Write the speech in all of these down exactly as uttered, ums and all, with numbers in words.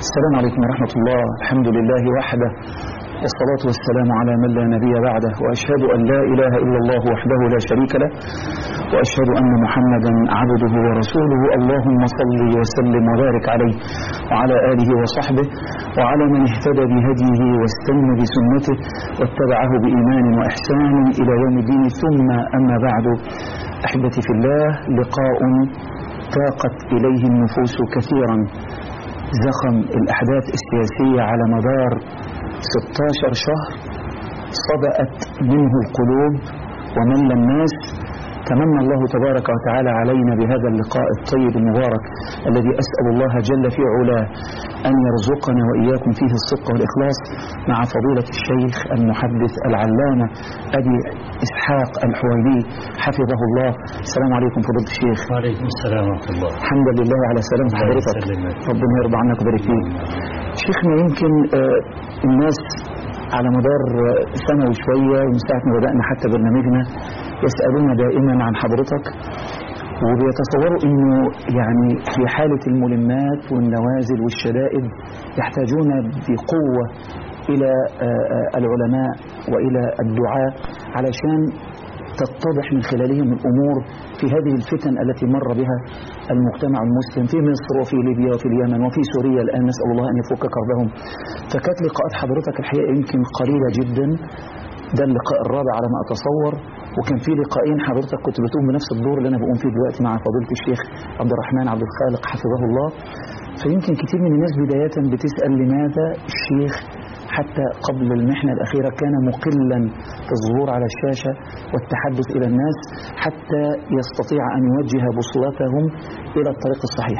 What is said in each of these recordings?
السلام عليكم ورحمة الله. الحمد لله وحده، والصلاة والسلام على من لا نبي بعده، وأشهد أن لا إله إلا الله وحده لا شريك له، وأشهد أن محمدا عبده ورسوله. اللهم صل وسلم وبارك عليه وعلى آله وصحبه وعلى من اهتدى بهديه واستنى بسنته واتبعه بإيمان وإحسان إلى يوم الدين. ثم أما بعد، أحبتي في الله، لقاء تاقت إليه النفوس كثيرا. زخم الأحداث السياسية على مدار ستة عشر شهر صدأت منه القلوب ومل الناس. تمنى الله تبارك وتعالى علينا بهذا اللقاء الطيب المبارك الذي أسأل الله جل في علاه أن يرزقنا وإياكم فيه الصدق والإخلاص، مع فضيلة الشيخ المحدث العلامة أبي إسحاق الحويني حفظه الله. السلام عليكم فضيلة الشيخ. وعليكم السلام ورحمة الله. الحمد لله على سلامة حضرتك، ربنا يرضى عنك ويبارك فيك. شيخنا، يمكن آه الناس على مدار سنة وشوية ومن ساعة ما بدأنا حتى برنامجنا يسألون دائما عن حضرتك، وبيتصوروا انه يعني في حالة الملمات والنوازل والشدائد يحتاجون بقوة الى العلماء والى الدعاء علشان تتضح من خلالهم الامور في هذه الفتن التي مر بها المجتمع المسلم في مصر وفي ليبيا وفي اليمن وفي سوريا الآن، نسأل الله أن يفك كربهم. فكانت لقاءات حضرتك الحقيقة يمكن قليلة جدا، ده اللقاء الرابع على ما أتصور، وكان في لقاءين حضرتك كنت بتقوم بنفس الدور اللي أنا بقوم فيه دلوقتي مع فضيلة الشيخ عبد الرحمن عبد الخالق حفظه الله. فيمكن كتير من الناس بداية بتسأل لماذا الشيخ حتى قبل المحنة الأخيرة كان مقلا في الظهور على الشاشة والتحدث إلى الناس حتى يستطيع أن يوجه بصلتهم إلى الطريق الصحيح.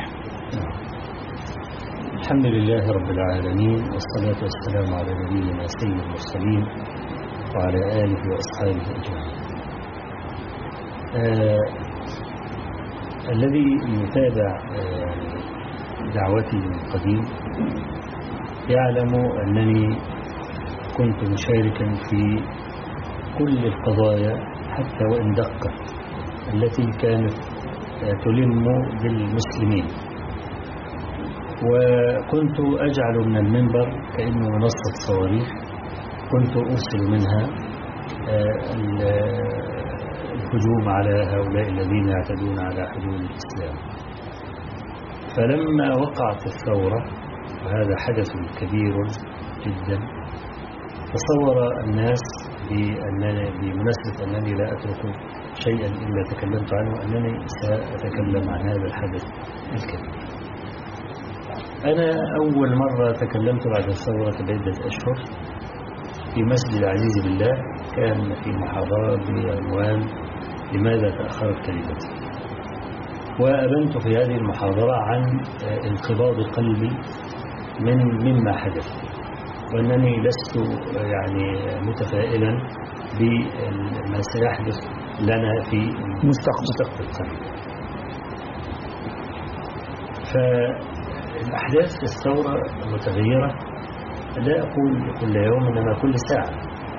الحمد لله رب العالمين، والصلاة والسلام على نبينا سيد المرسلين وعلى آله وأصحابه أجمعين. آه الذي يتابع آه دعوتي من قديم يعلم أنني كنت مشاركا في كل القضايا حتى وإن دقت التي كانت تلم بالمسلمين، وكنت أجعل من المنبر كأنه منصة صواريخ كنت أرسل منها الهجوم على هؤلاء الذين يعتدون على حدود الإسلام. فلما وقعت الثورة، وهذا حدث كبير جدا، تصور الناس بأنني بمناسبة أنني لا أترك شيئا إلا تكلمت عنه أنني سأتكلم عن هذا الحدث الكبير. أنا أول مرة تكلمت بعد الثورة بعدة أشهر في مسجد العزيز بالله، كان في محاضرة بعنوان لماذا تأخرت كلمتي، وأبنت في هذه المحاضرة عن انقباض قلبي من مما حدث، وأنني لست يعني متفائلا بما سيحدث لنا في مستقبل قريب. فالأحداث في الثورة المتغيرة لا أقول كل يوم إنما كل ساعة،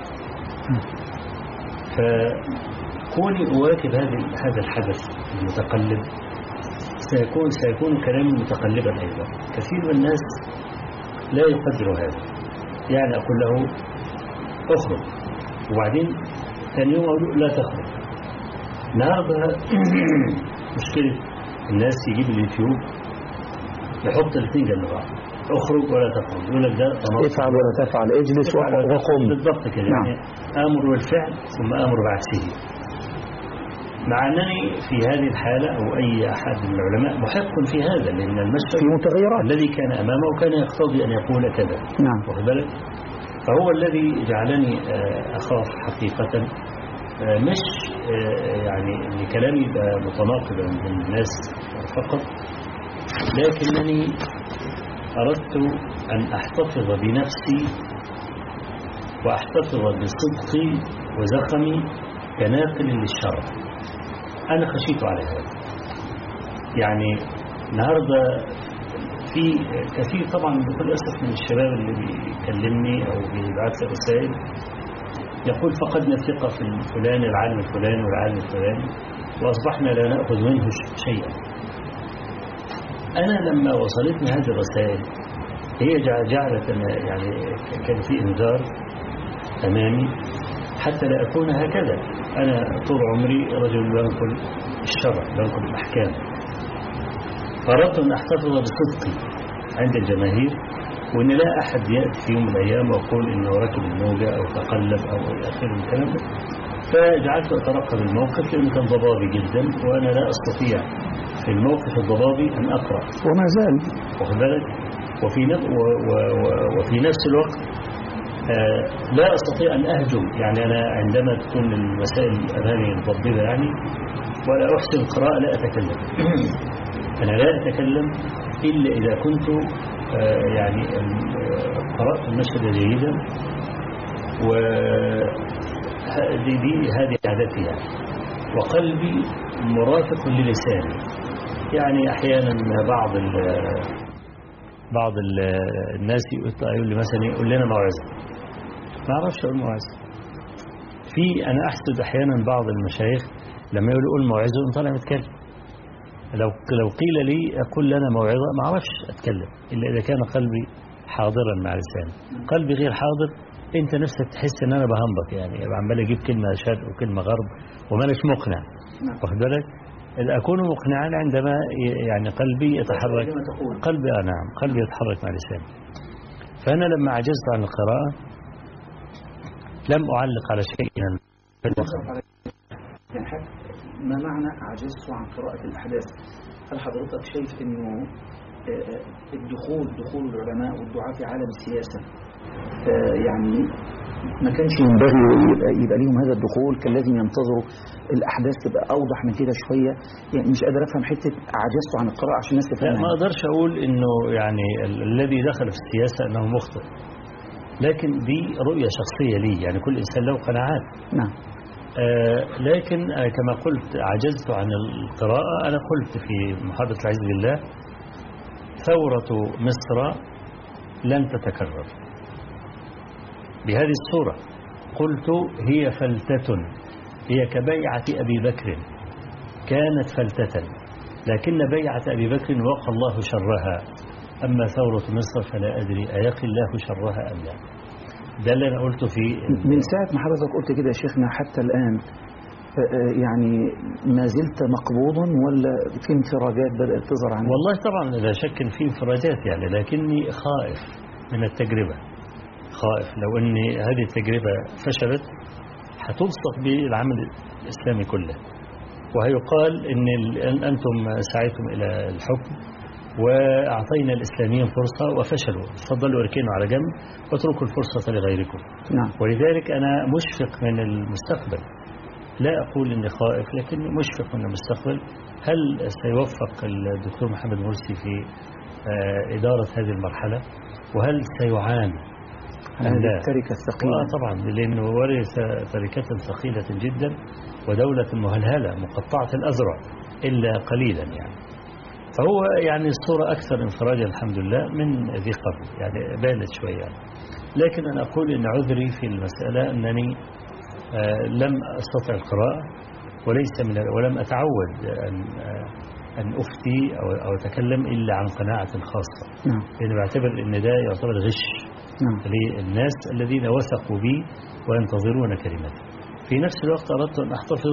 فكوني أواكب هذا الحدث المتقلب سيكون سيكون كلامي متقلبا أيضا. كثير من الناس لا يقدر هذا، يعني أقول له أخرج وبعدين ثاني يوم أقول لا تخرج. النهارده مشكلة الناس يجيب اليوتيوب يحط الاثنين جنب بعض، اخرج ولا تخرج، يقول لك ده افعل ولا تفعل، اجلس وقم. بالضبط كده. نعم. يعني امر بالفعل ثم امر بعكسه. مع أنني في هذه الحالة أو أي أحد من العلماء محق في هذا، لأن المشهد في متغيرات الذي كان أمامه كان يقتضي أن يقول كذا. نعم. واخد بالك؟ فهو الذي جعلني أخاف حقيقة، مش يعني أن كلامي يبقى متناقضا من الناس فقط، لكنني أردت أن أحتفظ بنفسي وأحتفظ بصدقي وزخمي كناقل للشرع. أنا خشيت على هذا. يعني النهاردة في كثير طبعا بكل أسف من الشباب اللي بيكلمني أو بيبعث رسائل يقول فقدنا الثقة في الفلان العالم الفلاني والعالم الفلاني وأصبحنا لا نأخذ منه شيئا. أنا لما وصلتني هذه الرسائل هي جعلت يعني كان في إنذار أمامي حتى لا أكون هكذا. أنا طول عمري رجل بنقل الشرع، بنقل الأحكام، فأردت أن أحتفظ بصدقي عند الجماهير، وأن لا أحد يأتي في يوم من الأيام ويقول إنه ركب الموجة أو تقلب أو إلى آخره من الكلام ده. فجعلت أترقب الموقف لأنه كان ضبابي جدا، وأنا لا أستطيع في الموقف الضبابي أن أقرأ وما زال واخد بالك. وفي نفس وفي نفس الوقت آه لا أستطيع أن أهجم. يعني أنا عندما تكون المسائل أمامي مضببة يعني ولا أحسن القراءة لا أتكلم. أنا لا أتكلم إلا إذا كنت آه يعني قرأت المشهد جيدا، وهذه دي هذه عادتي يعني. وقلبي مرافق للساني. يعني أحيانا بعض ال بعض ال الناس يقول لي مثلا يقول لنا موعظة، ما أعرفش أقول موعظة. في أنا أحسد أحيانا بعض المشايخ لما يقول يقول موعظة يقول طالع متكلم. لو لو قيل لي أقول لنا موعظة ما أعرفش أتكلم إلا إذا كان قلبي حاضرا مع لساني. قلبي غير حاضر أنت نفسك تحس إن أنا بهنبط، يعني عمال أجيب كلمة شرق وكلمة غرب وما أناش مقنع. واخد بالك؟ أكون مقنعا عندما يعني قلبي يتحرك. قلبي آه نعم قلبي يتحرك مع لساني. فأنا لما عجزت عن القراءة لم أعلق على شيء من الوقت. ما معنى عجزت عن قراءة الأحداث؟ هل حضرتك شايف إنه الدخول دخول العلماء والدعاة في عالم السياسة يعني ما كانش ينبغي يبقى, يبقى ليهم هذا الدخول؟ كان لازم ينتظروا الأحداث تبقى أوضح من كده شوية. يعني مش قادر أفهم حتة عجزت عن القراءة عشان الناس تفهم. لا ما أقدرش أقول إنه يعني الذي دخل في السياسة أنه مخطئ، لكن دي رؤية شخصية لي. يعني كل إنسان له قناعات. نعم. آه لكن آه كما قلت عجزت عن القراءة. أنا قلت في محاضرة العز بالله ثورة مصر لن تتكرر بهذه الصورة. قلت هي فلتة، هي كبيعة أبي بكر، كانت فلتة، لكن بيعة أبي بكر وقى الله شرها. أما ثورة مصر فلا أدري أيقي الله شرها أم لا. ده اللي أنا قلته في من ساعة ما حضرتك قلت كده يا شيخنا حتى الآن يعني ما زلت مقبوضا ولا في انفراجات بدأت تظهر عنك؟ والله طبعا لا شك في انفراجات يعني، لكني خائف من التجربة. خائف لو أن هذه التجربة فشلت هتلصق بالعمل الإسلامي كله، وهيقال أن أنتم سعيتم إلى الحكم وأعطينا الإسلاميين فرصة وفشلوا، تفضلوا اركنوا على جنب واتركوا الفرصة لغيركم. نعم. ولذلك أنا مشفق من المستقبل. لا أقول إني خائف لكن مشفق من المستقبل. هل سيوفق الدكتور محمد مرسي في إدارة هذه المرحلة؟ وهل سيعان هذه التركة الثقيلة؟ آه طبعا، لأنه ورث تركة ثقيلة جدا ودولة مهلهلة مقطعة الأذرع إلا قليلا يعني. فهو يعني الصورة أكثر انفراجا الحمد لله من ذي قبل، يعني بالت شوية يعني. لكن أنا أقول إن عذري في المسألة أنني آه لم أستطع القراءة وليس من ولم أتعود أن آه أن أفتي أو, أو أتكلم إلا عن قناعة خاصة. نعم. لأن بعتبر أن ده يعتبر غش. نعم. للناس الذين وثقوا بي وينتظرون كلمتي. في نفس الوقت أردت أن أحتفظ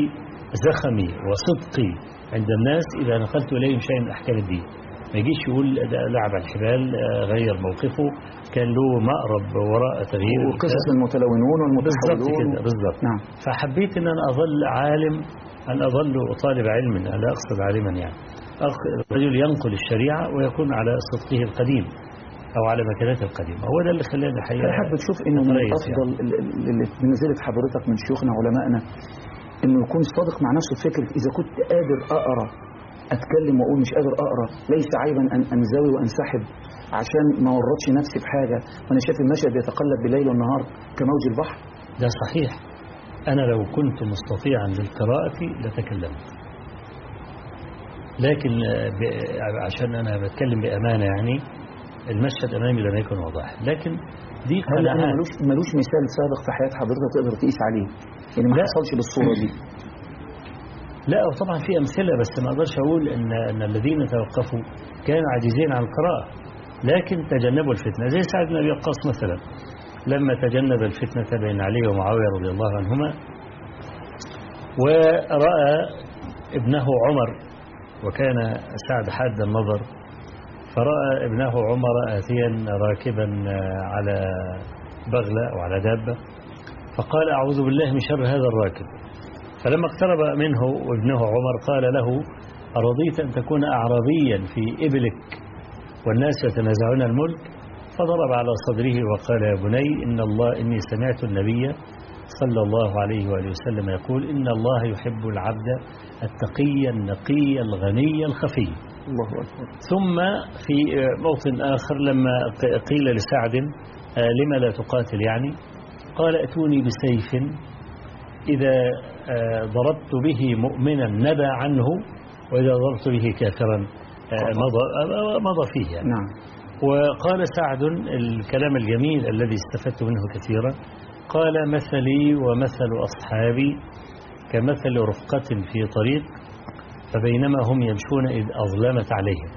بزخمي وصدقي عند الناس إذا نقلت إليهم شيء من أحكام الدين. ما يجيش يقول لعب الحبال، غير موقفه، كان له مأرب وراء تغيير وقصص المتلونون والمتحولون. بالضبط كده بالضبط. نعم. فحبيت أن أنا أظل عالم، أن أظل طالب علم، أنا لا أقصد عالما يعني. الرجل ينقل الشريعة ويكون على صدقه القديم أو على مكانته القديمة. هو ده اللي خلاني الحقيقة. أنا حابب تشوف إنه من أفضل اللي نزلت حضرتك من شيوخنا علمائنا إنه يكون صادق مع نفسه فكرة إذا كنت قادر أقرأ أتكلم وأقول مش قادر أقرأ، ليس عيبا أن أنزوي وأنسحب عشان ما ورطش نفسي بحاجة وأنا شايف المشهد يتقلب بالليل والنهار كموج البحر. ده صحيح. أنا لو كنت مستطيعا للقراءة لتكلمت، لكن عشان أنا بتكلم بأمانة يعني المشهد أمامي لم يكن واضح. لكن دي قناعات. ملوش, ملوش مثال سابق في حياة حضرتك تقدر تقيس عليه يعني ما حصلش بالصورة دي؟ لا طبعا في أمثلة، بس ما أقدرش أقول إن, إن الذين توقفوا كانوا عاجزين عن القراءة. لكن تجنبوا الفتنة، زي سعد بن أبي وقاص مثلا لما تجنب الفتنة بين علي ومعاوية رضي الله عنهما، ورأى ابنه عمر، وكان سعد حاد النظر، فرأى ابنه عمر آتيا راكبا على بغلة أو على دابة، فقال أعوذ بالله من شر هذا الراكب. فلما اقترب منه وابنه عمر قال له أرضيت أن تكون أعرابيا في إبلك والناس يتنازعون الملك؟ فضرب على صدره وقال يا بني إن الله إني سمعت النبي صلى الله عليه وآله وسلم يقول إن الله يحب العبد التقي النقي الغني الخفي. الله أكبر. ثم في موطن آخر لما قيل لسعد لما لا تقاتل يعني، قال اتوني بسيف إذا ضربت به مؤمنا نبى عنه، وإذا ضربت به كافرا مضى, مضى فيه يعني. نعم. وقال سعد الكلام الجميل الذي استفدت منه كثيرا، قال مثلي ومثل أصحابي كمثل رفقة في طريق، فبينما هم يمشون إذ أظلمت عليهم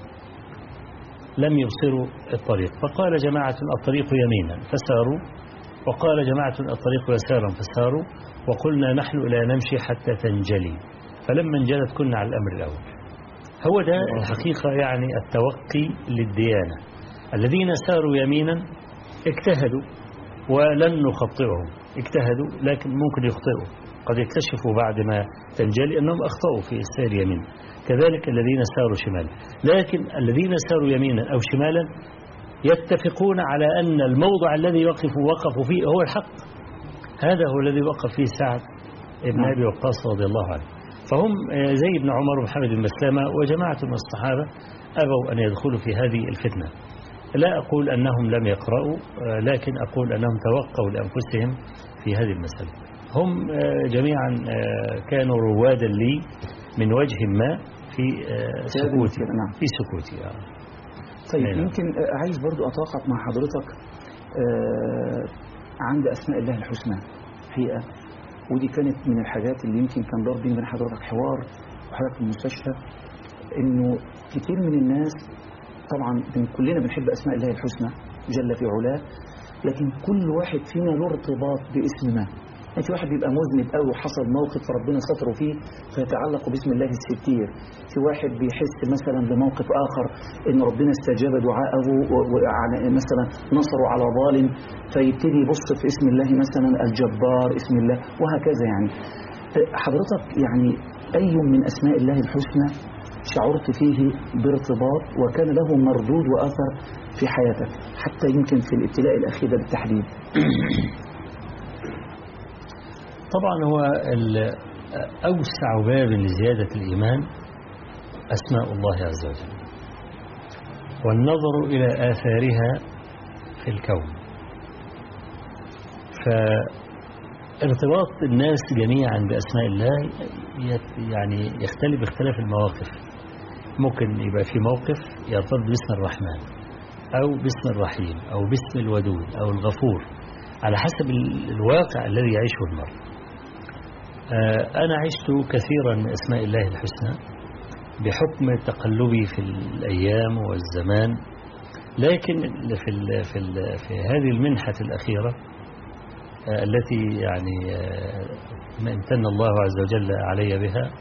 لم يبصروا الطريق، فقال جماعة الطريق يمينا فساروا، وقال جماعة الطريق يسارا فساروا، وقلنا نحن لا نمشي حتى تنجلي، فلما انجلت كنا على الأمر الأول. هو ده الحقيقة يعني التوقي للديانة. الذين ساروا يمينا اجتهدوا ولن نخطئهم، اجتهدوا لكن ممكن يخطئوا، قد يكتشفوا بعد ما تنجلي أنهم أخطأوا في السير يمين. كذلك الذين ساروا شمالا، لكن الذين ساروا يمينا أو شمالا يتفقون على أن الموضع الذي وقفوا وقفوا فيه هو الحق. هذا هو الذي وقف فيه سعد ابن أبي وقاص رضي الله عنه. فهم زي ابن عمر ومحمد بن مسلمة وجماعة من الصحابة أبوا أن يدخلوا في هذه الفتنة. لا أقول أنهم لم يقرأوا، لكن أقول أنهم توقوا لأنفسهم في هذه المسألة. هم جميعا كانوا روادا لي من وجه ما في سكوتي في سكوتي آه. طيب هنا. يمكن عايز برضو أتوقف مع حضرتك عند أسماء الله الحسنى حقيقة، ودي كانت من الحاجات اللي يمكن كان دار بين حضرتك حوار وحضرتك في المستشفى، إنه كتير من الناس طبعا كلنا بنحب أسماء الله الحسنى جل في علاه، لكن كل واحد فينا له ارتباط باسم ما. يعني في واحد بيبقى مذنب قوي وحصل موقف فربنا ستره فيه فيتعلق باسم الله الستير، في واحد بيحس مثلا بموقف آخر إن ربنا استجاب دعاءه مثلا نصره على ظالم فيبتدي يبص في اسم الله مثلا الجبار اسم الله وهكذا. يعني حضرتك يعني أي من أسماء الله الحسنى شعرت فيه بارتباط وكان له مردود وأثر في حياتك حتى يمكن في الابتلاء الأخير بالتحديد؟ طبعا هو أوسع باب لزيادة الإيمان أسماء الله عز وجل والنظر إلى آثارها في الكون. فارتباط الناس جميعا بأسماء الله يعني يختلف باختلاف المواقف. ممكن يبقى في موقف يرتبط باسم الرحمن أو باسم الرحيم أو باسم الودود أو الغفور على حسب الواقع الذي يعيشه المرء. أنا عشت كثيرا من أسماء الله الحسنى بحكم تقلبي في الأيام والزمان، لكن في ال في ال في هذه المنحة الأخيرة التي يعني ما امتن الله عز وجل علي بها،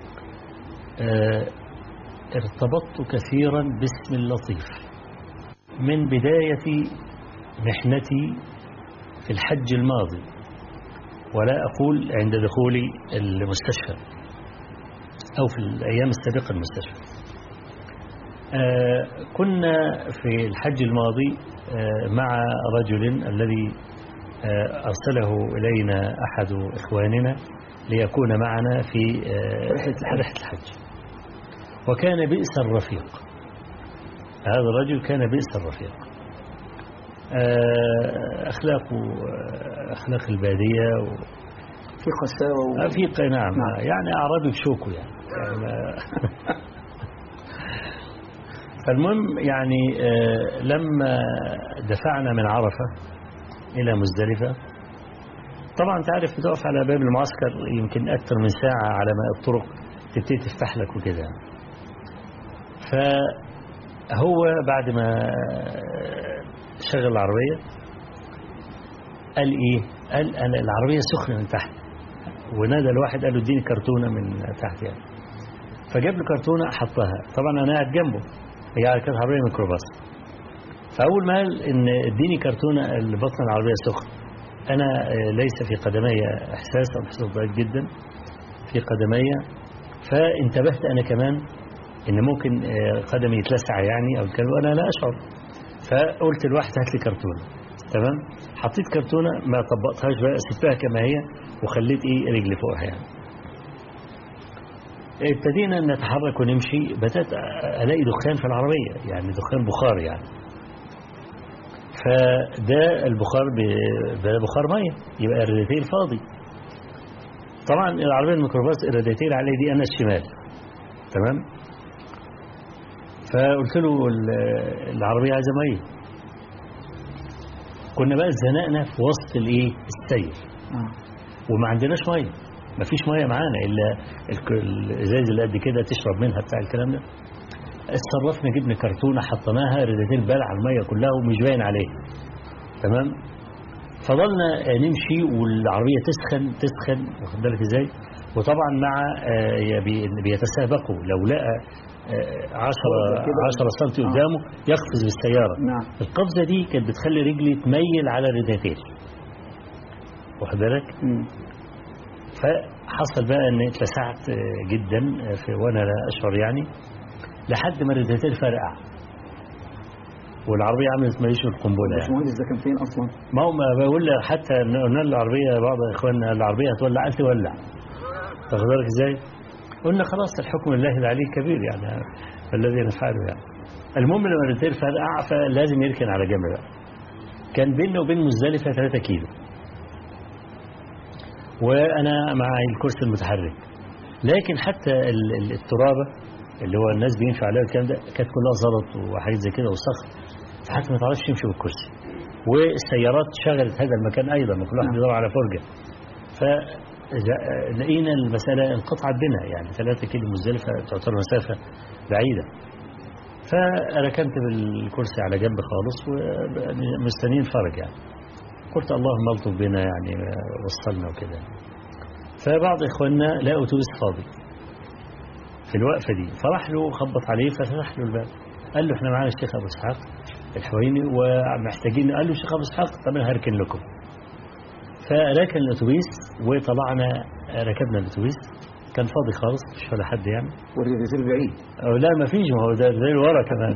ارتبطت كثيرا باسم اللطيف من بداية محنتي في الحج الماضي، ولا أقول عند دخولي المستشفى أو في الأيام السابقة المستشفى. آه كنا في الحج الماضي آه مع رجل الذي آه أرسله إلينا أحد إخواننا ليكون معنا في آه رحلة الحج، وكان بئس الرفيق. هذا الرجل كان بئس الرفيق، أخلاقه أخلاق البادية و... في قساوة و... في نعم. نعم يعني أعرابي بشوكه يعني, يعني فالمهم يعني لما دفعنا من عرفة إلى مزدلفة، طبعا تعرف بتقف على باب المعسكر يمكن أكثر من ساعة على ما الطرق تبتدي تفتح لك وكده. ف هو بعد ما شغل العربية قال إيه؟ قال أنا العربية سخنة من تحت، ونادى الواحد قال له اديني كرتونة من تحت يعني. فجاب له كرتونة حطها، طبعا أنا قاعد جنبه، هي كانت عربية ميكروباص. فأول ما قال إن اديني كرتونة البطن العربية سخن، أنا ليس في قدمي إحساس أو إحساس ضعيف جدا في قدمي، فانتبهت أنا كمان إن ممكن قدمي يتلسع يعني أو الكلام، وأنا لا أشعر. فقلت الواحد هات لي كرتونة، تمام. حطيت كرتونة ما طبقتهاش بقى، سبتها كما هي وخليت إيه رجلي فوقها يعني. ابتدينا نتحرك ونمشي، بدأت ألاقي دخان في العربية، يعني دخان بخار يعني. فده البخار ده بخار مية، يبقى الراديتير فاضي. طبعا العربية الميكروباص الراديتير عليه دي أنا الشمال، تمام. فقلت له العربية عايزة مية. كنا بقى اتزنقنا في وسط الايه السير، وما عندناش مية، ما فيش مية معانا إلا الإزاز اللي قد كده تشرب منها بتاع الكلام ده. اتصرفنا جبنا كرتونة حطيناها راديتير بلع المية كلها ومش باين عليه، تمام. فضلنا نمشي والعربية تسخن تسخن، واخد بالك ازاي. وطبعا مع بيتسابقوا، لو لقى عشرة عشرة سنتي قدامه يقفز بالسيارة. نعم. القفزة دي كانت بتخلي رجلي تميل على الراديتير، واخد بالك. فحصل بقى ان اتلسعت جدا في وانا لا اشعر يعني، لحد ما الراديتير فرقع والعربية عملت ماليش القنبلة يعني. المهندس ده كان فين أصلا؟ ما هو ما بقول لك، حتى قلنا العربية بعض إخواننا العربية هتولع، قال تولع، واخد بالك إزاي؟ قلنا خلاص الحكم لله العلي الكبير يعني، الذي نفعله يعني. المهم لما الراديتير فرقع فلازم يركن على جنب بقى. كان بيننا وبين مزدلفة ثلاثة كيلو، وأنا مع الكرسي المتحرك، لكن حتى الترابة اللي هو الناس بيمشوا عليها الكلام ده كانت كلها زلط وحاجات زي كده وصخر، حتى ما تعرفش تمشي بالكرسي. والسيارات شغلت هذا المكان أيضا، كل واحد بيدور على فرجة. فلقينا المسألة انقطعت بنا، يعني ثلاثة كيلو مزدلفة تعتبر مسافة بعيدة. فركنت بالكرسي على جنب خالص ومستنين فرج يعني. قلت اللهم الطف بنا يعني وصلنا وكده. فبعض إخواننا لقوا أتوبيس فاضي في الوقفة دي، فراح له خبط عليه ففتح له الباب، قال له احنا معانا الشيخ أبو إسحاق الحويني ومحتاجين. قال له الشيخ أبو إسحاق طب انا هركن لكم. فركن الأتوبيس وطلعنا ركبنا الأتوبيس، كان فاضي خالص مش ولا حد يعني. والراديتير بعيد؟ أو لا ما فيش، ما هو ده زي ورا كمان.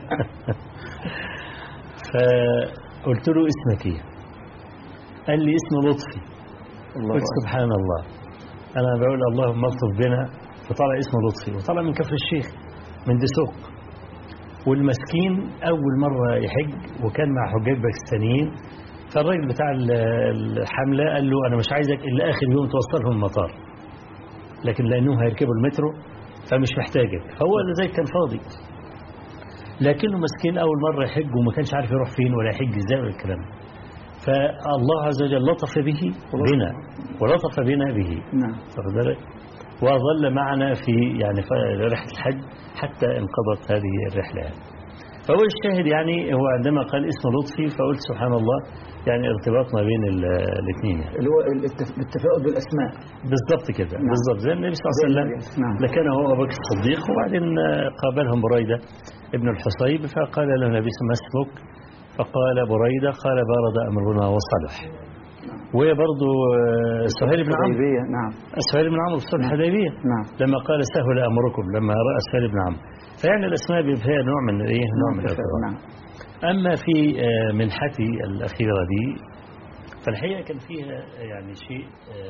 فقلت له اسمك ايه؟ قال لي اسمه لطفي. قلت سبحان الله، أنا بقول اللهم الطف بنا، فطلع اسمه لطفي، وطلع من كفر الشيخ من دسوق. والمسكين أول مرة يحج وكان مع حجاج باكستانيين، فالراجل بتاع الحملة قال له أنا مش عايزك إلا آخر يوم توصلهم المطار، لكن لأنهم هيركبوا المترو فمش محتاجك. فهو اللي زي كان فاضي، لكنه مسكين أول مرة يحج وما كانش عارف يروح فين ولا يحج إزاي ولا الكلام. فالله عز وجل لطف به بنا ولطف بنا به، نعم. وظل معنا في يعني في رحلة الحج حتى انقضت هذه الرحلة يعني. فهو الشاهد يعني هو عندما قال اسم لطفي فقلت سبحان الله، يعني ارتباط ما بين الاثنين يعني. اللي هو التفاؤل بالأسماء بالضبط كده. نعم. بالضبط زي النبي صلى الله عليه وسلم. نعم. لكن هو أبو بكر الصديق، وبعدين قابلهم بريدة ابن الحصيب فقال له النبي ما اسمك؟ فقال بريدة. قال بارد أمرنا وصلح. وبرضه سهيل بن عمرو. نعم. سهيل بن عمرو في صلح الحديبية. نعم. لما قال سهل أمركم لما رأى سهيل بن عمرو. فيعني الأسماء فيها نوع من إيه؟ نوع من الارتباط. نعم. أما في منحتي الأخيرة دي فالحقيقة كان فيها يعني شيء.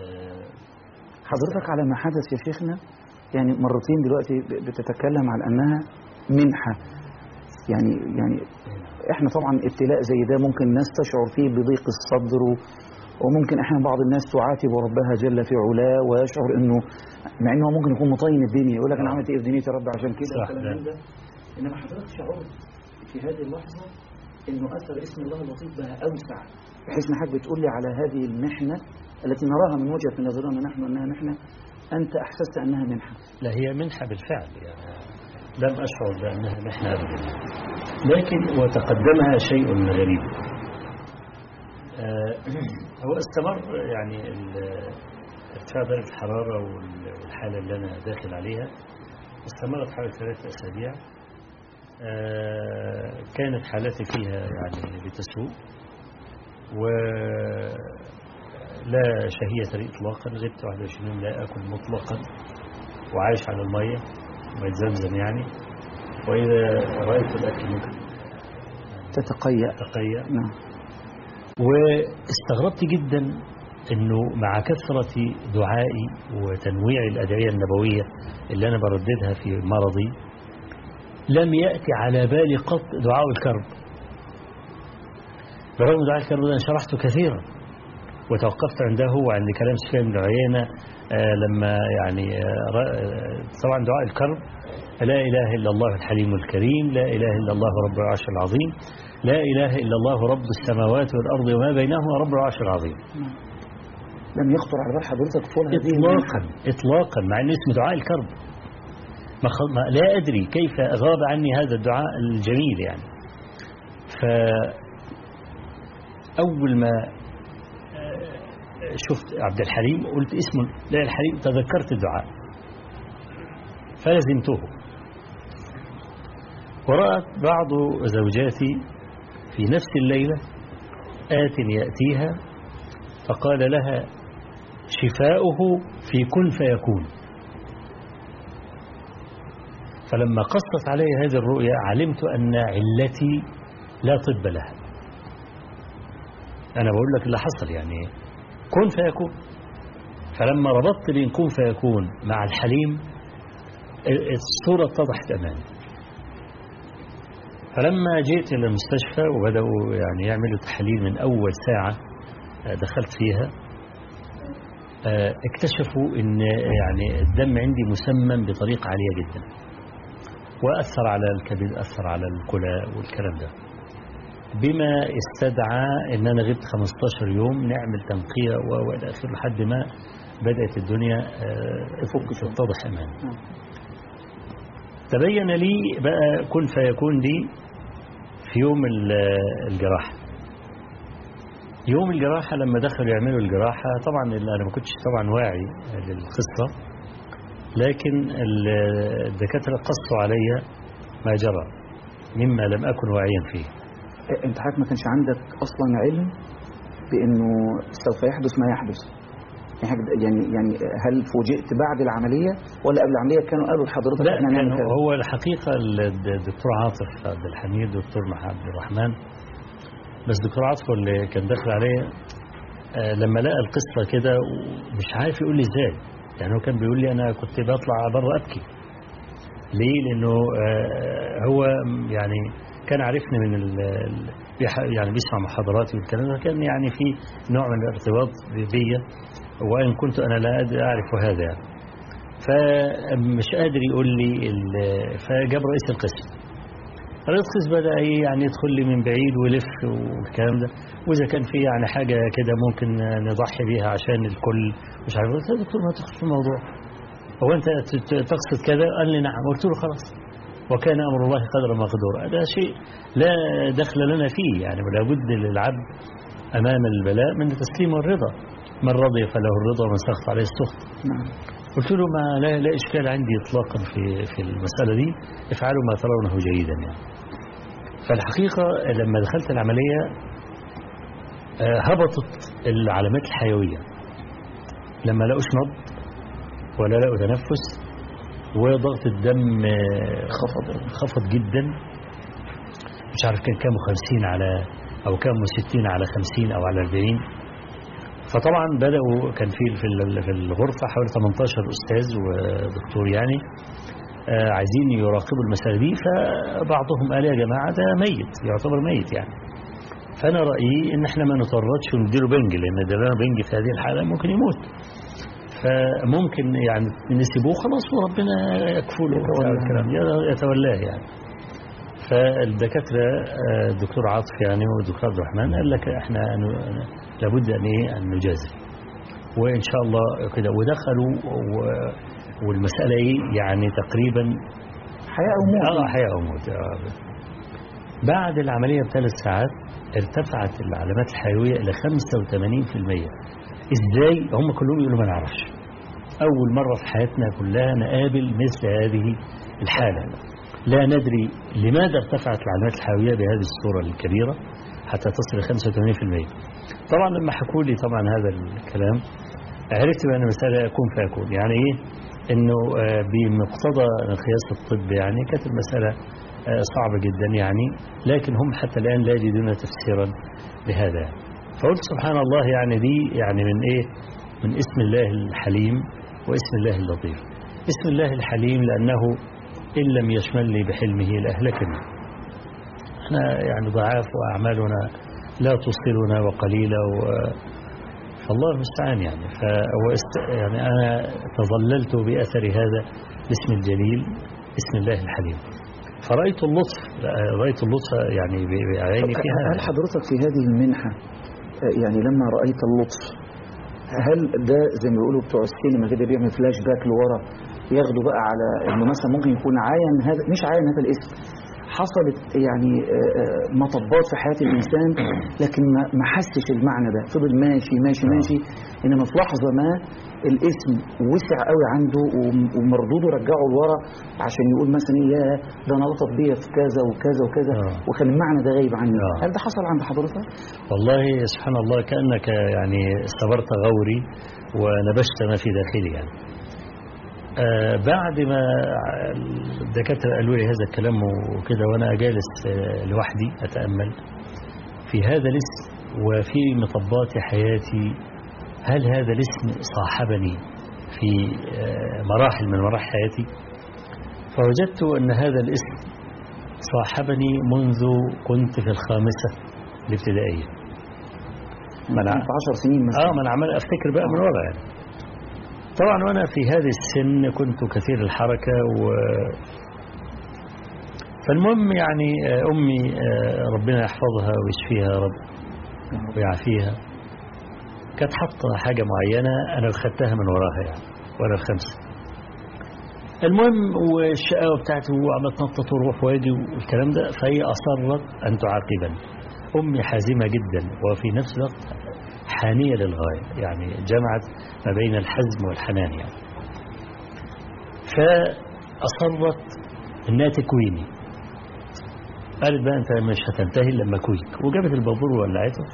حضرتك على ما حدث يا شيخنا يعني مرتين دلوقتي بتتكلم عن أنها منحة، يعني يعني احنا طبعا ابتلاء زي ده ممكن الناس تشعر فيه بضيق الصدر، وممكن احيانا بعض الناس تعاتب ربها جل في علاه ويشعر انه مع انه ممكن يكون مطين الدنيا يقول لك انا عملت ايه في دنيتي يا رب عشان كده الكلام ده. انما حضرتك شعرت في هذه اللحظه انه اثر اسم الله اللطيف بها اوسع، بحيث انك بتقول لي على هذه المحنه التي نراها من وجهه نظرنا نحن انها محنه، انت احسست انها منحه. لا هي منحه بالفعل يعني. لم أشعر بأنها محنة أبدا، لكن وتقدمها شيء غريب. آه هو استمر يعني ارتفاع درجة الحرارة والحالة اللي أنا داخل عليها استمرت حوالي ثلاثة أسابيع. آه كانت حالتي فيها يعني بتسوء، ولا شهية لي إطلاقا. غبت واحد وعشرين يوم لا أكل مطلقا، وعايش على المية مية زمزم يعني. وإذا رأيت الأكل ممكن تتقيأ تتقيأ نعم. واستغربت جدا أنه مع كثرة دعائي وتنويع الأدعية النبوية اللي أنا برددها في مرضي لم يأتي على بالي قط دعاء الكرب، برغم دعاء الكرب أنا شرحته كثيرا وتوقفت عنده وعند كلام سفيان بن عيينة. آه لما يعني آه طبعا دعاء الكرب لا إله إلا الله الحليم الكريم، لا إله إلا الله رب العرش العظيم، لا إله إلا الله رب السماوات والأرض وما بينهما رب العرش العظيم. لم يخطر على بال حضرتك طول هذه إطلاقا إطلاقا مع أن اسم دعاء الكرب ما ما لا أدري كيف غاب عني هذا الدعاء الجميل يعني. فأول ما شفت عبد الحليم قلت اسمه لا الحليم، تذكرت الدعاء فلزمته. ورأت بعض زوجاتي في نفس الليلة آت يأتيها فقال لها شفاؤه في كن فيكون. فلما قصت علي هذه الرؤيا علمت أن علتي لا طب لها. أنا بقول لك اللي حصل يعني كن فيكون. فلما ربطت بين كن فيكون مع الحليم الصورة اتضحت أمامي. فلما جئت إلى المستشفى وبدأوا يعني يعملوا تحاليل من أول ساعة دخلت فيها اكتشفوا أن يعني الدم عندي مسمم بطريقة عالية جدا، وأثر على الكبد، أثر على الكلى والكلام ده، بما استدعى أن أنا غبت خمستاشر يوم نعمل تنقية وإلى آخره لحد ما بدأت الدنيا تتضح أمامي. تبين لي بقى كن فيكون دي في يوم الجراحة. يوم الجراحة لما دخلوا يعملوا الجراحة طبعا أنا ما كنتش طبعا واعي للقصة، لكن الدكاترة قصوا علي ما جرى مما لم أكن واعيا فيه. أنت حضرتك ما كانش عندك أصلا علم بأنه سوف يحدث ما يحدث يعني يعني هل فوجئت بعد العملية ولا قبل العملية كانوا قالوا لحضرتك؟ لا كان هو الحقيقة الدكتور عاطف عبد الحميد دكتور محمد عبد الرحمن، بس دكتور عاطف اللي كان داخل عليه لما لقى القصة كده مش عارف يقول لي ازاي. يعني هو كان بيقول لي أنا كنت بطلع بره أبكي. ليه؟ لأنه هو يعني كان عارفني من ال يعني بيسمع محاضراتي والكلام ده، كان يعني في نوع من الارتباط بيا وإن كنت أنا لا أعرف هذا يعني. فمش قادر يقول لي فجاب رئيس القسم. رئيس القسم بدأ يعني يدخل لي من بعيد ويلف والكلام ده، وإذا كان في يعني حاجة كده ممكن نضحي بيها عشان الكل مش عارف. قلت له دكتور ما تدخل في الموضوع، هو أنت تقصد كذا؟ قال لي نعم. قلت له خلاص، وكان أمر الله قدر مقدور. هذا شيء لا دخل لنا فيه يعني، ولا بد للعبد أمام البلاء من التسليم والرضا. من رضي فله الرضا ومن سخط عليه السخط. نعم. قلت له ما لا, لا إشكال عندي إطلاقا في في المسألة دي، افعلوا ما ترونه جيدا يعني. فالحقيقة لما دخلت العملية هبطت العلامات الحيوية، لما لقوش نبض ولا لقوا تنفس، وضغط الدم خفض خفض جدا، مش عارف كان كام خمسين على أو كام ستين على خمسين أو على أربعين. فطبعا بدأوا كان في في الغرفة حوالي ثمانية عشر أستاذ ودكتور يعني آه عايزين يراقبوا المسألة دي. فبعضهم قال يا جماعة ده ميت، يعتبر ميت يعني. فأنا رأيي إن احنا ما نطردش ونديله بنج، لأن ده بنج في هذه الحالة ممكن يموت، فممكن يعني نسيبوه خلاص وربنا يكفله الكلام يتولاه يعني. فالدكاترة الدكتور عاطف يعني والدكتور عبد الرحمن قال لك احنا لابد ان ايه ان نجازف، وان شاء الله كده. ودخلوا والمسألة ايه يعني تقريبا حياة أو موت. اه حياة أو موت. بعد العملية بثلاث ساعات ارتفعت العلامات الحيوية إلى خمسة وثمانين بالمئة. إزاي؟ هم كلهم يقولوا ما نعرفش. أول مرة في حياتنا كلها نقابل مثل هذه الحالة، لا ندري لماذا ارتفعت العلامات الحيوية بهذه الصورة الكبيرة حتى تصل إلى خمسة وثمانين بالمئة. طبعا لما حكوا لي طبعا هذا الكلام عرفت بأن المسألة يكون فيكون، يعني إيه؟ إنه بمقتضى قياس الطب يعني كانت المسألة صعبة جدا يعني، لكن هم حتى الآن لا يجدون تفسيرا لهذا. فقلت سبحان الله، يعني دي يعني من إيه؟ من اسم الله الحليم واسم الله اللطيف. اسم الله الحليم لأنه إن لم يشملني بحلمه لأهلكني. احنا يعني ضعاف وأعمالنا لا توصلنا وقليلة و... فالله المستعان يعني. فوست... يعني أنا تظللت بأثر هذا الاسم الجليل اسم الله الحليم، فرأيت اللطف، رأيت اللطف يعني بعيني فيها. هل حضرتك في هذه المنحة يعني لما رأيت اللطف، هل ده زي ما بيقولوا بتوع السينما كده بيعمل فلاش باك لورا، ياخدوا بقى على انه مثلا ممكن يكون عاين هذا، مش عاين هذا الاسم، حصلت يعني مطبات في حياة الإنسان لكن ما حسش المعنى ده، فضل ماشي ماشي ماشي، إنما في لحظة ما الاسم وسع قوي عنده ومردوده رجعه لورا عشان يقول مثلا يا ده أنا لطف بيا في كذا وكذا وكذا وكان المعنى ده غايب عني. هل ده حصل عند حضرتك؟ والله سبحان الله، كأنك يعني صبرت غوري ونبشت ما في داخلي يعني. آه بعد ما الدكاترة قالوا لي هذا الكلام وكده وأنا جالس آه لوحدي أتأمل في هذا الاسم وفي مطبات حياتي، هل هذا الاسم صاحبني في آه مراحل من مراحل حياتي؟ فوجدت أن هذا الاسم صاحبني منذ كنت في الخامسة الابتدائية، من عشر سنين مثلا. آه ما أنا عمال أفتكر بقى من ورا يعني. طبعا وأنا في هذه السن كنت كثير الحركة و... فالمهم يعني أمي ربنا يحفظها ويشفيها رب ويعافيها، كانت حاطة حاجة معينة أنا أخذتها من وراها يعني وأنا الخمسة. المهم والشقاوة بتاعتي وعملت نطة وروح واجي والكلام ده، فهي أصرت أن تعاقبني. أمي حازمة جدا وفي نفس الوقت حانية للغاية، يعني جمعت ما بين الحزم والحنان يعني. فأصرت أنها تكويني، قالت بقى أنت مش هتنتهي لما كويك، وجابت البابور وولعته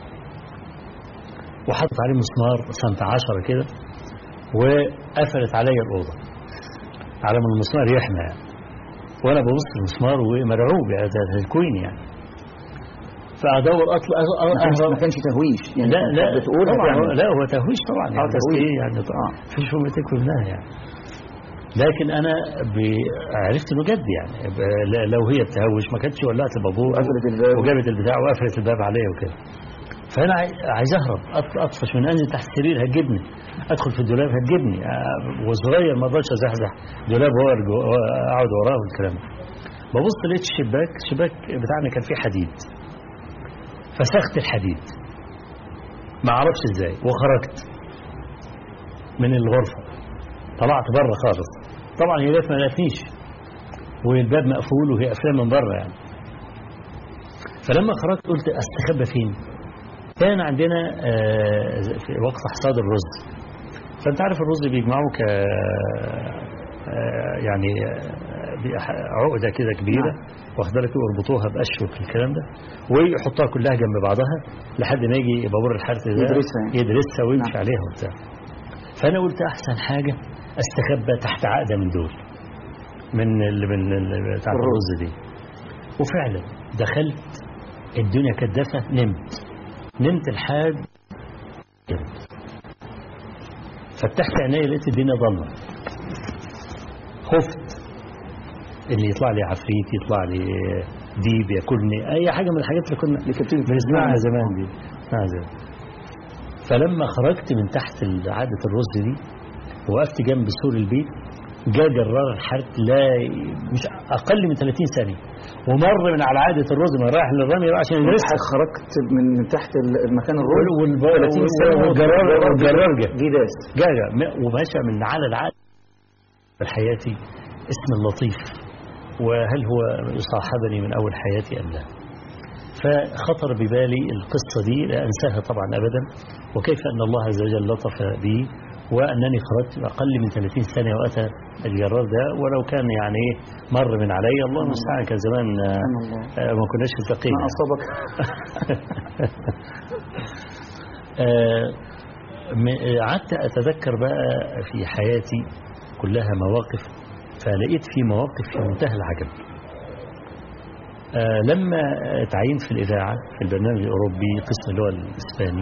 وحطت عليه مسمار سنة عشرة كده وقفلت علي الأوضة على من المسمار يحمى يعني. وأنا ببص المسمار ومرعوب يعني هتكويني يعني. فأدور أطلع أهرب. ما كانش تهويش يعني. لا لا بتقول طبعا لا هو تهويش طبعا يعني. اه تهويش إيه يعني طبعا في شو ما تكوي منها يعني. لكن أنا عرفت إنه جد يعني. لو هي بتهوش ما كانتش ولعت البابور وجابت البتاع وقفلت الباب عليا وكده. فأنا عايز أهرب أطفش من أنزل تحت السرير هتجيبني، أدخل في الدولاب هتجيبني، وصغير ما أقدرش أزحزح دولاب هو أقعد وراه والكلام. ببص لقيت الشباك الشباك بتاعنا كان فيه حديد، فسخت الحديد ما اعرفش ازاي وخرجت من الغرفة، طلعت بره خالص. طبعا هي ما لقتنيش والباب مقفول وهي قافله من بره يعني. فلما خرجت قلت استخبى فين؟ كان عندنا في وقت حصاد الرز، فانت عارف الرز بيجمعوه ك يعني عقدة كده كبيرة واخد بالك ويربطوها بأشوك الكلام ده ويحطوها كلها جنب بعضها لحد ما يجي بابور الحارث ده يدرسها, يدرسها ويمشي نعم. عليها وبتاع. فأنا قلت أحسن حاجة استخبى تحت عقدة من دول من ال من ال بتاع الرز دي. وفعلا دخلت الدنيا كدفة، نمت نمت لحد فتحت عيني لقيت الدنيا ضلمة، خفت اللي يطلع لي عفريت يطلع لي ديب ياكلني اي حاجه من الحاجات اللي كنا بنسمعها زمان دي. زمان. فلما خرجت من تحت عاده الرز دي وقفت جنب سور البيت جاء جرار الحرث لا مش اقل من ثلاثين ثانيه ومر من على عاده الرز ما رايح للرمي عشان يدرسها. خرجت من تحت المكان الرز والجرار والجرار جه جداس جاء وماشى من على العاده في حياتي اسم اللطيف وهل هو يصاحبني من أول حياتي أم لا. فخطر ببالي القصة دي لا أنساها طبعا أبدا، وكيف أن الله عز وجل لطف بي، وأنني خرجت أقل من ثلاثين سنة وأتى الجرار ده، ولو كان يعني مر من علي الله المستعان كان زمان ما كناش متقين ما أصابك. قعدت أتذكر بقى في حياتي كلها مواقف، فلقيت في مواقف في منتهى العجب. آه لما تعينت في الإذاعة في البرنامج الأوروبي قسم اللغة الإسباني،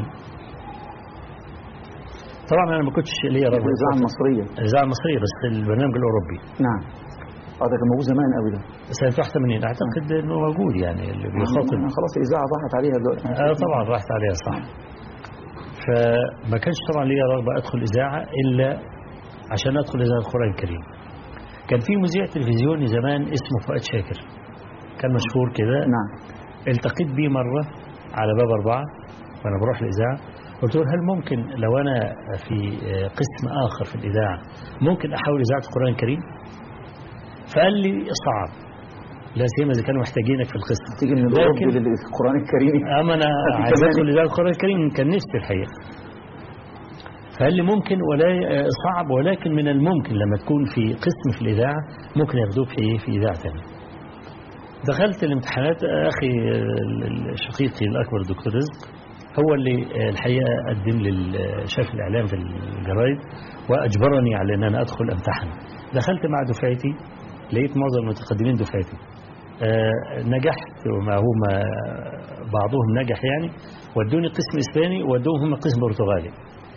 طبعا أنا ما كنتش ليا رغبة الإذاعة المصرية الإذاعة المصرية بس البرنامج الأوروبي. نعم. اه ده كان موجود زمان قوي ده. سنة واحد وثمانين أعتقد إنه موجود يعني اللي بيخاطب. خلاص الإذاعة راحت عليها دلوقتي. آه طبعا راحت عليها صح. فما كانش طبعا ليا رغبة أدخل إذاعة إلا عشان أدخل إذاعة القرآن الكريم. كان في مذيع تلفزيوني زمان اسمه فؤاد شاكر، كان مشهور كده. نعم. التقيت بيه مرة على باب أربعة وأنا بروح الإذاعة، قلت له هل ممكن لو أنا في قسم آخر في الإذاعة ممكن أحاول إذاعة القرآن الكريم؟ فقال لي صعب، لا سيما إذا كانوا محتاجينك في القسم. تيجي من الأوروبي للقرآن الكريم. أما أنا عايز أدخل إذاعة القرآن الكريم كان نفسي الحقيقة. فقال لي ممكن ولا صعب، ولكن من الممكن لما تكون في قسم في الإذاعة ممكن ياخدوك في في إذاعة ثانية. دخلت الامتحانات، أخي الشقيقي الأكبر الدكتور رزق هو اللي الحقيقة قدم لي شاف الإعلام في الجرايد وأجبرني على أن أنا أدخل أمتحن. دخلت مع دفعتي، لقيت معظم المتقدمين دفعتي أه نجحت، وما هم بعضهم نجح يعني، ودوني قسم إسباني ودوهم هم قسم برتغالي.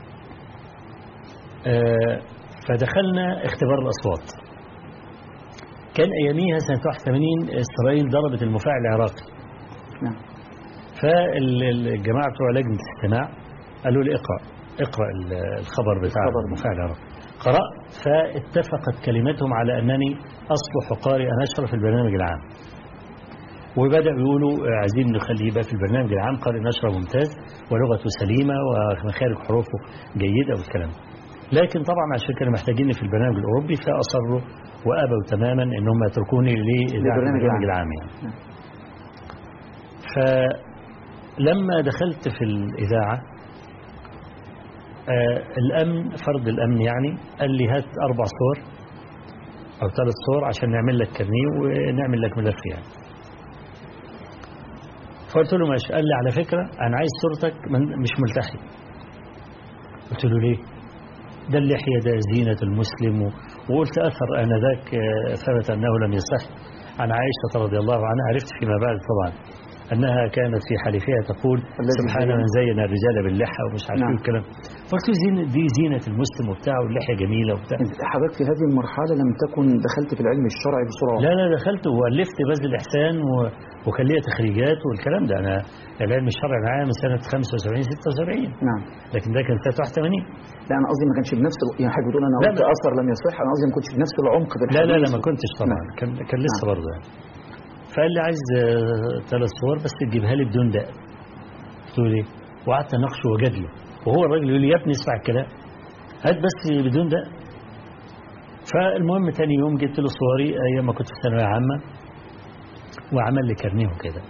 أه فدخلنا اختبار الأصوات. كان أياميها سنة واحد وثمانين إسرائيل ضربت المفاعل العراقي. نعم. فالجماعة بتوع لجنة الاستماع قالوا لي اقرأ اقرأ الخبر بتاع المفاعل العراقي. قرأت، فاتفقت كلمتهم على أنني أصلح قارئا أشرف في البرنامج العام، وبدأوا يقولوا عايزين نخليه بقى في البرنامج العام قارئ أشرف ممتاز ولغته سليمة ومخارج حروفه جيدة والكلام. لكن طبعا عشان كانوا محتاجيني في البرنامج الأوروبي فأصروا وأبوا تماما إنهم يتركوني للبرنامج العام يعني. فلما دخلت في الإذاعة آه الأمن فرد الأمن يعني قال لي هات أربع صور أو ثلاث صور عشان نعمل لك كارنيه ونعمل لك ملف يعني. فقلت له ماشي. قال لي على فكرة أنا عايز صورتك مش ملتحي. قلت له ليه؟ ده اللحية ده زينة المسلم، وقلت أثر آنذاك ثبت أنه لم يصح عن عائشة رضي الله عنها. عرفت فيما بعد طبعا أنها كانت في حليفها تقول سبحان من زين الرجال باللحى ومش عارف ايه الكلام. قلت له دي زينة المسلم وبتاع، واللحية جميلة وبتاع. حضرتك في هذه المرحلة لم تكن دخلت في العلم الشرعي بسرعة؟ لا لا دخلت وألفت بذل الإحسان و... وكان ليا تخريجات والكلام ده. أنا العلم الشرعي معايا من سنة خمسة وسبعين ستة وسبعين. نعم. لكن ده كان سنة واحد وثمانين. لا أنا قصدي ما كانش بنفس ال... يعني حضرتك بتقول أنا قلت أثر لم يصح، أنا قصدي ما كنتش بنفس العمق في لا لا لا ما كنتش طبعا. نعم. كان كان لسه نعم. برضه يعني. فقال لي عايز ثلاث صور بس تجيبها لي بدون دقن. قلت له ليه؟ وقعدت اناقشه واجادله، وهو الراجل يقول لي يا ابني اسمع الكلام هات بس بدون دقن. فالمهم ثاني يوم جبت له صوري ايام ما كنت في ثانويه عامه وعمل لي كارنيه وكده.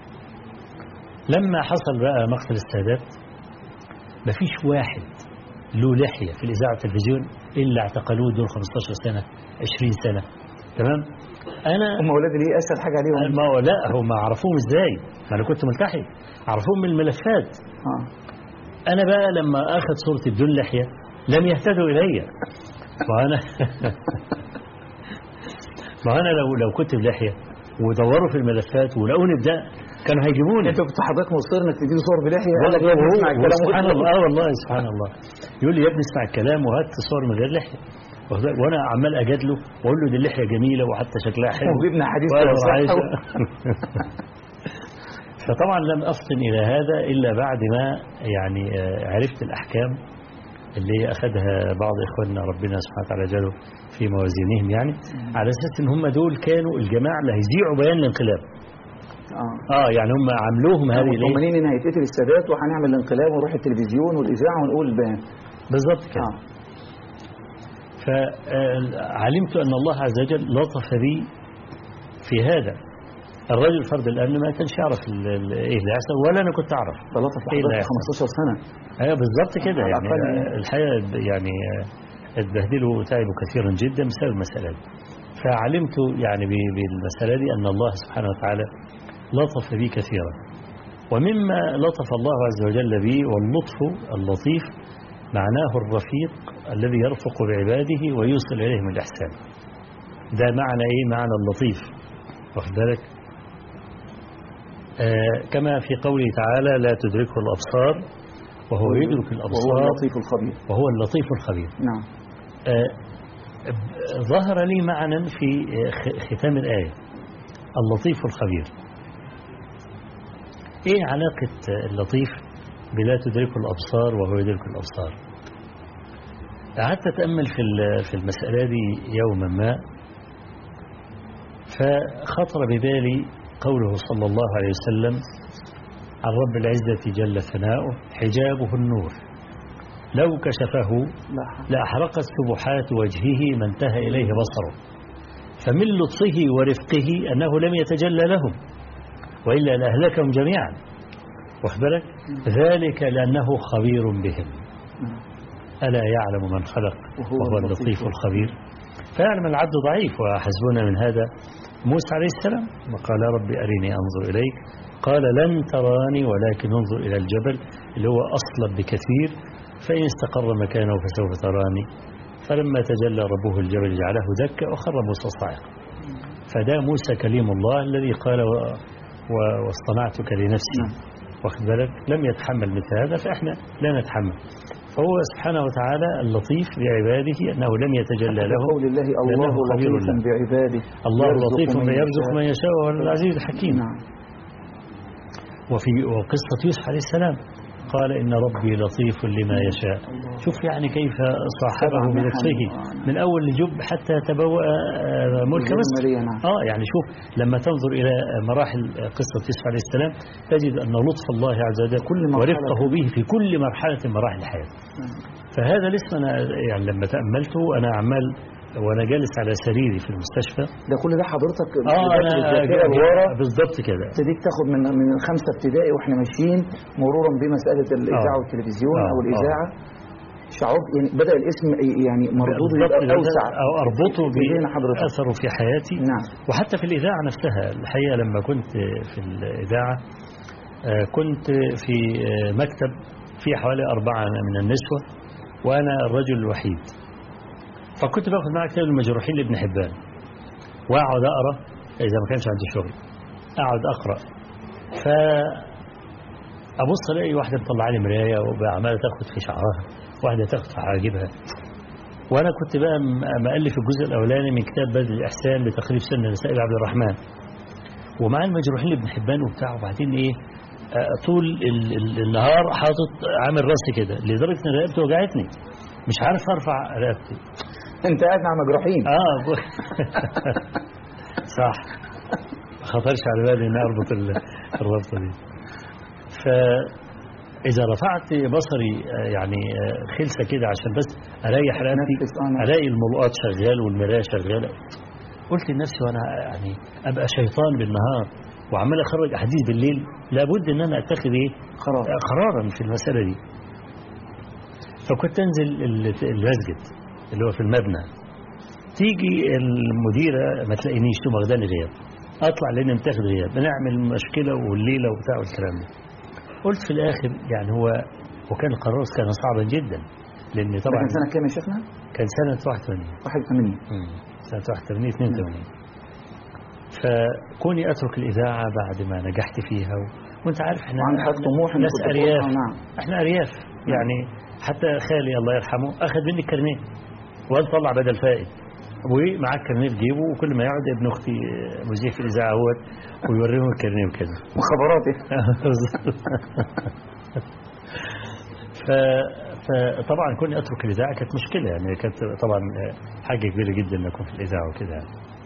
لما حصل بقى مقتل السادات مفيش واحد له لحيه في الاذاعه والتلفزيون الا اعتقلوه دول خمستاشر سنه عشرين سنه. تمام. انا هم اولادي ليه اسهل حاجه عليهم؟ ما هو لا هم عرفوهم ازاي؟ ما انا كنت ملتحي، عرفوهم من الملفات. اه انا بقى لما اخذ صورتي بدون لحيه لم يهتدوا الي. وانا ما انا لو لو كنت بلحيه ودوروا في الملفات ولقوني بده كانوا هيجيبوني. انت كنت حضرتك مصر انك تديله صور بلحيه؟ قال لك اسمع الكلام. سبحان الله. اه والله سبحان الله. يقول لي يا ابني اسمع الكلام وهات صور من غير لحيه، وانا عمال اجادله واقول له دي اللحيه جميله وحتى شكلها حلو وجبنا حديث فطبعا لم افطن الى هذا الا بعد ما يعني عرفت الاحكام اللي اخذها بعض اخواننا ربنا سبحانه وتعالى جعله في موازينهم يعني، على اساس ان هم دول كانوا الجماعه اللي هيذيعوا بيان الانقلاب. اه اه يعني هم عملوهم هذه ليه؟ مطمنين ان هيتقتل السادات وهنعمل الانقلاب ونروح التلفزيون والاذاعه ونقول البيان. بالظبط كده. آه. فعلمت أن الله عز وجل لطف بي في هذا. الرجل فرد الأمن ما كانش يعرف ال- ال- إيه اللي هيحصل، ولا أنا كنت أعرف ثلاثة في إيه اللي هيحصل. خمستاشر سنة. أيوة بالضبط كده. على يعني الأقل. الحقيقة يعني اتبهدلوا وتعبوا كثيرا جدا بسبب المسألة دي. فعلمت يعني ب- بالمسألة دي أن الله سبحانه وتعالى لطف بي كثيرا. ومما لطف الله عز وجل بي، واللطف اللطيف معناه الرفيق الذي يرفق بعباده ويوصل إليهم الإحسان. ده معنى إيه؟ معنى اللطيف، واخد بالك؟ آه كما في قوله تعالى لا تدركه الأبصار وهو يدرك الأبصار وهو اللطيف الخبير. وهو اللطيف الخبير. نعم. آه ظهر لي معنى في ختام الآية اللطيف الخبير. إيه علاقة اللطيف بلا تدرك الأبصار وهو يدرك الأبصار؟ قعدت أتأمل في في المسألة دي يوما ما، فخطر ببالي قوله صلى الله عليه وسلم عن رب العزة جل ثناؤه حجابه النور لو كشفه لأحرقت سبحات وجهه ما انتهى إليه بصره، فمن لطفه ورفقه أنه لم يتجلى لهم وإلا لأهلكهم جميعا، واخبرك ذلك لأنه خبير بهم. ألا يعلم من خلق وهو اللطيف الخبير. فيعلم العبد ضعيف، وحسبنا من هذا موسى عليه السلام وقال ربي أريني أنظر إليك قال لن تراني ولكن انظر إلى الجبل اللي هو أصلب بكثير فإن استقر مكانه فسوف تراني، فلما تجلى ربه الجبل جعله دكا وخر موسى صاعقا. فده موسى كليم الله الذي قال و... و... واصطنعتك لنفسي، واخد بالك؟ لم يتحمل مثل هذا، فإحنا لا نتحمل. فهو سبحانه وتعالى اللطيف بعباده أنه لم يتجلى له. قول الله الله لطيف بعباده الله لطيف يرزق من يشاء وهو العزيز الحكيم. نعم. وفي وقصة يوسف عليه السلام قال إن ربي لطيف لما يشاء. شوف يعني كيف صاحبه بلطفه من أول الجب حتى تبوأ ملك مصر. آه يعني شوف لما تنظر إلى مراحل قصة يوسف عليه السلام تجد أن لطف الله عز وجل ورفقه به في كل مرحلة من مراحل الحياة. فهذا الاسم أنا يعني لما تأملته أنا عمال وأنا جالس على سريري في المستشفى. ده كل ده حضرتك اه انا بالضبط كده ابتديت تاخد من من خمسة ابتدائي واحنا ماشيين مرورا بمسألة الإذاعة آه. والتلفزيون آه. أو الإذاعة آه. شعور يعني بدأ الاسم يعني مردود أوسع أو أربطه بأثره في حياتي. نعم. وحتى في الإذاعة نفسها الحقيقة لما كنت في الإذاعة كنت في مكتب في حوالي أربعة من النسوة وأنا الرجل الوحيد، فكنت باخد معي كتاب المجروحين لابن حبان واقعد اقرا اذا ما كانش عندي شغل، اقعد اقرا فابص الاقي واحده مطلعه لي مرايه وعماله تاخد في شعرها، واحده تاخد في حواجبها، وانا كنت بقى مؤلف الجزء الاولاني من كتاب بدل الاحسان لتقريب سن النساء عبد الرحمن، ومع المجروحين لابن حبان وبتاع، وبعدين ايه طول النهار حاطط عامل راسي كده لدرجه ان رقبتي وجعتني مش عارف ارفع رقبتي. انت قاعد مع مجروحين. اه صح، ما خطرش على بالي اني اربط الربطه دي. فاذا رفعت بصري يعني خلسه كده عشان بس اريح رقبتي الاقي الملقاط شغال والمرايه شغاله، قلت لنفسي وانا يعني ابقى شيطان بالنهار وعمال اخرج احاديث بالليل، لابد ان انا اتخذ ايه قرار قرارا في المساله دي. فكنت انزل المسجد اللي هو في المبنى، تيجي المديرة ما تلاقينيش تقوم واخداني غياب، اطلع لاني متاخد غياب، بنعمل مشكلة والليلة وبتاع والكلام ده. قلت في الاخر يعني هو وكان القرار كان صعبا جدا لان طبعا كان سنة كام يا شيخنا؟ كان سنة واحد وثمانين واحد وثمانين سنة واحد وثمانين اثنين وثمانين. فكوني اترك الاذاعة بعد ما نجحت فيها و... وانت عارف احنا طموح ناس ارياف. احنا ارياف يعني حتى خالي الله يرحمه أخذ مني الكرنيه وقال طلع بدل فائد، ومعاه الكرنيه في جيبه وكل ما يقعد ابن أختي مذيع في الإذاعة هو ويوريهم الكرنيه وكده مخابراتي. فطبعا كوني أترك الإذاعة كانت مشكلة، يعني كانت طبعا حاجة كبيرة جدا أن أكون في الإذاعة وكده.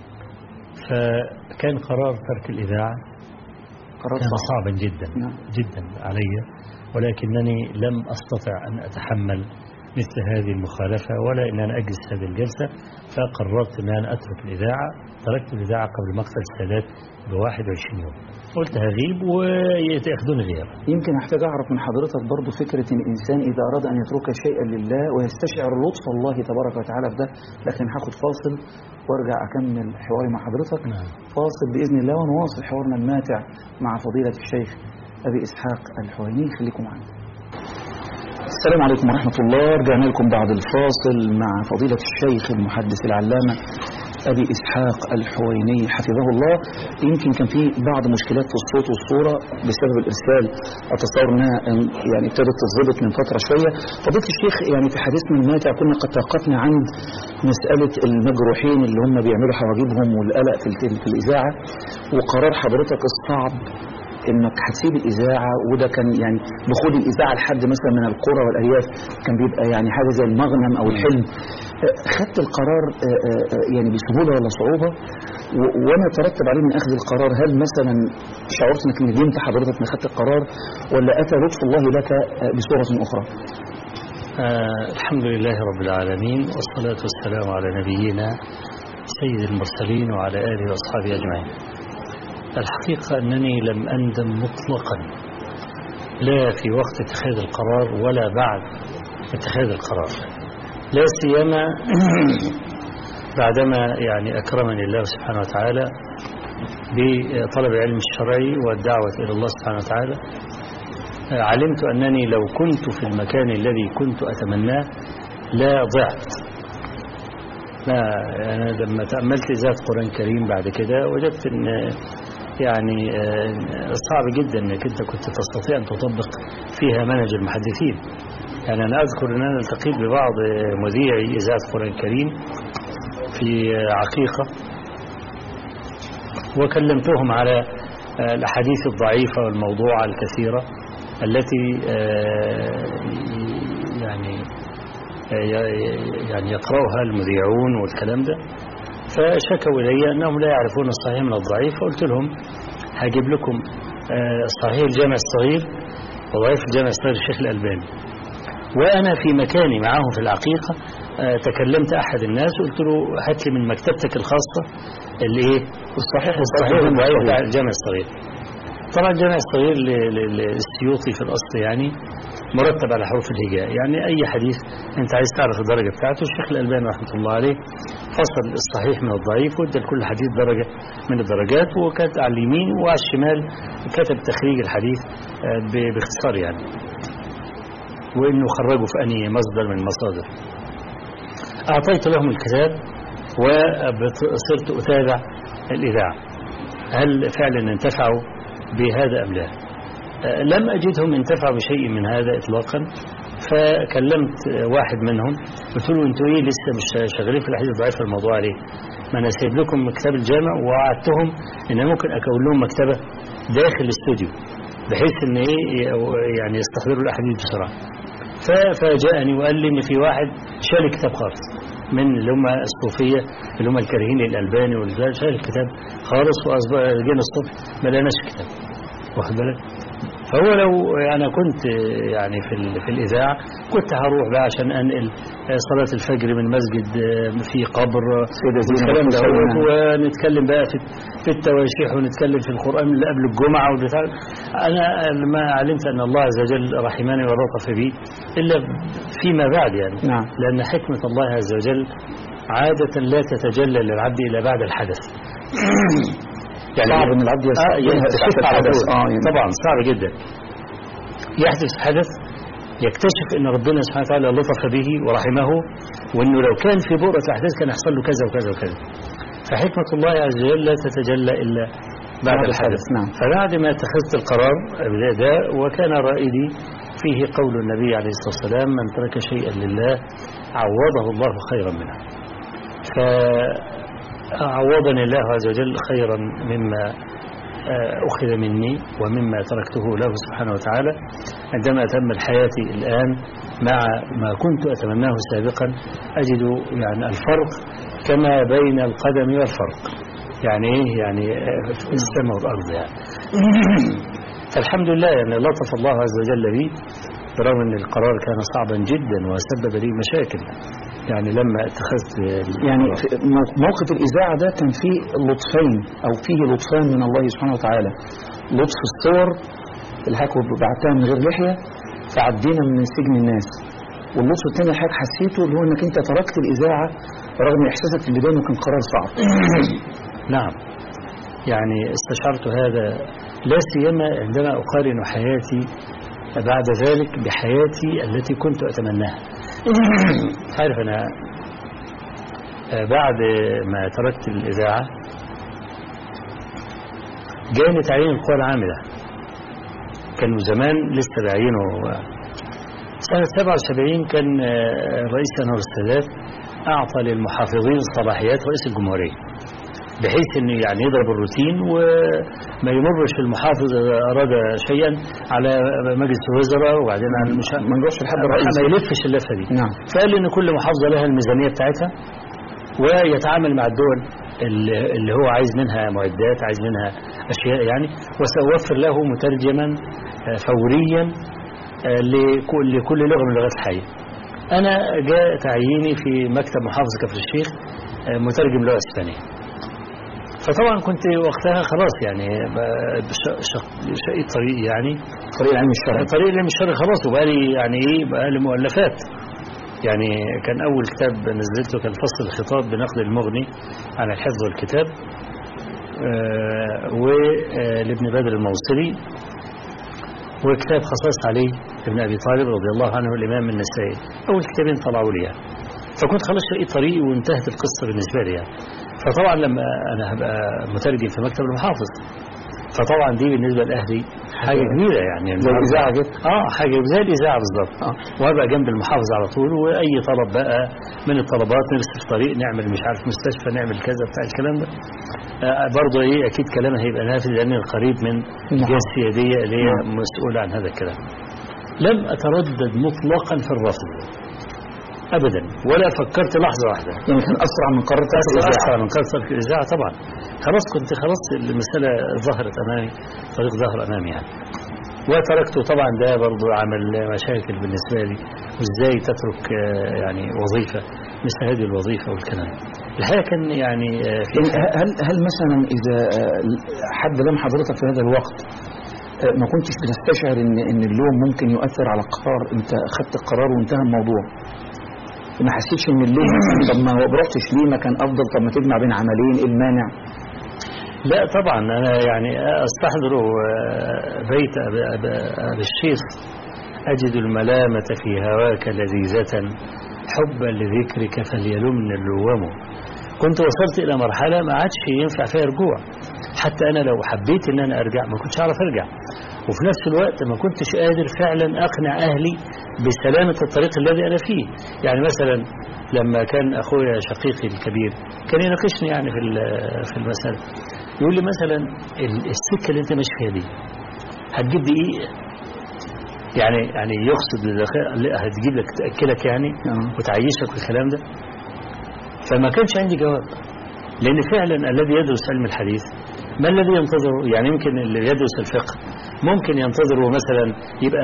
فكان قرار ترك الإذاعة قرار كان صعبا جدا جدا علي، ولكنني لم أستطع أن أتحمل مثل هذه المخالفة ولا أن أنا أجلس هذه الجلسة. فقررت أن أنا أترك الإذاعة. تركت الإذاعة قبل مقتل السادات بواحد وعشرين يوم. قلت هغيب ويأخذون غياب. يمكن أحتاج أعرف من حضرتك برضو فكرة أن الإنسان إذا أراد أن يترك شيئا لله ويستشعر لطف الله تبارك وتعالى في ده. لكن هاخد فاصل وارجع أكمل حواري مع حضرتك. نعم. فاصل بإذن الله ونواصل حوارنا الماتع مع فضيلة الشيخ أبي إسحاق الحويني. خليكم معنا. السلام عليكم ورحمة الله. رجعنا لكم بعد الفاصل مع فضيلة الشيخ المحدث العلامة أبي إسحاق الحويني حفظه الله. يمكن كان في بعض مشكلات في الصوت والصورة بسبب الإرسال. أتصور أنها يعني ابتدت تتظبط من فترة شوية. فضيلة الشيخ يعني في حديثنا الماتع كنا قد توقفنا عند مسألة المجروحين اللي هم بيعملوا حواجبهم والقلق في, في الإذاعة، وقرار حضرتك الصعب انك هتسيب الاذاعه. وده كان يعني دخول الاذاعه لحد مثلا من القرى والارياف كان بيبقى يعني حاجه زي المغنم او الحلم. خدت القرار يعني بسهوله ولا صعوبه؟ وانا ترتب عليه من اخذ القرار، هل مثلا شعرت انك ندمت حضرتك من خدت القرار، ولا اتى لطف الله لك بصوره اخرى؟ آه الحمد لله رب العالمين، والصلاه والسلام على نبينا سيد المرسلين وعلى اله واصحابه اجمعين. الحقيقة أنني لم أندم مطلقا، لا في وقت اتخاذ القرار ولا بعد اتخاذ القرار، لا سيما بعدما يعني أكرمني الله سبحانه وتعالى بطلب العلم الشرعي والدعوة إلى الله سبحانه وتعالى. علمت أنني لو كنت في المكان الذي كنت أتمناه لا ضعت. لا أنا لما تأملت ذات قرآن كريم بعد كده وجدت أن يعني صعب جدا أنك أنت كنت تستطيع أن تطبق فيها منهج المحدثين. يعني أنا أذكر أن أنا التقيت ببعض مذيعي إذاعة القرآن الكريم في عقيقة وكلمتهم على الأحاديث الضعيفة والموضوعة الكثيرة التي يعني يعني يقرأها المذيعون والكلام ده. فشكوا إلي أنهم لا يعرفون الصحيح من الضعيف. فقلت لهم هجيب لكم صحيح الجامع الصغير وضعيف الجامع الصغير الشيخ الألباني. وأنا في مكاني معهم في العقيقة تكلمت أحد الناس وقلت له هات لي من مكتبتك الخاصة اللي إيه الصحيح والصحيح والضعيف بتاع الجامع الصغير. طبعا الجامع الصغير للسيوطي في الأصل يعني مرتب على حروف الهجاء، يعني أي حديث أنت عايز تعرف الدرجة بتاعته. الشيخ الألباني رحمة الله عليه فصل الصحيح من الضعيف وادى لكل حديث درجة من الدرجات، وكانت على اليمين وعلى الشمال كتب تخريج الحديث باختصار يعني، وإنه خرجه في أي مصدر من المصادر. أعطيت لهم الكتاب وصرت أتابع الإذاعة هل فعلا انتفعوا بهذا أم لا. لم أجدهم انتفعوا بشيء من هذا إطلاقا. فكلمت واحد منهم قلت له انتوا ايه لسه مش شغالين في الحديث الضعيف الموضوع عليه؟ ما انا سايب لكم مكتب الجامع، ووعدتهم ان ممكن اكون لهم مكتبه داخل الاستوديو بحيث ان ايه يعني يستحضروا الاحاديث بسرعه. ففاجأني وقال لي ان في واحد شال الكتاب خالص من اللي هم الصوفيه اللي هم الكارهين للألباني والجال، شال الكتاب خالص. وجينا الصبح ما لقيناش الكتاب، واخد بالك؟ فهو لو أنا كنت يعني في في الإذاعة كنت هروح بقى عشان أنقل صلاة الفجر من مسجد في قبر والكلام ده، ونتكلم بقى في في التواشيح ونتكلم في القرآن اللي قبل الجمعة والبتاع. أنا ما علمت أن الله عز وجل رحمني ولطف بي إلا فيما بعد يعني. نعم. لأن حكمة الله عز وجل عادة لا تتجلى للعبد إلا بعد الحدث. يعني صعب ان العبد يستشف على طول. آه يعني. طبعا صعب جدا يحدث حدث يكتشف ان ربنا سبحانه وتعالى لطف به ورحمه، وانه لو كان في بؤرة الاحداث كان يحصل له كذا وكذا وكذا. فحكمة الله عز وجل لا تتجلى الا بعد, بعد الحدث. نعم. فبعد ما اتخذت القرار ده وكان رائدي فيه قول النبي عليه الصلاة والسلام من ترك شيئا لله عوضه الله خيرا منه. ف عوضني الله عز وجل خيرا مما أخذ مني ومما تركته له سبحانه وتعالى. عندما أتم حياتي الآن مع ما كنت أتمناه سابقا أجد يعني الفرق كما بين القدم والفرق، يعني إيه يعني السماء والأرض يعني. فالحمد لله يعني لطف الله عز وجل بي برغم أن القرار كان صعبا جدا وسبب لي مشاكل. يعني لما اتخذت يعني موقف الإذاعة ده كان فيه لطفين أو فيه لطفان من الله سبحانه وتعالى. لطف الصور الحاجة بعتها من غير لحية فعدينا من سجن الناس، واللطف الثاني الحاجة حسيته اللي هو انك انت تركت الإذاعة رغم إحساسك في البداية انه كان قرار صعب. نعم، يعني استشعرت هذا لا سيما عندما أقارن حياتي بعد ذلك بحياتي التي كنت أتمناها. عارف أنا بعد ما تركت الإذاعة جاني تعيين القوى العاملة. كانوا زمان لسه بعينه سنة سبعة وسبعين. كان رئيس أنور السادات أعطى للمحافظين صلاحيات رئيس الجمهورية بحيث أنه يعني يضرب الروتين وما يمرش المحافظ إذا أراد شيئا على مجلس الوزراء وبعدين على المشا... ما نروحش لحد الرئيس، ما يلفش اللفة دي. نعم. فقال إن كل محافظة لها الميزانية بتاعتها ويتعامل مع الدول اللي هو عايز منها معدات، عايز منها أشياء يعني، وسأوفر له مترجما فوريا لكل لغة من لغات الحياة. أنا جاء تعييني في مكتب محافظ كفر الشيخ مترجم لغة إسبانية. فطبعا كنت وقتها خلاص يعني شقيت طريق يعني طريق العلم الشرعي طريق العلم الشرعي خلاص، وبقالي يعني إيه بقالي مؤلفات. يعني كان أول كتاب نزلته كان فصل الخطاب بنقد المغني عن الحفظ والكتاب آه ولابن بدر الموصلي، وكتاب خصصت عليه ابن أبي طالب رضي الله عنه الإمام النسائي. أول كتابين طلعوا لي يعني. فكنت خلاص شقيت طريقي وانتهت القصة بالنسبة لي يعني. فطبعا لما أنا هبقى مترجم في مكتب المحافظ فطبعا دي بالنسبة لأهلي حاجة كبيرة يعني. زي الإذاعة جدا. اه حاجة زي الإذاعة بالظبط. اه وهبقى جنب المحافظ على طول، وأي طلب بقى من الطلبات نرسم طريق، نعمل مش عارف مستشفى، نعمل كذا بتاع الكلام ده. آه برضه ايه أكيد كلامها هيبقى نافذ لأن القريب من الجهة السيادية اللي هي مسؤولة عن هذا الكلام. لم أتردد مطلقا في الرفض أبدا، ولا فكرت لحظة واحدة. يعني كان أسرع من قرار ترك الإذاعة. أسرع من قرار ترك الإذاعة طبعا. خلاص كنت خلاص المسألة ظهرت أمامي، طريق ظهر أمامي يعني. وتركته طبعا. ده برضو عمل مشاكل بالنسبة لي، وإزاي تترك يعني وظيفة مثل هذه الوظيفة والكلام. الحقيقة كان يعني في هل هل مثلا إذا حد لم حضرتك في هذا الوقت ما كنتش بتستشعر إن إن اللوم ممكن يؤثر على القرار؟ أنت أخذت القرار وانتهى الموضوع، ما حسيتش ان اللوم طب ما هو برحتش ليه، ما كان افضل، طب ما تجمع بين عملين، ايه المانع؟ لا طبعا انا يعني استحضر بيت ابي الشيخ اجد الملامة في هواك لذيذة حبا لذكرك فليلمني اللوم. كنت وصلت الى مرحلة ما عادش ينفع فيها رجوع. حتى انا لو حبيت ان انا ارجع ما كنتش اعرف ارجع، وفي نفس الوقت ما كنتش قادر فعلا اقنع اهلي بسلامة الطريق الذي انا فيه. يعني مثلا لما كان اخويا شقيقي الكبير كان يناقشني يعني في في المسألة، يقول لي مثلا السكة اللي انت ماشي فيها دي هتجيب دقيق يعني يعني يقصد هتجيب لك تأكلك يعني وتعيشك والكلام ده. فما كانش عندي جواب، لأن فعلا الذي يدرس علم الحديث ما الذي ينتظره؟ يعني يمكن اللي يدرس الفقه ممكن ينتظره مثلا يبقى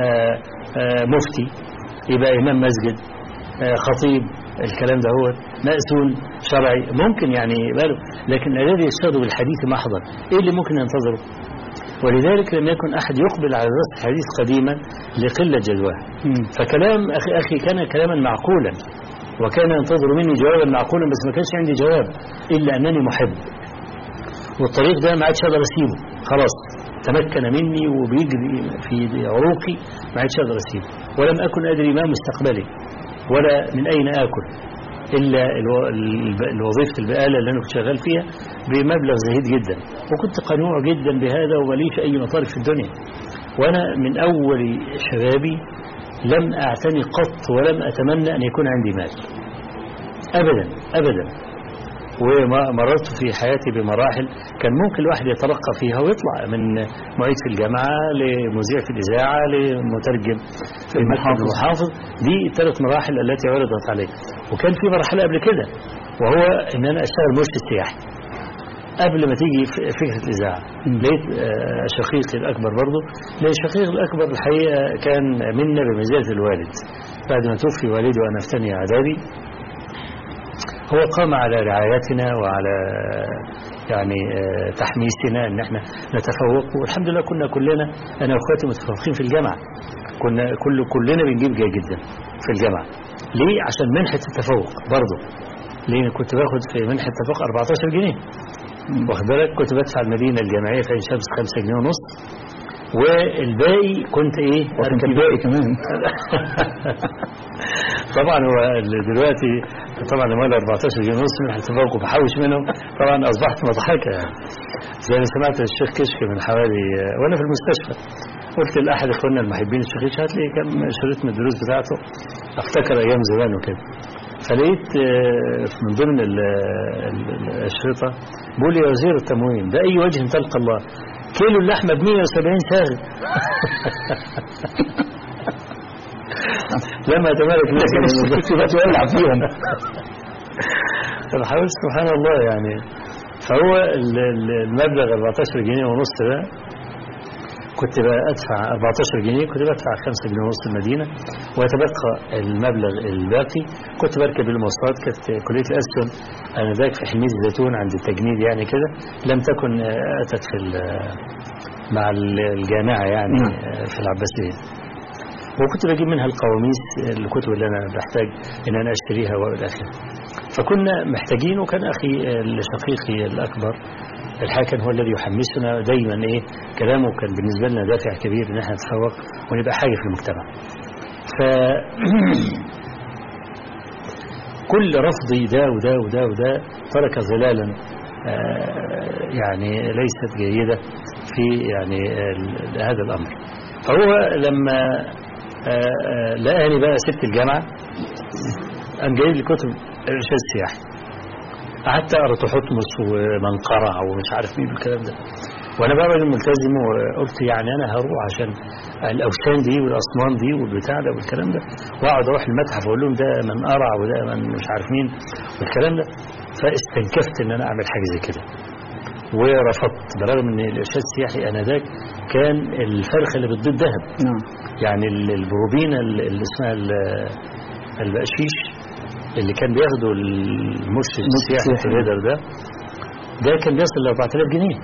مفتي، يبقى إمام مسجد، خطيب، الكلام ده هو مأذون شرعي، ممكن يعني يبقى له. لكن الذي يشتغل بالحديث محضا إيه اللي ممكن ينتظره؟ ولذلك لم يكن أحد يقبل على دراسة الحديث قديما لقلة جدواه. فكلام أخي أخي كان كلاما معقولا، وكان ينتظر مني جوابا معقولا، بس ما كانش عندي جواب إلا أنني محب، والطريق ده ما عادش أقدر أسيبه، خلاص تمكن مني وبيجري في عروقي، ما عادش أقدر أسيبه. ولم أكن أدري ما مستقبلي ولا من أين آكل إلا الوظيفة البقالة اللي أنا كنت شغال فيها بمبلغ زهيد جدا، وكنت قنوع جدا بهذا وماليش أي مطالب في الدنيا. وأنا من أول شبابي لم أعتني قط ولم أتمنى أن يكون عندي مال أبدا أبدا. ومررت في حياتي بمراحل كان ممكن الواحد يترقى فيها ويطلع من معيد في الجامعة لمذيع في الإذاعة لمترجم في المكتب المحافظ. دي الثلاث مراحل التي عرضت علي. وكان في مرحلة قبل كده وهو أن أنا أشتغل مرشد سياحي، قبل ما تيجي فكرة الإذاعة لقيت شقيقي الأكبر برضه، لأن شقيقي الأكبر الحقيقة كان منا بمنزلة الوالد. بعد ما توفي والدي وأنا في ثانية إعدادي هو قام على رعايتنا وعلى يعني تحميسنا ان احنا نتفوق، والحمد لله كنا كلنا انا واخواتي متفوقين في الجامعه، كنا كل كلنا بنجيب جيد جدا في الجامعه. ليه؟ عشان منحه التفوق برضه، لان كنت باخد في منحه التفوق أربعتاشر جنيه، واخد بالك، كنت بدفع المدينه الجامعيه في عين شمس خمسة جنيه ونص، والباقي كنت ايه وكنت الباقي كمان طبعا هو دلوقتي طبعا لما قال أربعتاشر جنيه ونص من التفوق وبحوش منهم طبعا اصبحت مضحكه يعني. زي ما سمعت الشيخ كشك من حوالي وانا في المستشفى، قلت لاحد اخواننا المحبين الشيخ كشك هات لي كم شريط من الدروس بتاعته، افتكر ايام زمان وكده، فلقيت من ضمن الاشرطه بيقول لي يا وزير التموين باي وجه تلقى الله كيلو اللحمه ب مية وسبعين ساغ لما تمالك الناس يلعب فيهم. فحاولت سبحان الله يعني. فهو المبلغ أربعتاشر جنيه ونص ده كنت أدفع أربعتاشر جنيه، كنت بدفع خمسة جنيه ونص المدينة، ويتبقى المبلغ الباقي كنت بركب المواصلات. كانت كلية الأسهم أنا ذاك في حميد الزيتون عند التجنيد يعني كده، لم تكن أتت في مع الجامعة يعني في العباسية، وكنت بجيب منها القواميس الكتب اللي أنا بحتاج إن أنا أشتريها وإلى آخره. فكنا محتاجين، وكان أخي الشقيقي الأكبر الحقيقة كان هو الذي يحمسنا دايما، إيه كلامه كان بالنسبة لنا دافع كبير إن احنا نتفوق ونبقى حاجة في المجتمع. ف كل رفضي ده وده وده وده ترك ظلالا يعني ليست جيدة في يعني هذا الأمر. فهو لما لقاني بقى سبت الجامعة قام جايب لي كتب الإرشاد السياحي، قعدت أقرأ تحتمس ومنقرع ومش عارف مين بالكلام ده، وأنا بقى راجل ملتزم، وقلت يعني أنا هروح عشان الأوثان دي والأصنام دي والبتاع ده والكلام ده، وأقعد أروح المتحف وأقول لهم ده من قرع وده من مش عارف مين والكلام ده. فاستنكفت إن أنا أعمل حاجة زي كده ورفضت، برغم ان الارشاد السياحي انذاك كان الفرخه اللي بتضيف ذهب. نعم. يعني البروبينه اللي اسمها البقشيش اللي كان بياخده المرشد السياحي في الهيدر ده ده كان بيصل ل أربعة آلاف جنيه.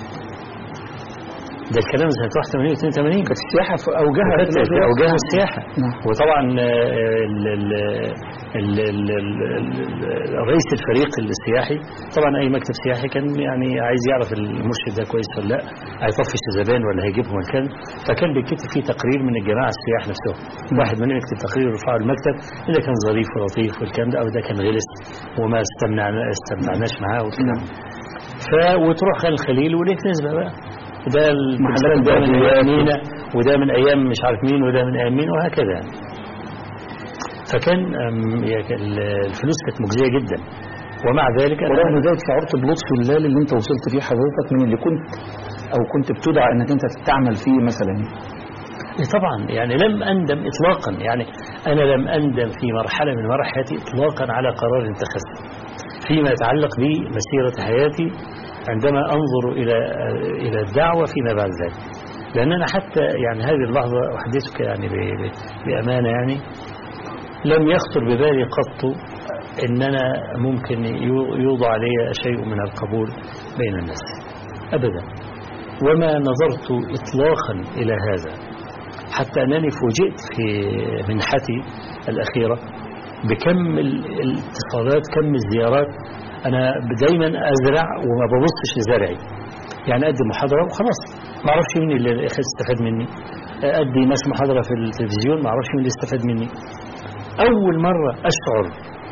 ده الكلام سنة واحد وثمانين واثنين وثمانين كانت السياحة في أوجها في أوجها السياحة. نعم. وطبعا ال ال ال ال رئيس الفريق السياحي طبعا أي مكتب سياحي كان يعني عايز يعرف المرشد ده كويس ولا لا، هيطفش الزبائن ولا هيجيبهم مكان، فكان بيكتب فيه تقرير من الجماعة السياح نفسهم، واحد منهم يكتب تقرير يرفعه المكتب إذا كان ظريف ولطيف والكلام ده، أو ده كان غلس وما استمتعنا استمتعناش معاه والكلام. ف وتروح خان الخليل وليك نسبة بقى، ده المحلات ده من أيام مينا وده من أيام مش عارف مين وده من أيام مين وهكذا يعني. فكان الفلوس كانت مجزية جدا، ومع ذلك ورغم ذلك شعرت بلطف الله اللي انت وصلت فيه حضرتك من اللي كنت أو كنت بتدعى أنك أنت تعمل فيه مثلا. طبعا يعني لم أندم إطلاقا، يعني أنا لم أندم في مرحلة من مراحل حياتي إطلاقا على قرار اتخذته فيما يتعلق بمسيرة حياتي عندما أنظر إلى إلى الدعوة فيما بعد ذلك. لأن أنا حتى يعني هذه اللحظة أحدثك يعني بأمانة يعني لم يخطر ببالي قط إن أنا ممكن يوضع لي شيء من القبول بين الناس أبدا، وما نظرت إطلاقا إلى هذا، حتى أنني فوجئت في منحتي الأخيرة بكم الاتصالات، كم الزيارات. أنا دايما أزرع وما ببصش لزرعي، يعني أدي محاضرة وخلاص ما أعرفش مين اللي استفاد مني، أدي مثلا محاضرة في التلفزيون ما أعرفش مين اللي استفاد مني. أول مرة أشعر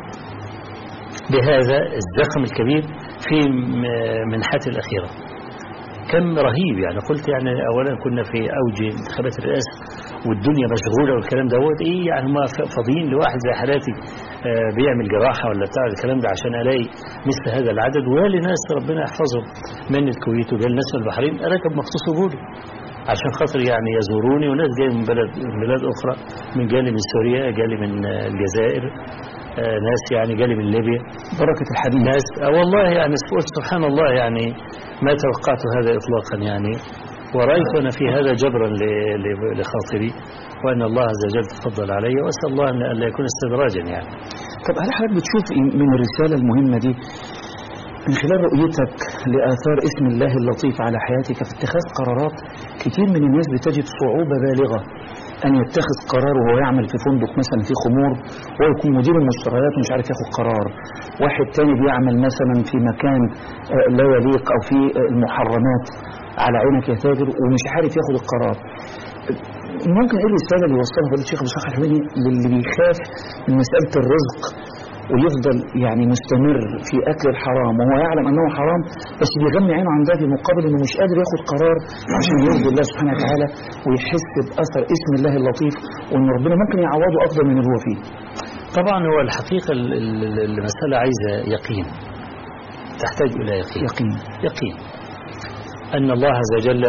بهذا الزخم الكبير في منحتي الأخيرة كم رهيب. يعني قلت يعني أولا كنا في أوج انتخابات الرئاسة والدنيا مشغولة والكلام دوت، إيه يعني ما فاضيين لواحد زي حالاتي آه بيعمل جراحة ولا بتاع الكلام ده عشان ألاقي مثل هذا العدد. ويالي ناس ربنا يحفظهم من الكويت وجال ناس من البحرين ركب مخصوص وجودي عشان خاطر يعني يزوروني، وناس جاي من بلد من بلاد أخرى، من جالي من سوريا، جالي من الجزائر، آه ناس يعني جالي من ليبيا بركة الحديث. ناس آه والله يعني سبحان الله يعني ما توقعت هذا إطلاقا يعني، ورأيت أنا في هذا جبرا لخاطري، وأن الله عز وجل تفضل علي، وأسأل الله أن لا يكون استدراجا يعني. طب هل حضرتك بتشوف من الرسالة المهمة دي من خلال رؤيتك لآثار اسم الله اللطيف على حياتك في اتخاذ قرارات؟ كتير من الناس بتجد صعوبة بالغة أن يتخذ قرار وهو يعمل في فندق مثلا في خمور، هو يكون مدير المشتريات ومش عارف ياخد قرار. واحد تاني بيعمل مثلا في مكان لا يليق أو في المحرمات على عينك يا تاجر ومش عارف ياخد القرار. ممكن ايه الرسالة اللي يوصلها فضيلة الشيخ أبو إسحاق الحويني للي بيخاف من مسألة الرزق ويفضل يعني مستمر في أكل الحرام وهو يعلم أنه حرام، بس بيغمي عينه عن ده في مقابل أنه مش قادر ياخد قرار عشان يرضي الله سبحانه وتعالى ويحس بأثر اسم الله اللطيف وأن ربنا ممكن يعوضه أفضل من اللي هو فيه؟ طبعا هو الحقيقة المسألة عايزة يقين، تحتاج إلى يقين. يقين يقين أن الله عز وجل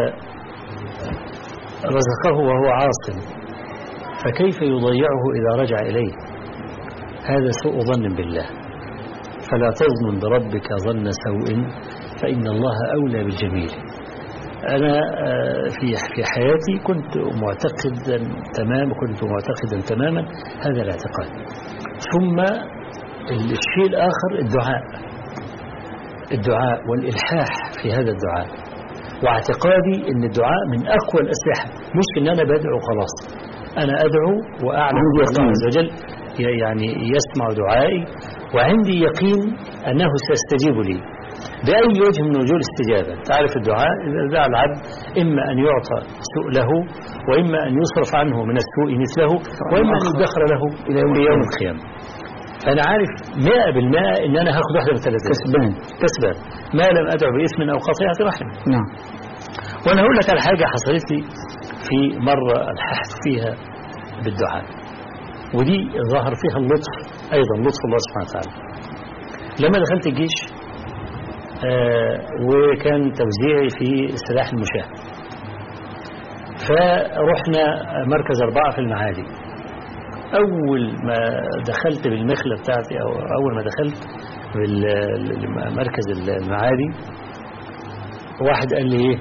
رزقه وهو عاصم، فكيف يضيعه إذا رجع إليه؟ هذا سوء ظن بالله، فلا تظن بربك ظن سوء فإن الله أولى بالجميل. أنا في في حياتي كنت معتقدا تماما كنت معتقدا تماما هذا الاعتقاد. ثم الشيء الآخر الدعاء الدعاء والإلحاح في هذا الدعاء، واعتقادي أن الدعاء من أقوى الأسلحة، مش أن أنا بدعو خلاص، أنا أدعو وأعلم أن الله عز وجل يعني يسمع دعائي، وعندي يقين أنه سيستجيب لي بأي وجه من وجوه الاستجابة. تعرف الدعاء إذا دعا العبد إما أن يعطى سؤله، وإما أن يصرف عنه من السوء مثله، وإما أن يدخر له في يوم القيامة. فأنا عارف مئة بالمئة إن أنا هاخد واحدة من ثلاثة كسبان كسبان ما لم أدعو باسم أو قطيعة رحم. نعم. وأنا أقول لك على حاجة حصلت لي في مرة الححت فيها بالدعاء، ودي ظهر فيها اللطف أيضا، لطف الله سبحانه وتعالى. لما دخلت الجيش آه وكان توزيعي في سلاح المشاة، فرحنا مركز أربعة في المعادي. أول ما دخلت بالمخلة بتاعتي أو أول ما دخلت بالمركز المعادي، واحد قال لي إيه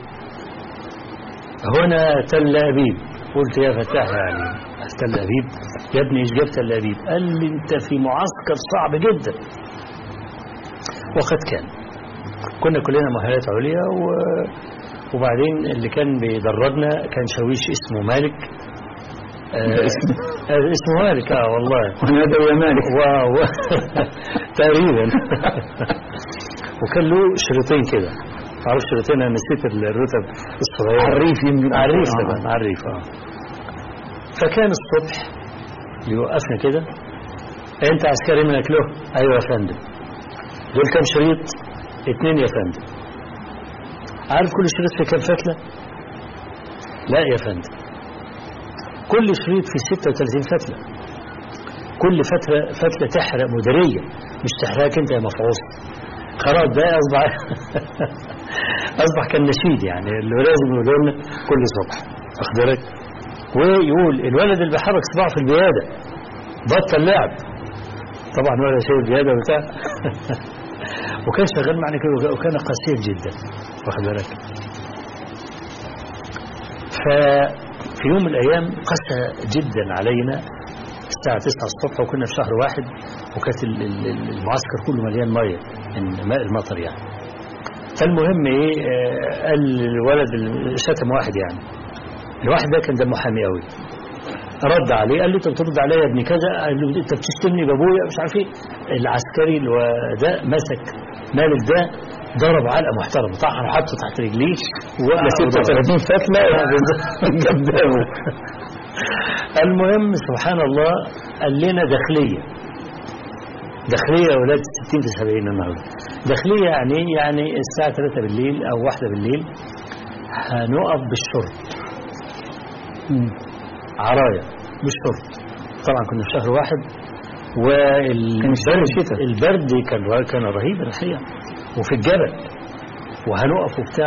هنا تل أبيب. قلت يا فتاح يا عليم تل أبيب يا ابني، إيش جاب تل أبيب؟ قال لي أنت في معسكر صعب جدا. وقد كان كنا كلنا مؤهلات عليا، وبعدين اللي كان بيدربنا كان شاويش اسمه مالك. آه اسمه مالك اه والله ونادى يا مالك واو تقريبا. وكان له شريطين كده، معرفش شريطين، انا نسيت الرتب الصغيره. عريف يمكن عريف طبعا عريف اه. فكان الصبح يوقفنا كده، انت عسكري منك له؟ ايوه يا فندم. دول كام شريط؟ اتنين يا فندم. عارف كل شريط في كام فتله؟ لا يا فندم، كل شريط في ستة وثلاثين فتلة. كل فتلة فتلة تحرق مديرية، مش تحرقك انت يا مفعوص. خلاص ده اصبح اصبح كالنشيد يعني اللي لازم يقولوا لنا كل صبح، واخد بالك؟ ويقول الولد اللي بيحرك صباعه في البيادة بطل لعب. طبعا ولا شيء البيادة بتاع وكان شغال معنا كده، وكان قاسيا جدا، واخد بالك؟ ف في يوم من الأيام قسى جدا علينا الساعة تسعة الصبح، وكنا في شهر واحد، وكانت المعسكر كله مليان مية من ماء المطر يعني. فالمهم ايه، قال الولد شتم واحد يعني، الواحد ده كان دمه حامي قوي، رد عليه قال له انت بترد عليا يا ابن كذا، قال له انت بتشتمني بابويا مش عارف ايه. العسكري ده مسك مالك ده ضرب علقه محترمه، طحن وحطه تحت رجليه وقع ستة وثلاثين فتله قدامه. المهم سبحان الله قال لنا داخليه داخليه يا اولاد ستين في سبعين النهارده. داخليه يعني يعني الساعه ثلاثة بالليل او واحدة بالليل هنقف بالشرط عرايا بالشرط. طبعا كنا في شهر واحد، والبرد البرد كان كان رهيب الحقيقه، وفي الجبل وهنقف وبتاع.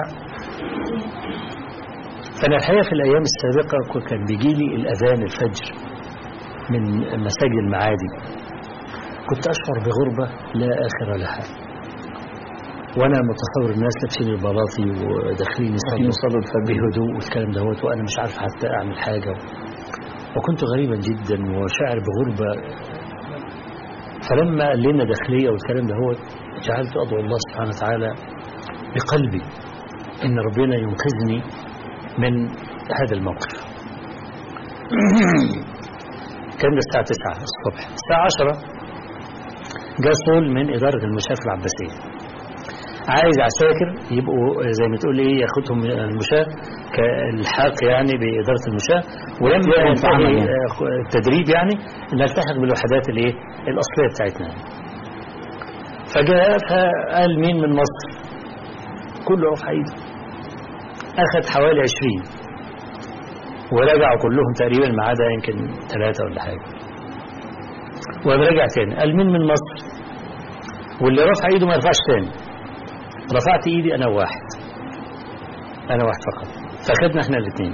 فأنا الحقيقة في الأيام السابقة كان بيجي لي الأذان الفجر من مساجد المعادي، كنت أشعر بغربة لا آخر لها، وأنا متصور الناس لابسين البلاطي وداخلين يصلوا بهدوء والكلام دوت، وأنا مش عارف حتى أعمل حاجة، وكنت غريبا جدا وشاعر بغربة. فلما قال لنا داخلية والكلام دوت جعلت أدعو الله سبحانه وتعالى بقلبي إن ربنا ينقذني من هذا الموقف. كان الساعة تسعة الصبح. الساعة عشرة جاء صول من إدارة المشاة في العباسية، عايز عساكر يبقوا زي ما تقول ايه ياخدهم المشاة كالحاق يعني بإدارة المشاة، ولما ينتهي التدريب يعني نلتحق بالوحدات الايه الأصلية بتاعتنا. فجاء فقال مين من مصر؟ كله رفع ايده. أخذ حوالي عشرين ورجعوا كلهم تقريبا ما عدا يمكن ثلاثة ولا حاجة، ورجع تاني قال مين من مصر؟ واللي رفع ايده ما يرفعش تاني. رفعت ايدي انا واحد انا واحد فقط، فاخدنا احنا الاثنين.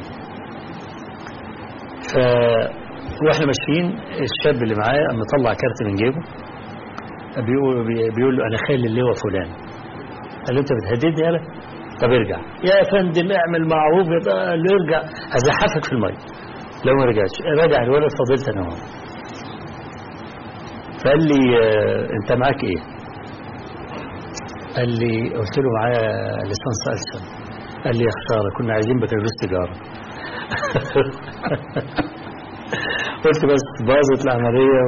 ف واحنا ماشيين الشاب اللي معايا اما طلع كارت من جيبه بيقول بيقول له انا خالي اللواء فلان. قال له انت بتهددني؟ قال طب ارجع يا فندم اعمل معروف. قال له ارجع هزحفك في الميه لو ما رجعتش. رجع الولد فضلت انا هون. فقال لي اه انت معاك ايه؟ قال لي قلت له معايا ليسانس ألسن. قال لي يا خسارة كنا عايزين بكالوريوس تجارة. قلت بس باظت العملية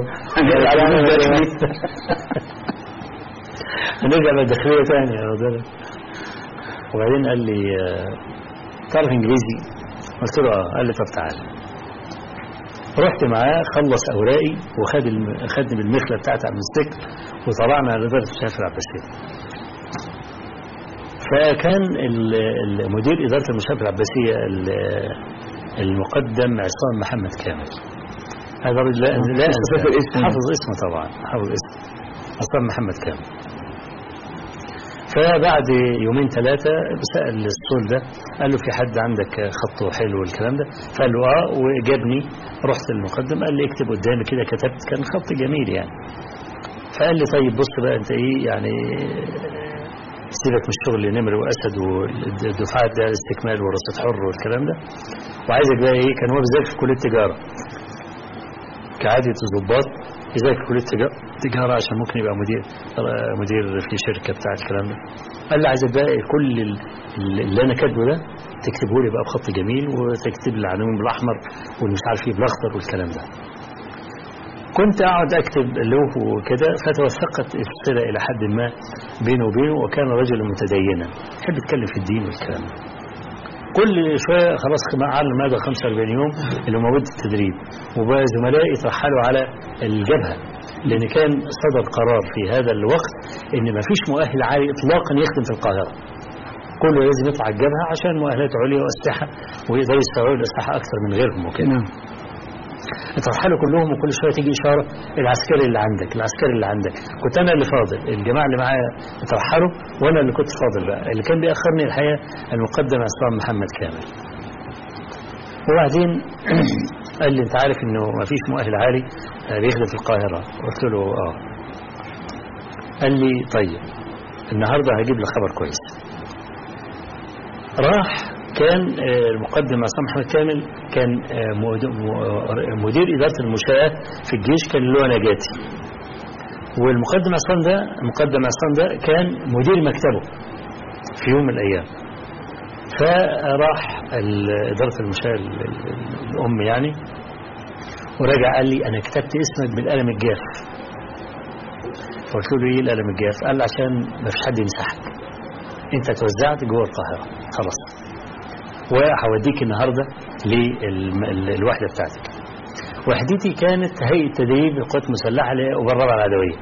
ونرجع للداخلية تاني يا رجل. وبعدين قال لي تعرف انجليزي؟ قلت له اه. قال لي طب تعالى. رحت معاه خلص اوراقي وخد الم... خدني بالمخله بتاعتي على المستك وطلعنا على اداره الشافعي العباسيه. فكان المدير اداره المشافعي العباسيه المقدم عصام محمد كامل. هذا الرجل لا لا حافظ اسمه طبعا، حافظ اسمه عصام محمد كامل. فبعد يومين ثلاثة سأل الصول ده قال له في حد عندك خطه حلو والكلام ده؟ فقال له اه. وجابني رحت للمقدم قال لي اكتب قدامي كده. كتبت كان خط جميل يعني. فقال لي طيب بص بقى انت ايه يعني سيبك من الشغل نمر واسد والدفعات ده استكمال ورصة حر والكلام ده، وعايزك بقى ايه. كان هو بيذاكر في كلية تجارة كعادة الضباط، يذاكر كلية تجارة عشان ممكن يبقى مدير مدير في شركة بتاع الكلام ده. قال لي عايزك بقى كل اللي انا كاتبه ده تكتبه لي بقى بخط جميل وتكتب لي العناوين بالاحمر والمش عارف ايه بالاخضر والكلام ده. كنت اقعد اكتب له وكده. فتوثقت الصله الى حد ما بينه وبينه، وكان رجلا متدينا يحب يتكلم في الدين والكلام ده. كل شويه خلاص على المدى خمسة وأربعين يوم اللي موجود التدريب، وبقى زملائي ترحلوا على الجبهه، لان كان صدر قرار في هذا الوقت ان ما فيش مؤهل عالي اطلاقا يخدم في القاهره، كله لازم يطلع الجبهه عشان مؤهلات عليا واسلحه ويقدروا يستوعبوا الاسلحه اكثر من غيرهم وكده. اترحلوا كلهم، وكل شويه تيجي اشاره العسكري اللي عندك العسكري اللي عندك. كنت انا اللي فاضل، الجماعه اللي معايا اترحلوا وانا اللي كنت فاضل بقى. اللي كان بيأخرني الحقيقه المقدم عصام محمد كامل. وبعدين قال لي انت عارف انه ما فيش مؤهل عالي بيخدم في القاهره؟ قلت له اه. قال لي طيب النهارده هجيب لك خبر كويس. راح كان المقدم عصام محمد كامل كان مدير إدارة المشاة في الجيش، كان له نجاتي. والمقدم عصام ده المقدم عصام ده كان مدير مكتبه في يوم من الأيام. فراح إدارة المشاة الأم يعني ورجع قال لي أنا كتبت اسمك بالقلم الجاف. فقلت له إيه القلم الجاف؟ قال لي عشان ما فيش حد يمسحك، أنت توزعت جوه القاهرة خلاص، وهوديك النهاردة للوحدة بتاعتك. وحدتي كانت هيئة تدريب القوات المسلحة وبالرابعة العدوية.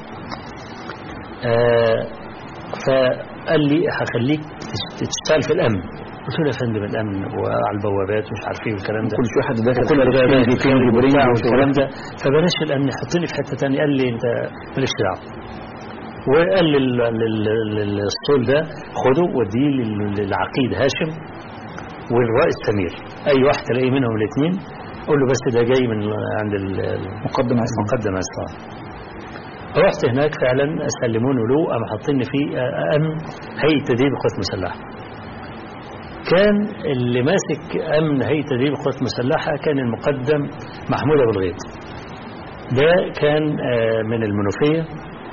آه فقال لي هخليك تشتغل في الأمن. قلت له يا فندم الأمن وعلى البوابات ومش عارف ايه والكلام ده، كل شوية حد داخل كل البوابات والكلام ده، فبلاش الأمن حطني في حتة تانية. قال لي أنت مالكش دعوة. وقال للصول ده خده وديه للعقيد هاشم والرائد سمير، اي واحد تلاقي منهم الاثنين قول له بس ده جاي من عند المقدم عصام. رحت هناك فعلا سلموني له، قام حاطيني في امن هيئه تدريب القوات المسلحه. كان اللي ماسك امن هيئه تدريب القوات المسلحه كان المقدم محمود ابو الغيط. ده كان من المنوفيه،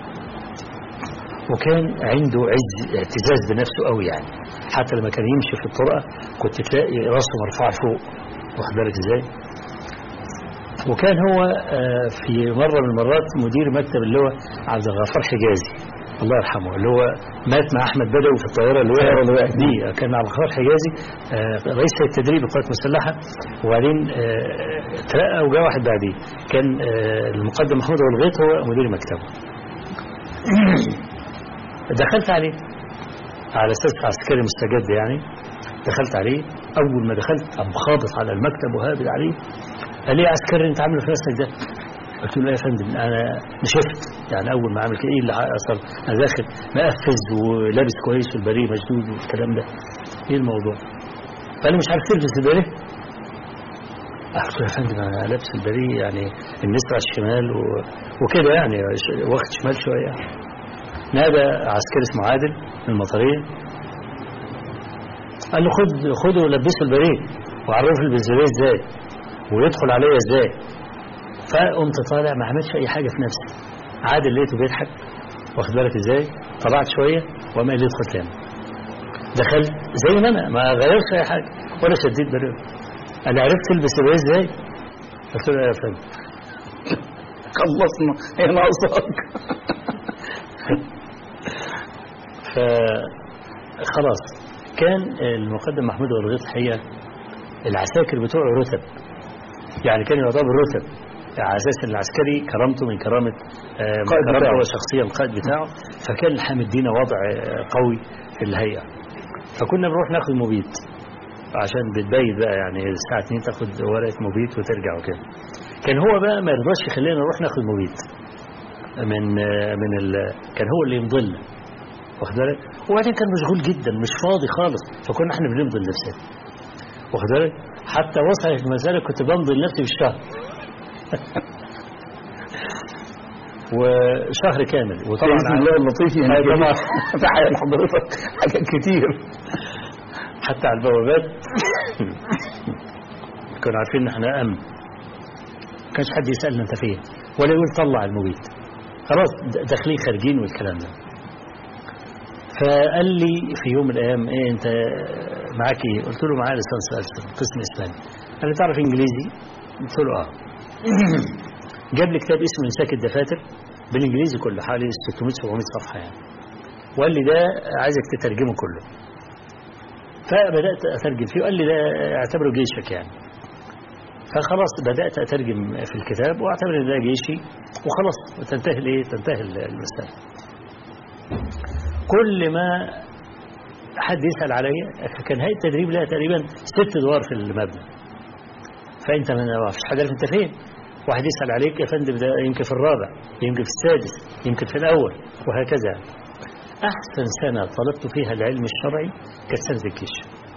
وكان عنده عز اعتزاز بنفسه قوي يعني، حتى لما كان يمشي في الطرقه كنت تلاقي راسه مرفوع فوق، واخد بالك ازاي؟ وكان هو في مرة من المرات مدير مكتب اللي هو عبد الغفار حجازي الله يرحمه، اللي هو مات مع أحمد بدوي في الطيارة اللي وقعت دي. كان عبد الغفار حجازي رئيس التدريب القوات المسلحة، وبعدين ترقى وجاء واحد بعديه كان المقدم محمود أبو الغيط هو مدير مكتبه. دخلت عليه على أساس عسكري مستجد يعني. دخلت عليه، أول ما دخلت قام خابط على المكتب وهابط عليه، قال لي يا عسكري انت عامل في نفسك ده؟ قلت له يا فندم انا نشفت يعني، اول ما عمل كده ايه اللي حصل؟ انا داخل مقفز ولابس كويس والبريه مشدود والكلام ده، ايه الموضوع؟ قال لي مش عارف تلبس البريه؟ قلت له يا فندم انا لابس البريه يعني النسر على الشمال و... وكده يعني واخد شمال شويه. نادى عسكري اسمه عادل من المطريه، قال له خد خده ولبسه البريه وعرفه البنزليه ازاي ويدخل عليا ازاي. فقمت طالع ما عملش اي حاجه في نفسي. عادل لقيته بيضحك، واخد بالك ازاي؟ طلعت شويه وقام قال لي ادخل تاني. دخلت زي ما انا، ما غيرتش اي حاجه ولا شديت بريه. انا عرفت تلبس البريه ازاي؟ قلت له يا فندم خلصنا هي ناقصاك. فخلاص كان المقدم محمود أبو الغيط الحقيقه العساكر بتوعه رتب، يعني كان يعتبر رتب على اساس العسكري كرامته من كرامه كرامته هو شخصيا القائد بتاعه، فكان حامد دينا وضع قوي في الهيئه. فكنا بنروح ناخد مبيت عشان بتبيت بقى يعني الساعه اتنين تاخد ورقه مبيت وترجع وكده. كان هو بقى ما يرضاش يخلينا نروح ناخد مبيت من من ال... كان هو اللي يمضلنا، واخد بالك؟ وبعدين كان مشغول جدا مش فاضي خالص، فكنا احنا بنمضي لنفسنا، واخد بالك؟ حتى وصلت المسألة كنت بمضي لنفسي بالشهر وشهر كامل. وطبعا الله اللطيف يعني طبعا تحية لحضرتك حاجات كتير حتى على البوابات كانوا عارفين ان احنا امن، ما كانش حد يسالنا انت فين ولا يقول طلع المبيت، خلاص داخلين خارجين والكلام ده. فقال لي في يوم من الايام ايه انت معاك ايه؟ قلت له معايا لسانس ألسن قسم اسباني. قال لي تعرف انجليزي؟ قلت له اه. جاب لي كتاب اسمه مساك الدفاتر بالانجليزي كله حوالي ستمائة سبعمائة صفحه يعني، وقال لي ده عايزك تترجمه كله. فبدات اترجم فيه وقال لي ده اعتبره جيشك يعني. فخلاص بدات اترجم في الكتاب واعتبر ان ده جيشي وخلاص تنتهي الايه؟ تنتهي المساله. كل ما حد يسأل عليا، كان هيئة التدريب لها تقريبا ست ادوار في المبنى، فانت ما فيش حاجه انت فين؟ واحد يسأل عليك يا فندم ده يمكن في الرابع، يمكن في السادس، يمكن في الاول، وهكذا. احسن سنه طلبت فيها العلم الشرعي كانت سنه الجيش.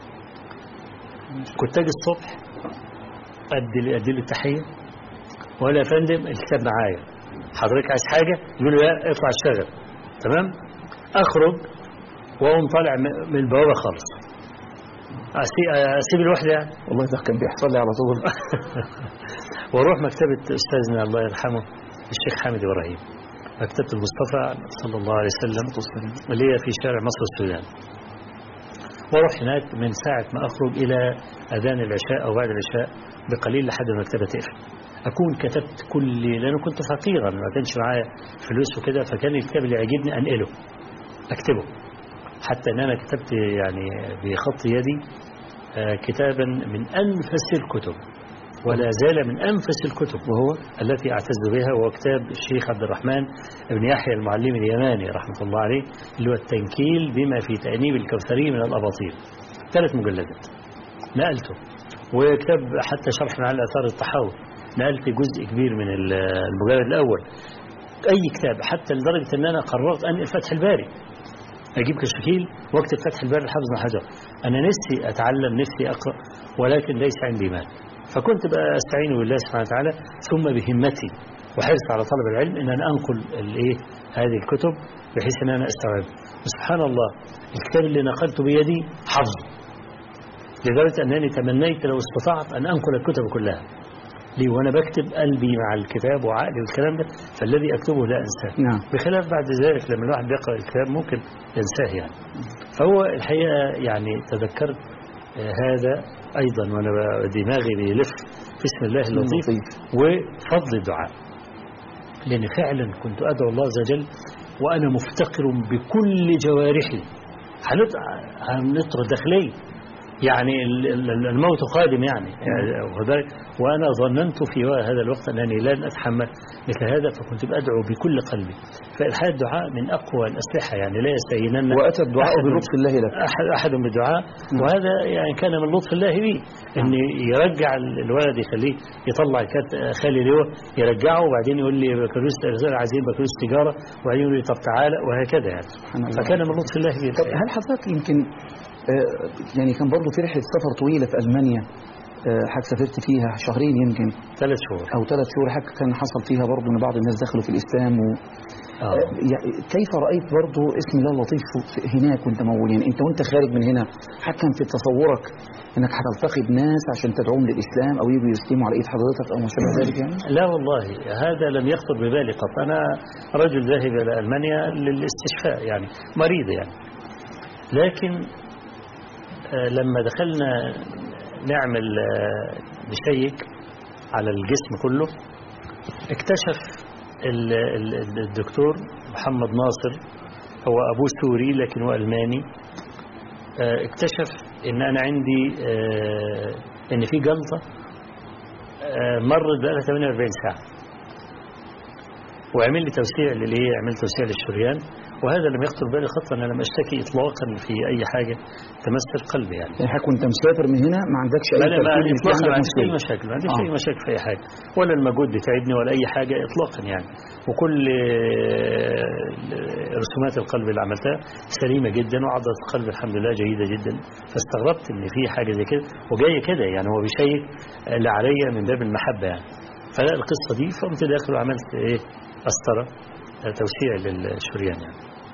كنت اجي الصبح ادي ادي له التحيه، ولا يا فندم الكتاب معايا، حضرتك عايز حاجه؟ يقول له لا اطلع اشتغل، تمام؟ اخرج واقوم طالع من البوابه خالص، اسيب الوحده يعني. والله ده كان بيحصل لي على طول. واروح مكتبه استاذنا الله يرحمه الشيخ حامد ابراهيم، مكتبه المصطفى صلى الله عليه وسلم اللي هي في شارع مصر السودان، واروح هناك من ساعه ما اخرج الى اذان العشاء او بعد العشاء بقليل لحد ما المكتبه تقفل. اكون كتبت كل، لانه كنت فقيرا ما كانش معايا فلوس وكده، فكان الكتاب اللي يعجبني انقله اكتبه، حتى ان انا كتبت يعني بخط يدي كتابا من انفس الكتب ولا زال من انفس الكتب، وهو التي اعتز بها، وهو كتاب الشيخ عبد الرحمن بن يحيى المعلم اليماني رحمه الله عليه، اللي هو التنكيل بما في تأنيب الكوثري من الاباطيل، ثلاث مجلدات نقلته. وكتاب حتى شرح معالي اثار الطحاوي نقلت جزء كبير من المجلد الاول. اي كتاب، حتى لدرجه ان انا قررت انقل فتح الباري، اجيب كشكيل واكتب فتح الباري لحافظ بن حجر. انا نفسي اتعلم، نفسي اقرا، ولكن ليس عندي مال، فكنت بقى استعين بالله سبحانه وتعالى ثم بهمتي وحرص على طلب العلم ان انا انقل الايه هذه الكتب بحيث ان انا استوعبها. وسبحان الله الكتاب اللي نقلته بيدي حفظ، لدرجه انني تمنيت لو استطعت ان انقل الكتب كلها لي وانا بكتب قلبي مع الكتاب وعقلي والكلام ده، فالذي اكتبه لا انساه. نعم. بخلاف بعد ذلك لما الواحد بيقرا الكتاب ممكن ينساه يعني. فهو الحقيقه يعني تذكرت هذا ايضا وانا دماغي بيلف بسم الله اللطيف وفضل الدعاء، لان فعلا كنت ادعو الله عز وجل وانا مفتقر بكل جوارحي. هنطر داخلي يعني الموت قادم يعني, يعني وأنا ظننت في هذا الوقت أنني لن أتحمل مثل هذا، فكنت أدعو بكل قلبي. فالحقيقة الدعاء من أقوى الأسلحة يعني لا يستهينن. وأتى الدعاء بلطف الله لك أحد, أحد بالدعاء. وهذا يعني كان من لطف الله بي أن يرجع الولد يخليه يطلع خالي لواء يرجعه وبعدين يقول لي بكالوريوس عايزين بكالوريوس تجارة وبعدين يقول لي طب تعالى وهكذا يعني. فكان من لطف الله بي. طب هل حضرتك يمكن يعني كان برضه في رحلة سفر طويلة في ألمانيا حضرتك سافرت فيها شهرين يمكن ثلاث شهور أو ثلاث شهور حضرتك كان حصل فيها برضه إن بعض الناس دخلوا في الإسلام و... آه. يعني كيف رأيت برضه اسم الله اللطيف هناك وأنت موجود؟ يعني أنت وأنت خارج من هنا حتى في تصورك إنك هتلتقي بناس عشان تدعوهم للإسلام أو يجوا يسلموا على إيد حضرتك أو ما شابه ذلك يعني؟ لا والله هذا لم يخطر ببالي قط. أنا رجل ذاهب إلى ألمانيا للاستشفاء يعني مريض يعني. لكن لما دخلنا نعمل نشيك على الجسم كله اكتشف الدكتور محمد ناصر هو أبوه سوري لكن هو ألماني، اكتشف ان انا عندي ان في جلطة مرت بقى ثمانية وأربعين ساعة، وعمل لي توسيع للايه عمل توسيع للشريان، وهذا لم يخطر بالي خطوة. أنا لم أشتكي إطلاقا في أي حاجة تمس القلب يعني. يعني كنت مسافر من هنا ما عندكش أي تفكير؟ لا ما عنديش أي مشاكل، ما عنديش آه. أي مشاكل في أي حاجة، ولا المجهود بتاعدني ولا أي حاجة إطلاقا يعني. وكل رسومات القلب اللي عملتها سليمة جدا، وعضلة القلب الحمد لله جيدة جدا. فاستغربت إن في حاجة زي كده وجاية كده يعني، هو بيشيك لعليا من باب المحبة يعني. فلا القصة دي فقمت داخل وعملت إيه قسطرة توسيع للشريان يعني.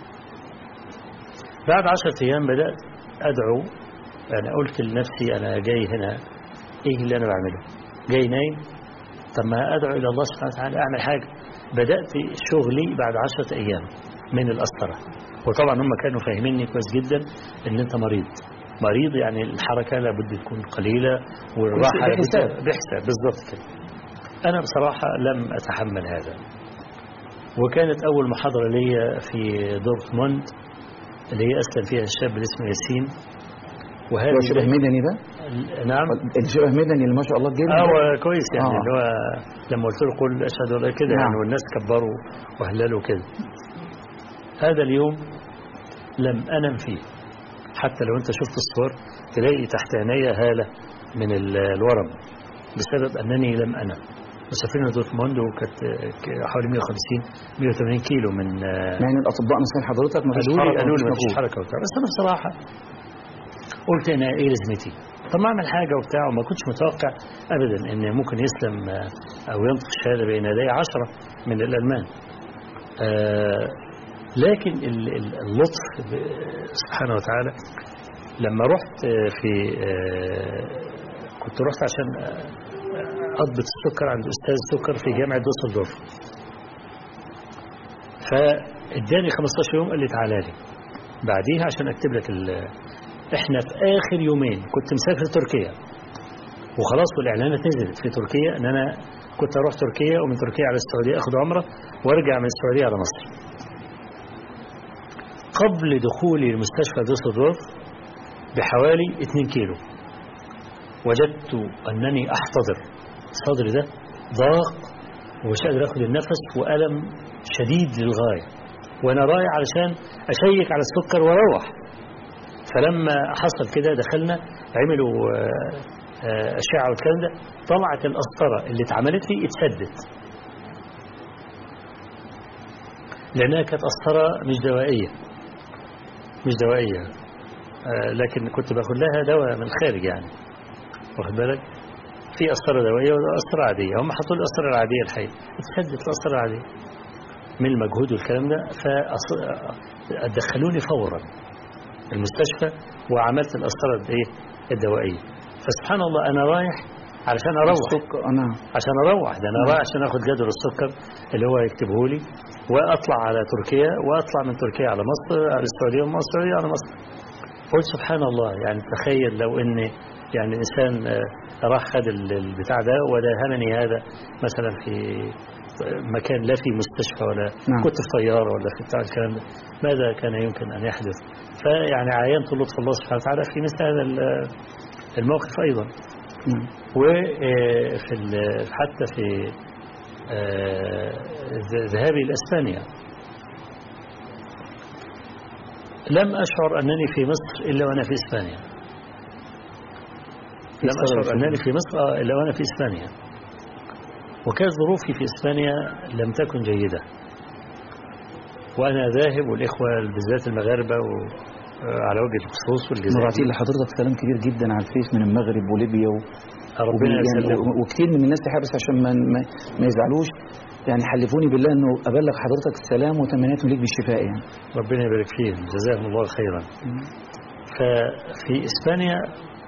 بعد عشرة أيام بدأت أدعو. أنا قلت لنفسي أنا جاي هنا إيه اللي أنا بعمله؟ جاي نايم؟ طب ما أدعو إلى الله سبحانه وتعالى أعمل حاجة. بدأت شغلي بعد عشرة أيام من القسطرة، وطبعا هم كانوا فاهميني كويس جدا إن أنت مريض مريض يعني الحركة لابد تكون قليلة والراحة بحساب بحساب بالضبط كده. أنا بصراحة لم أتحمل هذا، وكانت أول محاضرة لي في دورتموند اللي هي أسلم فيها الشاب اللي اسمه ياسين. وهذا هو شبه مدني ده؟ نعم الشبه مدني اللي ما شاء الله جدا. اه كويس يعني آه. اللي هو لما قلت له قل أشهد أن لا إله إلا الله كده نعم. يعني، والناس كبروا وهللوا كده. هذا اليوم لم أنم فيه، حتى لو أنت شفت الصور تلاقي تحت عيني هالة من الورم بسبب أنني لم أنم. مسافرين دورتموند وكانت حوالي مئة وخمسين مئة وثمانين كيلو من يعني الأطباء نصحين حضرتك ما فيش حركة قالوا لي ما فيش حركة وبتاع. بس أنا بصراحة قلت أنا إيه لازمتي؟ طب ما أعمل حاجة وبتاع، وما كنتش متوقع أبدا إن ممكن يسلم أو ينطق الشهادة بين يدي عشرة من الألمان. آه لكن اللطف سبحانه وتعالى لما رحت في آه كنت رحت عشان أضبط السكر عند أستاذ سكر في جامعة دوسلدورف، فاداني خمستاشر يوم قال لي تعالى لي بعديها عشان أكتب لك إحنا في آخر يومين كنت مسافر تركيا وخلاص، والإعلانات نزلت في تركيا إن أنا كنت أروح تركيا ومن تركيا على السعودية أخذ عمرة وارجع من السعودية على مصر. قبل دخولي لمستشفى دوسلدورف بحوالي اثنين كيلو وجدت أنني أحتضر، صدري ده ضاق ومش قادر أخذ النفس وألم شديد للغاية، وأنا رايح علشان أشيك على السكر وأروح. فلما حصل كده دخلنا عملوا أشعة والكلام ده، طلعت القسطرة اللي اتعملت فيه اتسدت لأنها كانت قسطرة مش دوائية مش دوائية لكن كنت باخد لها دواء من الخارج يعني، واخد بالك. في قسطرة دوائية وقسطرة عادية. هم حطوا لي القسطرة العادية الحقيقة، اتسدت القسطرة العادية من المجهود والكلام ده، فدخلوني فورا المستشفى وعملت القسطرة ايه الدوائية. فسبحان الله أنا رايح علشان أروح أنا عشان أروح ده أنا رايح عشان أخذ جدول السكر اللي هو يكتبه لي، وأطلع على تركيا، وأطلع من تركيا على مصر، على السعودية، ومن السعودية على مصر. قلت سبحان الله، يعني تخيل لو إن يعني إنسان راح خد البتاع ده وداهمني هذا مثلا في مكان لا في مستشفى ولا نعم. كنت في طيارة ولا في بتاع الكلام ده، ماذا كان يمكن أن يحدث؟ فيعني عاينت لطف الله سبحانه وتعالى في مثل هذا الموقف أيضا. نعم. وفي حتى في ذهابي لإسبانيا لم أشعر أنني في مصر إلا وأنا في إسبانيا. لم أشعر أنني في مصر إلا وأنا في إسبانيا. وكانت ظروفي في إسبانيا لم تكن جيدة وأنا ذاهب، والإخوة بالذات المغاربة وعلى وجه الخصوص والجزائر. مراتين لحضرتك كلام كبير جدا على الفيس من المغرب وليبيا و... ربنا يسلمك. وكثير من الناس يحرص عشان ما, ما يزعلوش، يعني حلفوني بالله انه ابلغ حضرتك السلام وتمنياتهم ليك بالشفاء. يعني ربنا يبارك فيهم، جزاهم الله خيرا. ففي اسبانيا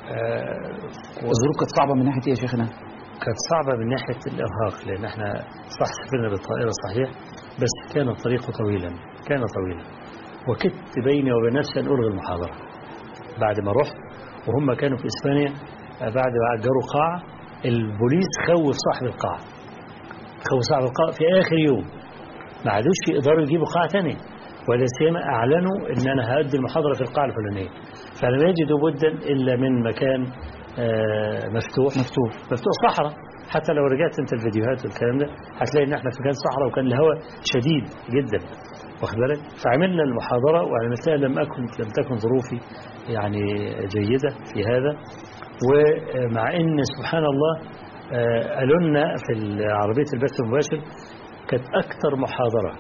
الظروف كانت صعبه من ناحيه ايه يا شيخنا؟ كانت صعبه من ناحيه الارهاق، لان احنا صح سافرنا بالطائره صحيح، بس كان الطريق طويلا، كان طويلا. وكدت بيني وبين نفسي ان الغي المحاضره بعد ما رحت، وهم كانوا في اسبانيا بعد ما أجروا قاعة، البوليس خوف صاحب القاعة، خوف صاحب القاعة في آخر يوم، ما عادوش يقدروا يجيبوا قاعة تانية، ولا سيما أعلنوا إن أنا هأدي المحاضرة في القاعة الفلانية. فلم يجدوا بدا إلا من مكان مفتوح مفتوح مفتوح صحراء. حتى لو رجعت أنت الفيديوهات والكلام ده هتلاقي إن إحنا في مكان صحراء، وكان الهواء شديد جدا، واخد بالك. فعملنا المحاضرة وعملتها، لم أكن لم تكن ظروفي يعني جيدة في هذا. ومع ان سبحان الله قالوا لنا في عربية البث المباشر كانت اكثر محاضرة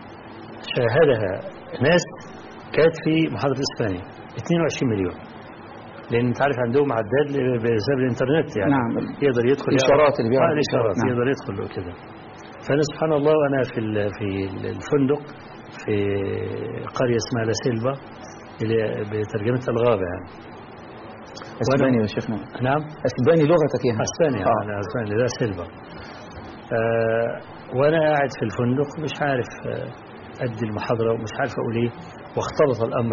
شاهدها ناس كانت في محاضرة اسبانيا اثنين وعشرين مليون، لان انت عارف عندهم عداد بسبب الانترنت، يعني نعم. يقدر يدخل الاشارات اللي بيعرف الاشارات نعم. يقدر يدخل كده. فانا سبحان الله وانا في في الفندق في قرية اسمها لا سيلفا اللي بترجمة الغابة يعني. اسباني يا شيخنا؟ نعم اسباني لغتك يعني؟ اسباني آه. انا اسباني لا سيلفا. آه وانا قاعد في الفندق مش عارف ادي المحاضره ومش عارف اقول ايه، واختلط الامر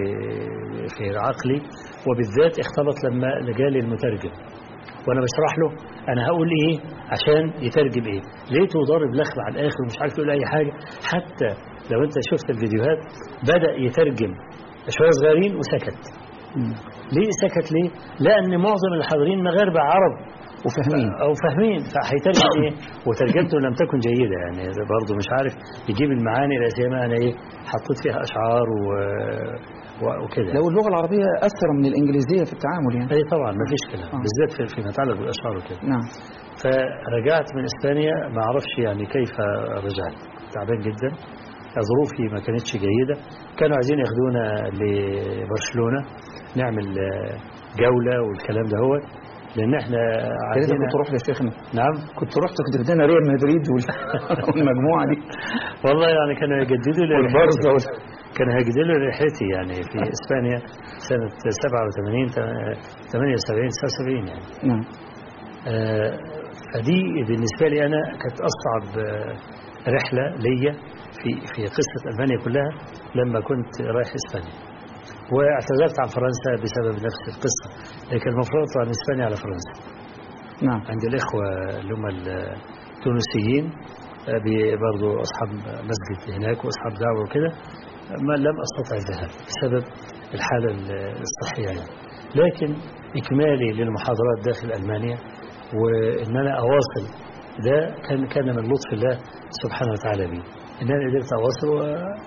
في عقلي، وبالذات اختلط لما جالي المترجم وانا بشرح له انا هقول ايه عشان يترجم ايه، لقيته ضارب لخم على الاخر ومش عارف يقول اي حاجه. حتى لو انت شفت الفيديوهات بدا يترجم شويه صغيرين وسكت. م. ليه سكت؟ ليه؟ لأن معظم الحاضرين مغاربة عرب وفاهمين أو فاهمين، فهيترجم إيه؟ وترجمته لم تكن جيدة، يعني برضه مش عارف يجيب المعاني، لا سيما أنا إيه حطيت فيها أشعار و... وكده. لو اللغة العربية أسرع من الإنجليزية في التعامل يعني. أي طبعا ما فيش كلام، آه. بالذات في فيما يتعلق بالأشعار وكده. نعم. فرجعت من إسبانيا ما أعرفش يعني كيف رجعت، تعبان جدا، ظروفي ما كانتش جيدة. كانوا عايزين ياخدونا لبرشلونة نعمل جولة والكلام ده هو، لأن احنا عايزين. كنت روح يا شيخنا؟ نعم كنت رحت كنت بدنا ريال مدريد والمجموعة دي. والله يعني كانوا يجددوا لي والبارسا كانوا يجددوا لي رحلتي يعني في إسبانيا سنة سبعة وثمانين ثمانية وسبعين تسعة وسبعين يعني. نعم. آه فدي بالنسبة لي أنا كانت أصعب رحلة ليا في في قصة ألمانيا كلها لما كنت رايح إسبانيا. واعتذرت عن فرنسا بسبب نفس القصة، لكن المفروض عن إسبانيا على فرنسا. نعم. عند الإخوة اللي هم التونسيين برضو أصحاب مسجد هناك وأصحاب دعوة وكده، ما لم أستطع الذهاب بسبب الحالة الصحية يعني. لكن إكمالي للمحاضرات داخل ألمانيا وإن أنا أواصل ده كان كان من لطف الله سبحانه وتعالى بي، إن أنا قدرت أواصل و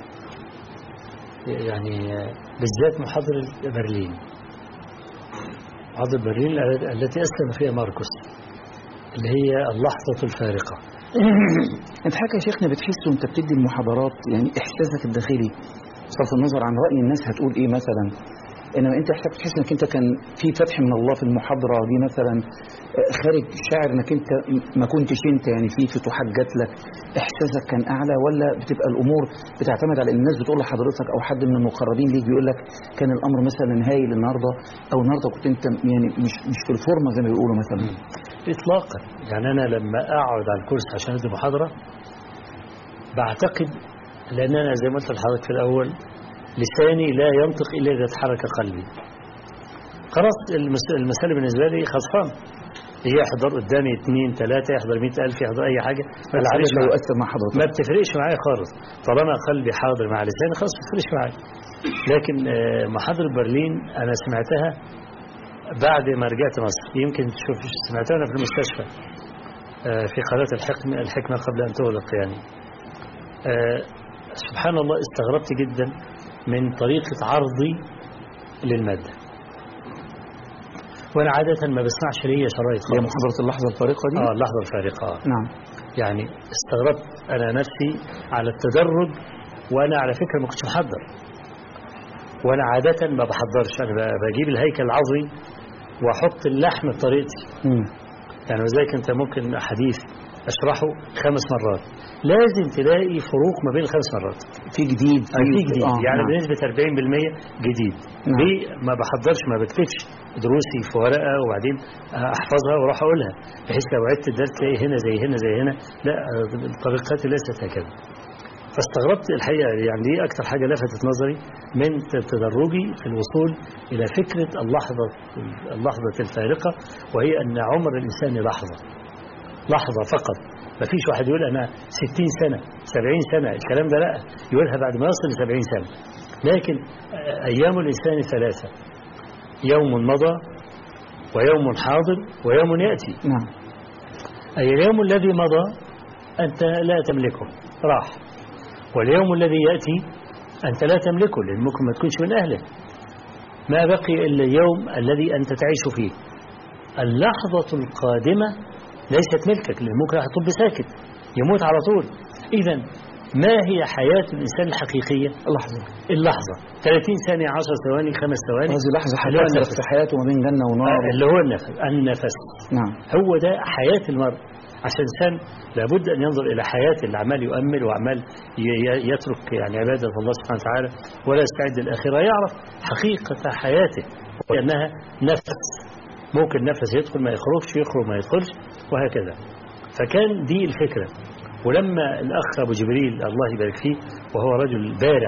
يعني بالذات محاضرة برلين، محاضرة برلين التي أسلم فيها ماركوس اللي هي اللحظة الفارقة. أنت حكى يا شيخنا بتحس وأنت بتدي المحاضرات يعني إحساسك الداخلي بصرف النظر عن رأي الناس هتقول إيه مثلا، انما انت احسك تحس انك انت كان في فتح من الله في المحاضره دي مثلا، خارج شاعر انك انت ما كنتش انت يعني في فتوحات جات لك، احساسك كان اعلى، ولا بتبقى الامور بتعتمد على الناس بتقول لحضرتك او حد من المقربين ليك بيقول لك كان الامر مثلا هايل النهارده، او النهارده كنت انت يعني مش مش في الفورمه زي ما بيقولوا مثلا؟ اطلاقا. يعني انا لما اقعد على الكرسي عشان ادي محاضره بعتقد، لان انا زي ما قلت لحضرتك في الاول لساني لا ينطق الا اذا تحرك قلبي. خلاص المسألة بالنسبة لي خلصان، هي يحضر قدامي اثنين ثلاثة، يحضر مئة ألف، يحضر أي حاجة، العدد لا يؤثر مع حضرتك، ما بتفرقش معايا خالص طالما قلبي حاضر مع لساني، خلاص ما بتفرقش معايا. لكن محاضرة برلين أنا سمعتها بعد ما رجعت مصر، يمكن تشوف سمعتها أنا في المستشفى في قناة الحكمة الحكمة قبل أن تغلق. يعني سبحان الله استغربت جدا من طريقة عرضي للمادة، وانا عادة ما بسمعش ليا شرايط هي محاضرة اللحظة الفارقة دي؟ اه اللحظة الفارقة. آه. نعم. يعني استغربت انا نفسي على التدرج، وانا على فكرة ما كنتش محضر، وانا عادة ما بحضرش، انا بجيب الهيكل العظمي واحط اللحم بطريقتي. امم يعني وزيك انت ممكن حديث اشرحه خمس مرات، لازم تلاقي فروق ما بين الخمس مرات، في جديد في جديد. آه يعني نعم. بنسبة أربعين بالمئة جديد. نعم. ليه ما بحضرش، ما بكتبش دروسي في ورقة وبعدين احفظها واروح اقولها، بحيث لو عدت الدرس تلاقي هنا زي هنا زي هنا، لا طريقتي ليست هكذا. فاستغربت الحقيقة، يعني دي اكتر حاجة لفتت نظري من تدرجي في الوصول الى فكرة اللحظة اللحظة الفارقة، وهي ان عمر الانسان لحظة لحظة فقط. ما فيش واحد يقول أنا ستين سنة سبعين سنة، الكلام ده لا، يقولها بعد ما يصل لسبعين سنة. لكن أيام الإنسان ثلاثة، يوم مضى ويوم حاضر ويوم يأتي. نعم. أي اليوم الذي مضى أنت لا تملكه، راح، واليوم الذي يأتي أنت لا تملكه، لأن ممكن ما تكونش من أهله، ما بقي إلا اليوم الذي أنت تعيش فيه. اللحظة القادمة ليست ملكك، لأن ممكن يطب ساكت يموت على طول. إذن ما هي حياة الإنسان الحقيقية؟ اللحظة اللحظة ثلاثين ثانية، عشر ثواني، خمس ثواني، هذه لحظة حياة في حياته ما بين جنة ونار، اللي هو النفس النفس نعم. هو ده حياة المرء. عشان الإنسان لابد أن ينظر إلى حياة اللي عمال يؤمل وعمال يترك يعني عبادة الله سبحانه وتعالى ولا يستعد للآخرة، يعرف حقيقة حياته وأنها نفس، ممكن نفس يدخل ما يخرجش، يخرج ما يدخلش، وهكذا. فكان دي الفكرة. ولما الأخ أبو جبريل الله يبارك فيه، وهو رجل بارع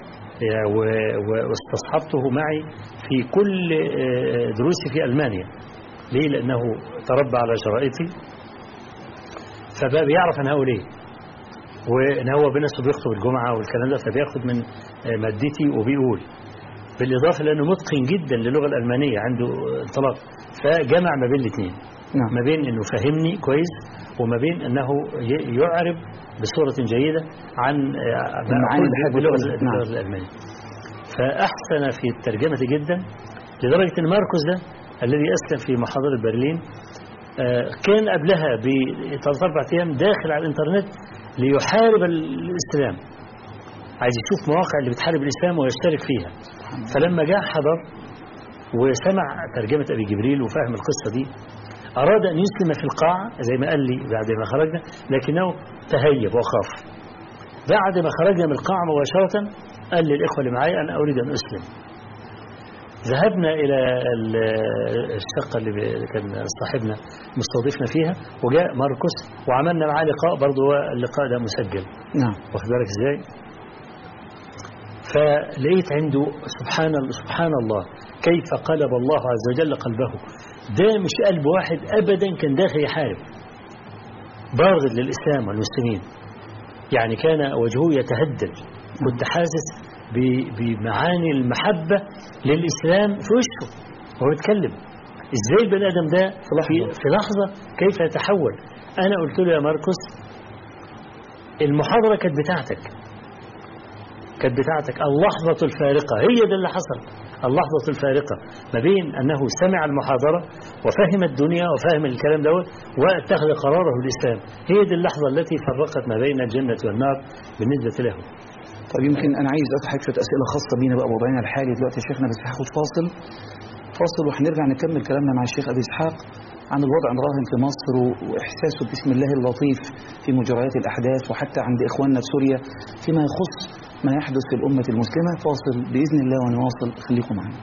واستصحبته معي في كل دروسي في ألمانيا، ليه؟ لأنه تربى على شرائطي، فبقى بيعرف أنا هقول إيه، وإن هو بنفسه بيخطب الجمعة والكلام ده، فبياخد من مادتي وبيقول، بالإضافة لأنه متقن جدا للغة الألمانية، عنده انطلاق، فجمع ما بين الاثنين. نعم. ما بين أنه فهمني كويس، وما بين أنه يعرب بصورة جيدة عن المعاني باللغة الألمانية. فأحسن في الترجمة جدا، لدرجة أن ماركوس ده الذي أسلم في محاضرة برلين كان قبلها بثلاث أربع أيام داخل على الإنترنت ليحارب الإسلام، عايز يشوف مواقع اللي بتحارب الإسلام ويشترك فيها. فلما جاء حضر وسمع ترجمة أبي جبريل وفهم القصة دي، أراد أن يسلم في القاعة زي ما قال لي بعد ما خرجنا، لكنه تهيب وخاف. بعد ما خرجنا من القاعة مباشرة قال للإخوة اللي معي أنا أريد أن أسلم. ذهبنا إلى الشقة اللي كان صاحبنا مستضيفنا فيها، وجاء ماركوس وعملنا معاه لقاء، برضه اللقاء ده مسجل. نعم. واخد بالك إزاي؟ فلقيت عنده سبحان سبحان الله كيف قلب الله عز وجل قلبه. ده مش قلب واحد أبدا، كان داخل يحارب، باغض للإسلام والمسلمين، يعني كان وجهه يتهدل. كنت حاسس بمعاني المحبة للإسلام في وشه وهو يتكلم. إزاي البني آدم ده في, في لحظة كيف يتحول؟ أنا قلت له يا ماركوس المحاضرة كانت بتاعتك كانت بتاعتك اللحظة الفارقة هي ده اللي حصل. اللحظة الفارقة ما بين أنه سمع المحاضرة وفهم الدنيا وفهم الكلام دوت واتخذ قراره الإسلام، هي دي اللحظة التي فرقت ما بين الجنة والنار بالنسبة له. طيب يمكن أنا عايز أضحك شوية أسئلة خاصة بينا بقى بوضعنا الحالي دلوقتي يا شيخنا، بس هاخد فاصل فاصل وهنرجع نكمل كلامنا مع الشيخ أبي إسحاق عن الوضع الراهن في مصر وإحساسه بسم الله اللطيف في مجريات الأحداث وحتى عند إخواننا في سوريا فيما يخص ما يحدث في الأمة المسلمة. فاصل بإذن الله ونواصل، خليكم معنا.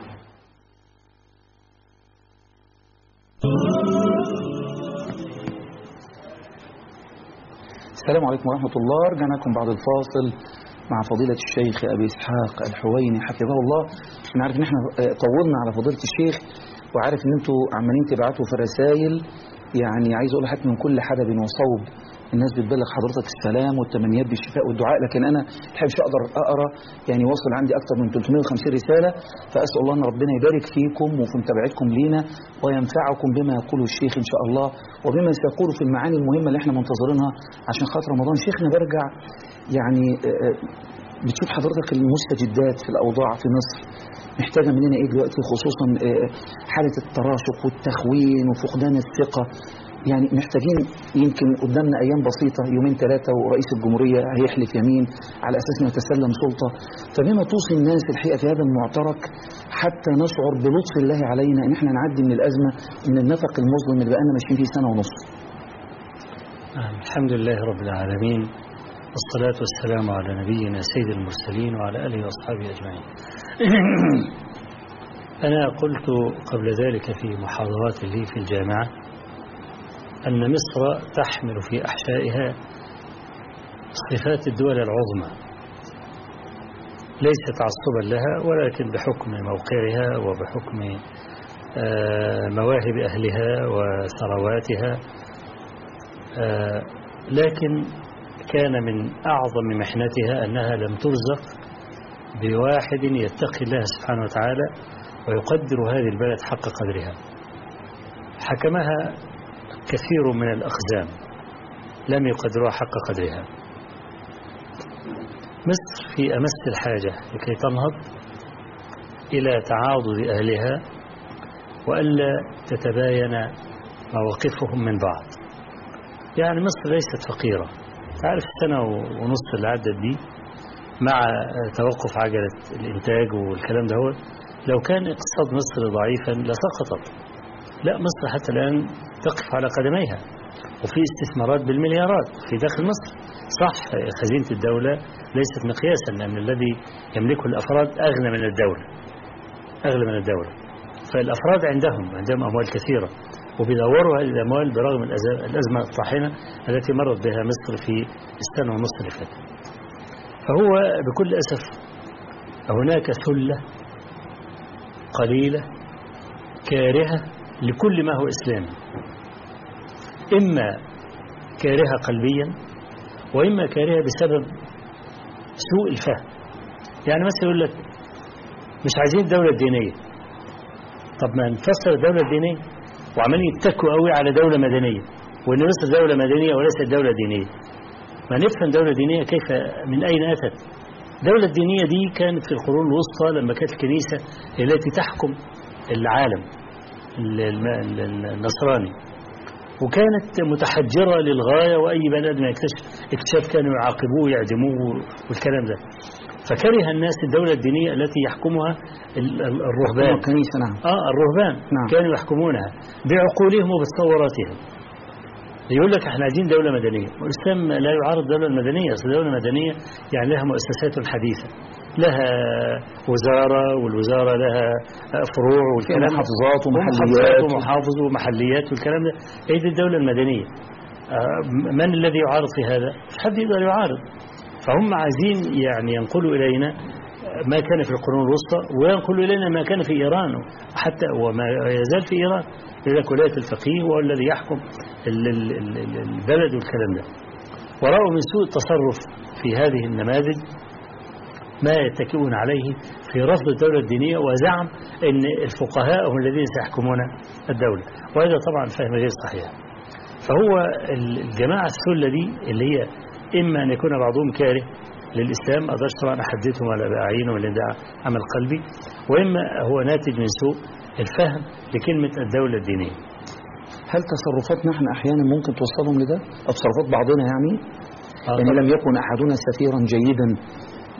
السلام عليكم ورحمة الله. رجعنا لكم بعد الفاصل مع فضيلة الشيخ أبي إسحاق الحويني حفظه الله. أنا عارف إن إحنا طولنا على فضيلة الشيخ، وعارف إن أنتوا عمالين تبعتوا في رسائل، يعني عايز أقول لحضرتك من كل حدب وصوب الناس بتبلغ حضرتك السلام والتمنيات بالشفاء والدعاء، لكن أنا الحقيقة مش هقدر أقرأ، يعني واصل عندي أكثر من ثلاثمائة وخمسين رسالة، فأسأل الله أن ربنا يبارك فيكم وفي متابعتكم لينا وينفعكم بما يقوله الشيخ إن شاء الله وبما سيقوله في المعاني المهمة اللي احنا منتظرينها عشان خاطر رمضان. شيخنا برجع يعني بتشوف حضرتك المستجدات في الأوضاع في مصر محتاجة مننا إيه دلوقتي، خصوصا حالة التراشق والتخوين وفقدان الثقة، يعني محتاجين يمكن قدامنا أيام بسيطة يومين ثلاثة ورئيس الجمهورية هيحلف يمين على أساس أنه يتسلم سلطة، فبما توصي الناس الحقيقة في هذا المعترك حتى نشعر بلطف الله علينا إن احنا نعدي من الأزمة من النفق المظلم اللي بقالنا ماشيين فيه سنة ونص. الحمد لله رب العالمين، والصلاة والسلام على نبينا سيد المرسلين وعلى آله وأصحابه أجمعين. أنا قلت قبل ذلك في محاضرات لي في الجامعة أن مصر تحمل في أحشائها صفات الدول العظمى، ليس تعصبا لها ولكن بحكم موقعها وبحكم مواهب أهلها وثرواتها، لكن كان من أعظم محنتها أنها لم ترزق بواحد يتقي الله سبحانه وتعالى ويقدر هذه البلد حق قدرها. حكمها كثير من الأقزام لم يقدروها حق قدرها. مصر في أمس الحاجة لكي تنهض إلى تعاضد أهلها وألا تتباين مواقفهم من بعض. يعني مصر ليست فقيرة، تعرف السنة ونص اللي عدت دي مع توقف عجلة الإنتاج والكلام ده، هو لو كان اقتصاد مصر ضعيفا لسقطت. لا، مصر حتى الآن تقف على قدميها وفي استثمارات بالمليارات في داخل مصر. صح، خزينة الدولة ليست مقياسا، لأن الذي يملكه الأفراد أغنى من الدولة أغنى من الدولة فالأفراد عندهم عندهم أموال كثيرة وبيدوروا هذه الأموال برغم الأزمة الطاحنة التي مرت بها مصر في السنة ونصف اللي فاتت. فهو بكل أسف هناك ثلة قليلة كارهة لكل ما هو إسلامي، إما كارهة قلبيا وإما كارهة بسبب سوء الفهم. يعني مثلا يقول لك مش عايزين دولة دينية، طب ما نفسر الدولة الدينية وعمالين يتكوا قوي على دولة مدنية، وإن مصر دولة مدنية وليست دولة دينية. ما نفهم دولة دينية كيف، من أين أتت؟ الدولة الدينية دي كانت في القرون الوسطى لما كانت الكنيسة التي تحكم العالم النصراني، وكانت متحجرة للغاية، وأي بني آدم يكتشف اكتشاف كانوا يعاقبوه ويعدموه والكلام ده. فكره الناس الدولة الدينية التي يحكمها الرهبان. الكنيسة نعم. آه الرهبان نعم. كانوا يحكمونها بعقولهم وبتصوراتهم. يقول لك احنا عايزين دولة مدنية، والإسلام لا يعارض الدولة المدنية. أصل الدولة المدنية يعني لها مؤسسات حديثة، لها وزارة والوزارة لها فروع والكلام، محافظات ومحليات ومحافظ ومحليات والكلام ده. هي دي الدولة المدنية. من الذي يعارض في هذا؟ مش حد يقدر يعارض. فهم عايزين يعني ينقلوا إلينا ما كان في القرون الوسطى وينقلوا إلينا ما كان في إيران وحتى وما يزال في إيران. لذلك ولاية الفقيه هو الذي يحكم البلد والكلام ده. ورأوا من سوء التصرف في هذه النماذج ما يتكئون عليه في رفض الدولة الدينية وزعم أن الفقهاء هم الذين سيحكمون الدولة، وهذا طبعا فهم غير صحيح. فهو الجماعة الثلة دي اللي هي إما أن يكون بعضهم كاره للإسلام، ما أقدرش طبعا أحدثهم ولا بأعينهم لأن ده عمل قلبي، وإما هو ناتج من سوء الفهم لكلمة الدولة الدينية. هل تصرفاتنا احنا أحيانا ممكن توصلهم لده؟ أو تصرفات بعضنا يعني؟ آه يعني لم يكن أحدنا سفيرا جيدا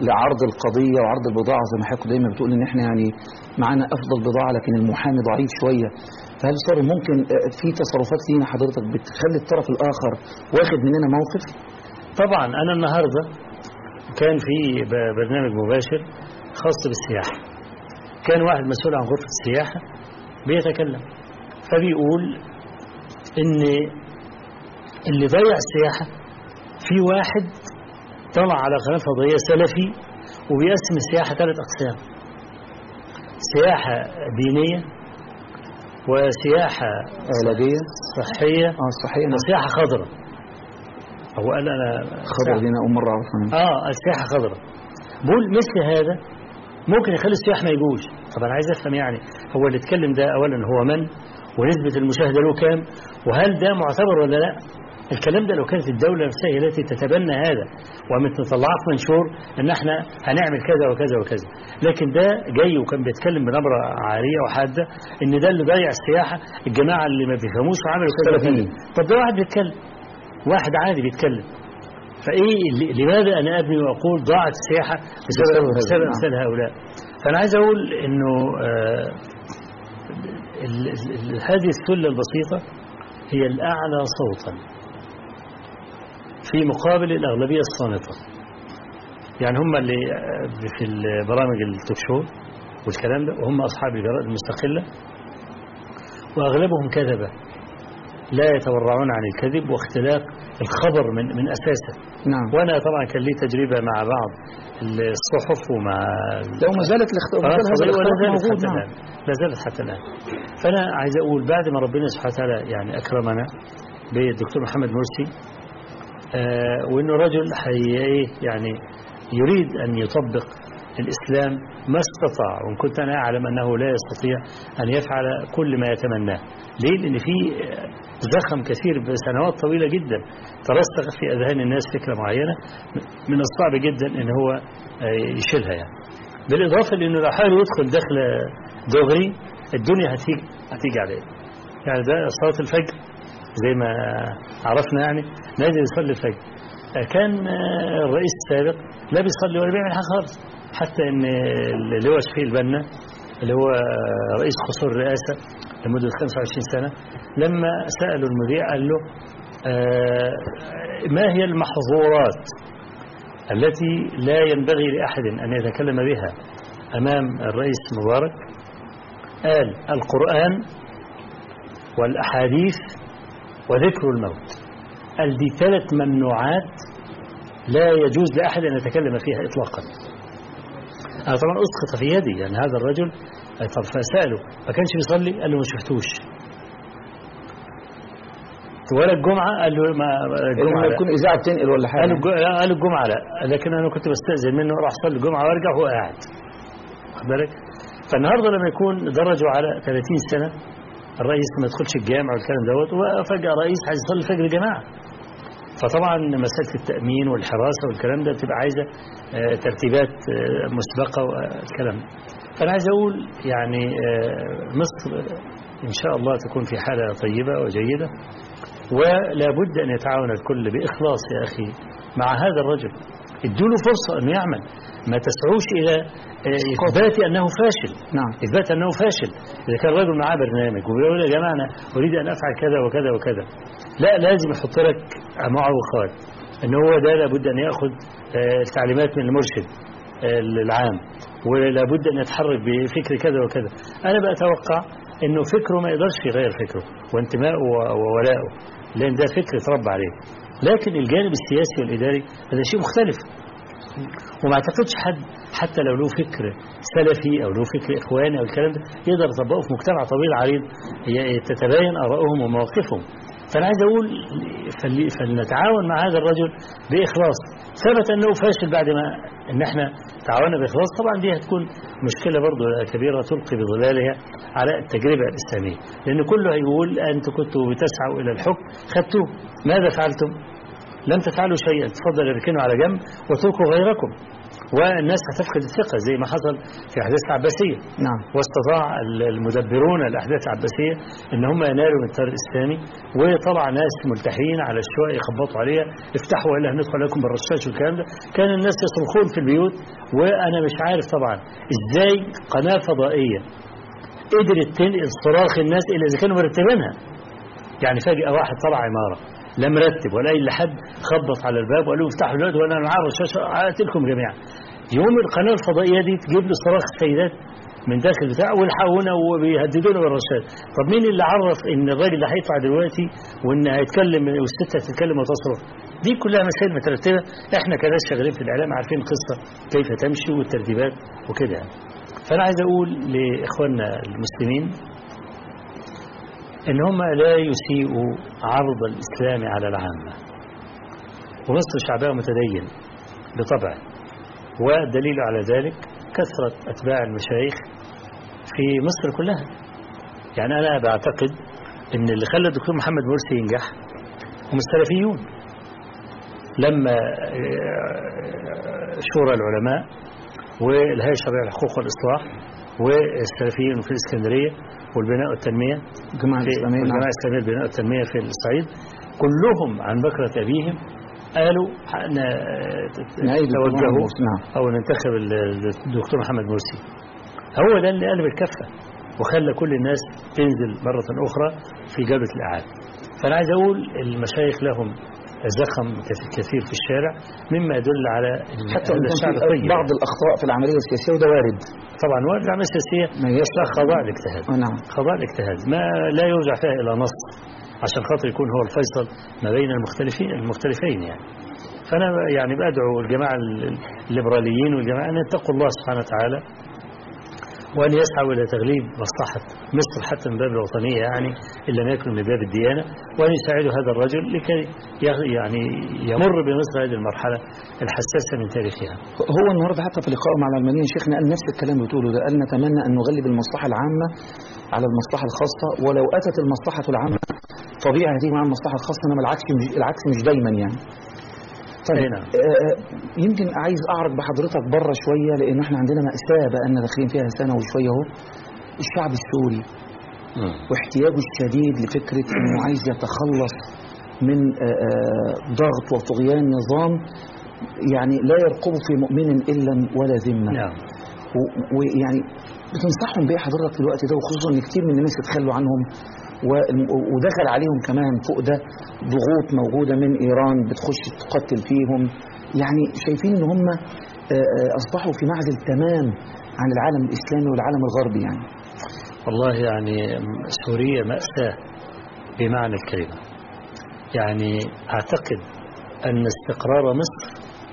لعرض القضيه وعرض البضاعه، زي ما حضرتك دايما بتقول ان احنا يعني معانا افضل بضاعه لكن المحامي ضعيف شويه. فهل صار ممكن في تصرفات فينا حضرتك بتخلي الطرف الاخر واخد مننا موقف؟ طبعا انا النهارده كان في برنامج مباشر خاص بالسياحه، كان واحد مسؤول عن غرفه السياحه بيتكلم فبيقول ان اللي ضيع السياحه في واحد طلع على قناه فضائيه سلفي وبيقسم السياحه ثلاث اقسام: سياحه دينيه، وسياحه علاجيه صحيه، اه صحيه، وسياحه خضراء. هو قال انا خضراء دي انا اول مره اعرفها. اه السياحه خضراء. بقول مثل هذا ممكن يخلي السياح ما يجوش. طب انا عايز افهم يعني هو اللي اتكلم ده اولا هو من، ونسبه المشاهده له كام، وهل ده معتبر ولا لا؟ الكلام ده لو كانت الدوله نفسها هي التي تتبنى هذا وقامت مطلعاه في منشور ان احنا هنعمل كذا وكذا وكذا، لكن ده جاي وكان بيتكلم بنبره عاريه وحاده ان ده اللي ضيع السياحه الجماعه اللي ما بيفهموش وعملوا كذا وكذا. طب ده واحد بيتكلم، واحد عادي بيتكلم، فايه لماذا انا ابني واقول ضاعت السياحه بسبب بسبب امثال هؤلاء؟ فانا عايز اقول انه آه ال ال هذه السله البسيطه هي الاعلى صوتا في مقابل الاغلبيه الصامته. يعني هم اللي في البرامج التوك شو والكلام ده، وهم اصحاب الجرائد المستقله، واغلبهم كذبه لا يتورعون عن الكذب واختلاق الخبر من من اساسه. نعم. وانا طبعا كان لي تجربه مع بعض الصحف ومع لو ما زالت الاختلاف موجود حتى الان، لا زالت حتى الان. فانا عايز اقول بعد ما ربنا سبحانه وتعالى يعني اكرمنا بالدكتور محمد مرسي، آه وانه رجل حي يعني يريد ان يطبق الاسلام ما استطاع، وان كنت انا اعلم انه لا يستطيع ان يفعل كل ما يتمناه. ليه؟ لان في زخم كثير بسنوات طويله جدا ترسخ في اذهان الناس فكره معينه من الصعب جدا ان هو يشيلها يعني. بالاضافه لانه لو حاول يدخل دخل دغري الدنيا هتيجي هتيجي عليه. يعني ده صلاه الفجر زي ما عرفنا، يعني نازل يصلي الفجر، كان الرئيس السابق لا بيصلي ولا بيعمل حاجه خالص، حتى ان اللي هو شفيق البنا اللي هو رئيس قصور الرئاسه لمده خمسة وعشرين سنه، لما سالوا المذيع قال له آه ما هي المحظورات التي لا ينبغي لاحد ان يتكلم بها امام الرئيس مبارك؟ قال القران والاحاديث وذكر الموت. قال دي ثلاث ممنوعات لا يجوز لأحد أن يتكلم فيها إطلاقا. أنا طبعا أسقط في يدي يعني هذا الرجل. طب فسأله ما كانش بيصلي؟ قال له ما شفتوش. ولا الجمعة؟ قال له ما الجمعة يكون إذاعة بتنقل ولا حاجة. قال الجمعة لا، لكن أنا كنت بستأذن منه أروح أصلي الجمعة وأرجع وهو قاعد. واخد بالك؟ فالنهارده لما يكون درجوا على ثلاثين سنة الرئيس ما يدخلش الجامع والكلام دوت، وفجأة رئيس عايز يصلي الفجر يا جماعة. فطبعا مسألة التأمين والحراسة والكلام ده بتبقى عايزة ترتيبات مسبقة والكلام. فأنا عايز أقول يعني مصر إن شاء الله تكون في حالة طيبة وجيدة، ولا بد أن يتعاون الكل بإخلاص يا أخي مع هذا الرجل. ادوا له فرصة أنه يعمل، ما تسعوش إلى إثبات أنه فاشل. نعم. إثبات أنه فاشل. إذا كان الرجل معاه برنامج وبيقول يا جماعة أنا أريد أن أفعل كذا وكذا وكذا، لا لازم يحط لك معوقات أنه هو ده لابد أن يأخذ التعليمات من المرشد العام، ولا بد أن يتحرك بفكر كذا وكذا. أنا بأتوقع أنه فكره ما يقدرش يغير فكره وانتمائه وولائه، لأن ده فكر اتربى عليه. لكن الجانب السياسي والإداري هذا شيء مختلف، وما اعتقدش حد حتى لو له فكر سلفي أو له فكر إخواني أو الكلام ده يقدر يطبقه في مجتمع طويل عريض تتباين آرائهم ومواقفهم. فأنا عايز أقول فلنتعاون مع هذا الرجل بإخلاص. ثبت أنه فاشل بعد ما إن احنا تعاوننا بإخلاص، طبعا دي هتكون مشكلة برضو كبيرة تلقي بظلالها على التجربة الإسلامية، لأن كله هيقول أنتم كنتوا بتسعوا إلى الحكم خدتوه، ماذا فعلتم؟ لم تفعلوا شيئا، تفضل اركنوا على جنب واتركوا غيركم. والناس هتفقد الثقة زي ما حصل في أحداث العباسية. نعم. واستطاع المدبرون الأحداث العباسية إن هم ينالوا من التيار الإسلامي، وطلع ناس ملتحين على الشوارع يخبطوا عليها افتحوا إلا هندخل لكم بالرشاش والكلام ده. كان الناس يصرخون في البيوت، وأنا مش عارف طبعا إزاي قناة فضائية قدرت تنقل صراخ الناس إلا إذا كانوا مرتبينها. يعني فجأة واحد طلع عمارة لا مرتب ولا أي حد، خبط على الباب وقالوا افتحوا الباب وأنا معاه الرشاش أقتلكم جميعا. يوم القناة الفضائية دي تجيب له صراخ السيدات من داخل بتاع والحقونا وبيهددونا بالرشاد. طب مين اللي عرف ان الراجل اللي هيطلع دلوقتي وان هيتكلم والست هتتكلم وتصرف؟ دي كلها مسائل مترتبه، احنا كناس شغالين في الاعلام عارفين القصه كيف تمشي والترتيبات وكده. فانا عايز اقول لاخواننا المسلمين ان هم لا يسيئوا عرض الاسلام على العامه، ومصر شعبها متدين بطبعه، والدليل على ذلك كثرة أتباع المشايخ في مصر كلها. يعني أنا بعتقد أن اللي خلى الدكتور محمد مرسي ينجح هم السلفيون. لما شورى العلماء والهيئة الشرعية للحقوق والإصلاح والسلفيين في الإسكندرية والبناء والتنمية الجماعة الإسلامية الجماعة الإسلامية البناء والتنمية في الصعيد، كلهم عن بكرة أبيهم قالوا توجهوا أو ننتخب الدكتور محمد مرسي. هو ده اللي قلب الكفة وخلى كل الناس تنزل مرة أخرى في جبهة الإعادة. فأنا عايز أقول المشايخ لهم زخم كثير في الشارع مما يدل على حتى الشعب الطيب. بعض الأخطاء في العملية السياسية وده وارد طبعا، وارد. العملية السياسية لا خضاع الاجتهاد. نعم. خضاع الاجتهاد ما لا يرجع فيها إلى نص عشان خاطر يكون هو الفيصل ما بين المختلفين المختلفين يعني. فأنا يعني بدعو الجماعة الليبراليين والجماعة أن يتقوا الله سبحانه وتعالى وأن يسعوا إلى تغليب مصلحة مصر حتى من باب الوطنية يعني إن لم يكن من باب الديانة، وأن يساعدوا هذا الرجل لكي يعني يمر بمصر هذه المرحلة الحساسة من تاريخها. هو النهارده حتى في لقائه مع العلمانيين شيخنا قال نفس الكلام اللي بتقوله ده، قال نتمنى أن نغلب المصلحة العامة على المصلحة الخاصة، ولو أتت المصلحة العامة طبيعي هتيجي مع المصلحة الخاصة، إنما العكس مش العكس مش دايما يعني. طيب آه يمكن عايز أعرض بحضرتك بره شوية، لأن احنا عندنا مأساة بقالنا داخلين فيها سنة وشوية اهو. الشعب السوري م. واحتياجه الشديد لفكرة إنه عايز يتخلص من آه آه ضغط وطغيان نظام يعني لا يرقب في مؤمن إلا ولا ذمة. نعم. ويعني بتنصحهم بإيه حضرتك في الوقت ده، وخصوصا إن كتير من الناس اتخلوا عنهم ودخل عليهم كمان فوق ده ضغوط موجودة من إيران بتخش تقتل فيهم، يعني شايفين إن هم أصبحوا في معزل تمام عن العالم الإسلامي والعالم الغربي يعني. والله يعني سوريا مأساة بمعنى الكلمة. يعني أعتقد أن استقرار مصر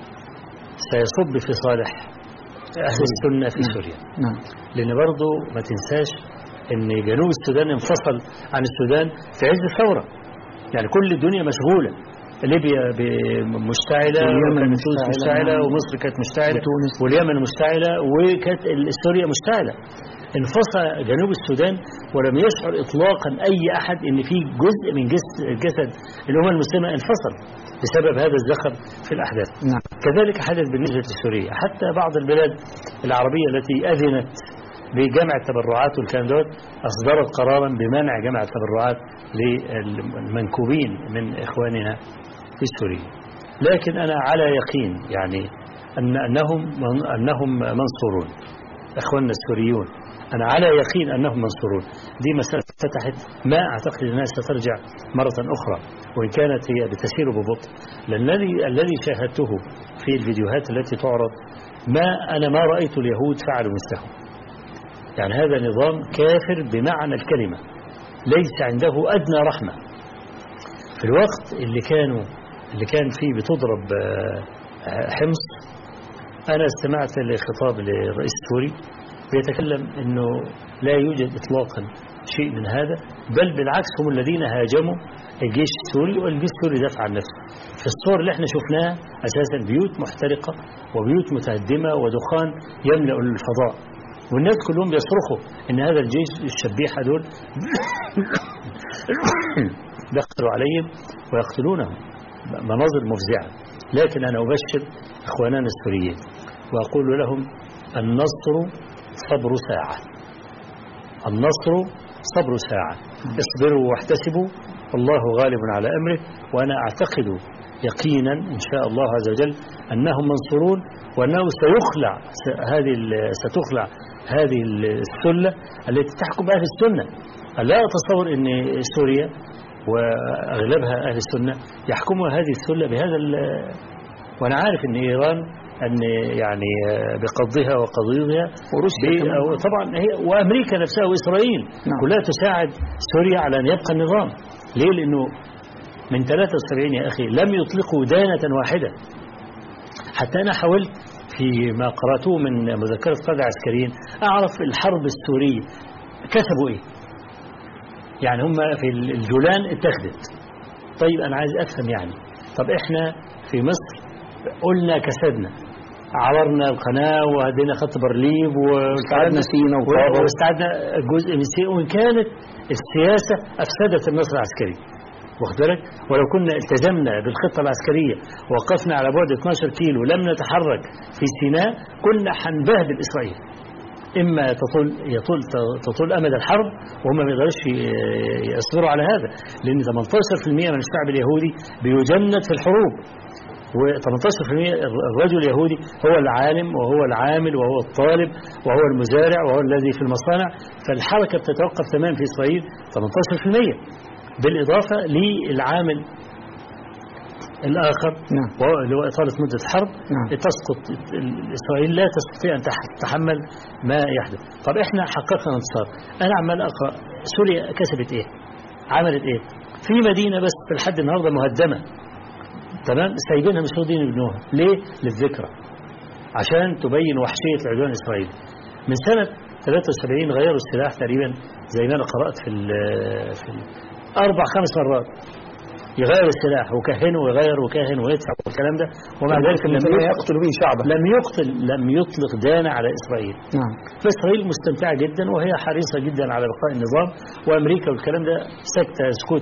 سيصب في صالح أهل السنة في سوريا. نعم. لأن برضو ما تنساش ان جنوب السودان انفصل عن السودان في عز الثورة، يعني كل الدنيا مشغولة. ليبيا مشتعلة وكانت تونس مشتعلة ومصر كانت مشتعلة واليمن مشتعلة وكانت سوريا مشتعلة. انفصل جنوب السودان ولم يشعر اطلاقا اي احد ان في جزء من جسد الامه المسلمه انفصل بسبب هذا الزخم في الاحداث. نعم. كذلك حدث بالنسبة لسوريا. حتى بعض البلاد العربية التي اذنت بجمع التبرعات والكلام دوت أصدرت قرارا بمنع جمع التبرعات للمنكوبين من إخواننا في سوريا. لكن أنا على يقين يعني أن أنهم أنهم منصورون، إخواننا السوريون أنا على يقين أنهم منصورون. دي مسألة فتحت ما أعتقد أنها سترجع مرة أخرى وإن كانت هي بتسير ببطء. لأن الذي الذي شاهدته في الفيديوهات التي تعرض ما أنا ما رأيت اليهود فعلوا مثله. يعني هذا نظام كافر بمعنى الكلمة، ليس عنده أدنى رحمة. في الوقت اللي كانوا اللي كان فيه بتضرب حمص، أنا استمعت لخطاب للرئيس السوري بيتكلم أنه لا يوجد إطلاقا شيء من هذا، بل بالعكس هم الذين هاجموا الجيش السوري والجيش السوري دافع عن نفسه. في الصور اللي احنا شفناها أساسا بيوت محترقة وبيوت متهدمة ودخان يملأ الفضاء، والناس كلهم بيصرخوا ان هذا الجيش الشبيحة دول دخلوا عليهم ويقتلونهم. مناظر مفزعة. لكن انا ابشر اخواننا السوريين وأقول لهم النصر صبر ساعة، النصر صبر ساعة، اصبروا واحتسبوا والله غالب على أمره. وأنا أعتقد يقينا إن شاء الله عز وجل أنهم منصورون، وأنه سيخلع هذه ستخلع هذه السلة التي تحكم أهل السنة. لا أتصور أن سوريا وأغلبها أهل السنة يحكموا هذه السلة بهذا. وأنا عارف أن إيران أن يعني بقضها وقضيها وروسيا طبعا هي وأمريكا نفسها وإسرائيل نعم. كلها تساعد سوريا على أن يبقى النظام. ليه؟ لأنه من ثلاثة وسبعين يا أخي لم يطلقوا دانة واحدة. حتى أنا حاولت فيما قرأته من مذكرة قادة عسكريين أعرف الحرب السورية كسبوا إيه. يعني هم في الجولان اتخذت. طيب أنا عايز أفهم يعني طب إحنا في مصر قلنا كسبنا، عبرنا القناة وهدينا خط برليف واستعدنا سينا واستعدنا جزء من سينا، وإن كانت السياسة أفسدت النصر العسكري واخد بالك. ولو كنا التزمنا بالخطة العسكرية ووقفنا على بعد اثناشر كيلو لم نتحرك في سيناء كنا حنبهدل إسرائيل. إما تطول يطول تطول أمد الحرب وهم ما يقدروش يصبروا على هذا، لأن ثمانية عشر بالمئة من الشعب اليهودي بيجند في الحروب، و18% الرجل اليهودي هو العالم وهو العامل وهو الطالب وهو المزارع وهو الذي في المصانع. فالحركة بتتوقف تماما في إسرائيل ثمانية عشر بالمئة، بالإضافة للعامل الآخر نعم. اللي هو إطالة مدة الحرب نعم. تسقط إسرائيل لا تستطيع أن تتحمل ما يحدث. طب إحنا حققنا انتصار. أنا عمال أقرأ سوريا كسبت إيه، عملت إيه في مدينة بس في الحد النهاردة مهدمة تمام، سايبينها مش راضيين يبنوها. ليه؟ للذكرى، عشان تبين وحشية العدوان الإسرائيلي. من سنة ثلاثة وسبعين غيروا السلاح تقريبا زي ما أنا قرأت في ال في ال أربع خمس مرات يغير السلاح وكهنه ويغير وكاهن ويدفع والكلام ده، ومع ذلك لم يقتل به شعبه، لم يقتل لم يطلق دانة على إسرائيل. نعم. فإسرائيل مستمتعة جدا وهي حريصة جدا على بقاء النظام، وأمريكا والكلام ده سكتة سكوت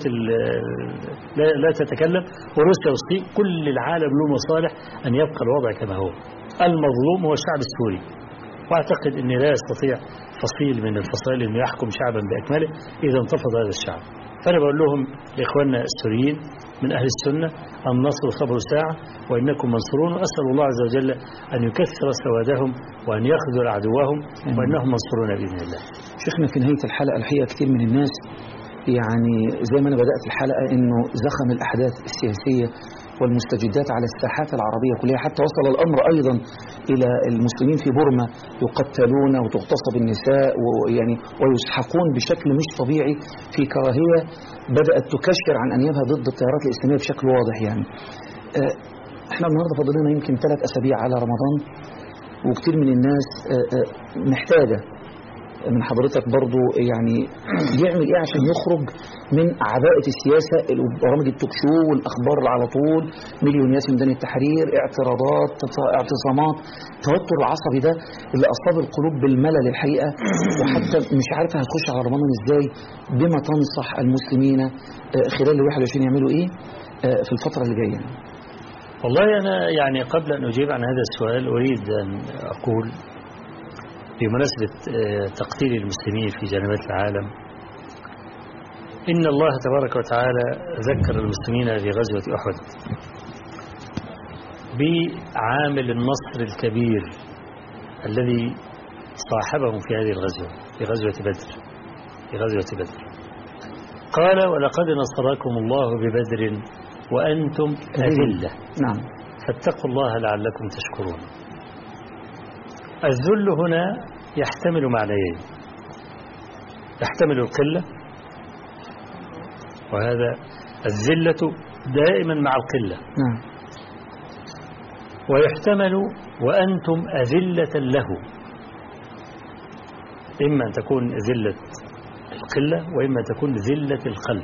لا, لا تتكلم، وروسيا والصين كل العالم له مصالح أن يبقى الوضع كما هو. المظلوم هو الشعب السوري، وأعتقد أن لا يستطيع فصيل من الفصائل أن يحكم شعبا بأكمله إذا انتفض هذا الشعب. فأنا بقول لهم لإخواننا السوريين من أهل السنة النصر صبر ساعة وإنكم منصرون، وأسأل الله عز وجل أن يكثر سوادهم وأن يخذل عدوهم وإنهم منصرون بإذن الله. شيخنا في نهاية الحلقة الحقيقة كثير من الناس يعني زي ما أنا بدأت الحلقة إنه زخم الأحداث السياسية والمستجدات على الساحات العربية كلها، حتى وصل الأمر أيضا إلى المسلمين في بورما يقتلون وتغتصب النساء ويعني ويسحقون بشكل مش طبيعي في كراهية بدأت تكشر عن أنيابها ضد التيارات الإسلامية بشكل واضح. يعني احنا النهاردة فضلنا يمكن ثلاث أسابيع على رمضان، وكثير من الناس محتاجة من حضرتك برضو يعني يعمل ايه عشان يخرج من عباءة السياسة وبرامج التوكشو والأخبار على طول، مليون ياسم ميدان التحرير، اعتراضات، اعتصامات، التوتر العصبي ده اللي أصاب القلوب بالملل الحقيقة، وحتى مش عارفة هتخش على رمضان ازاي. بما تنصح المسلمين خلال الواحد وعشرين يعملوا ايه في الفترة اللي جاية؟ والله أنا يعني قبل أن أجيب عن هذا السؤال أريد أن أقول بمناسبة تقتيل المسلمين في جنوات العالم إن الله تبارك وتعالى ذكر المسلمين في غزوة أحد بعامل النصر الكبير الذي صاحبهم في هذه الغزوة، في غزوة بدر في غزوة بدر قال ولقد نصركم الله ببدر وأنتم أذلة نعم فاتقوا الله لعلكم تشكرون. الذل هنا يحتمل معنيين، يحتمل القلة، وهذا الذلة دائما مع القلة نعم. ويحتمل وأنتم أذلة له، إما أن تكون ذلة القلة وإما أن تكون ذلة القلب.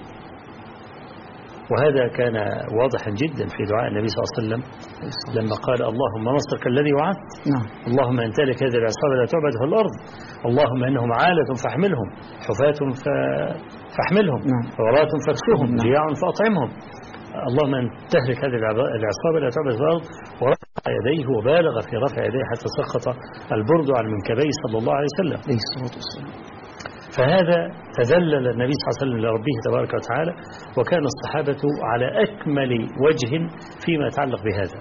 وهذا كان واضحا جدا في دعاء النبي صلى الله عليه وسلم لما قال اللهم نصرك الذي وعدت نعم. اللهم أن تهلك هذه العصابة لا تعبد في الأرض، اللهم إنهم عالة فاحملهم، حفاة فاحملهم، نعم. عراة فاكسوهم، نعم. جياع فأطعمهم، اللهم أن تهلك هذه العصابة لا تعبد في الأرض يديه وبالغ في رفع يديه حتى سقط البرد عن منكبيه صلى الله عليه وسلم. فهذا تذلل النبي صلى الله عليه وسلم لربه تبارك وتعالى، وكان الصحابة على أكمل وجه فيما يتعلق بهذا.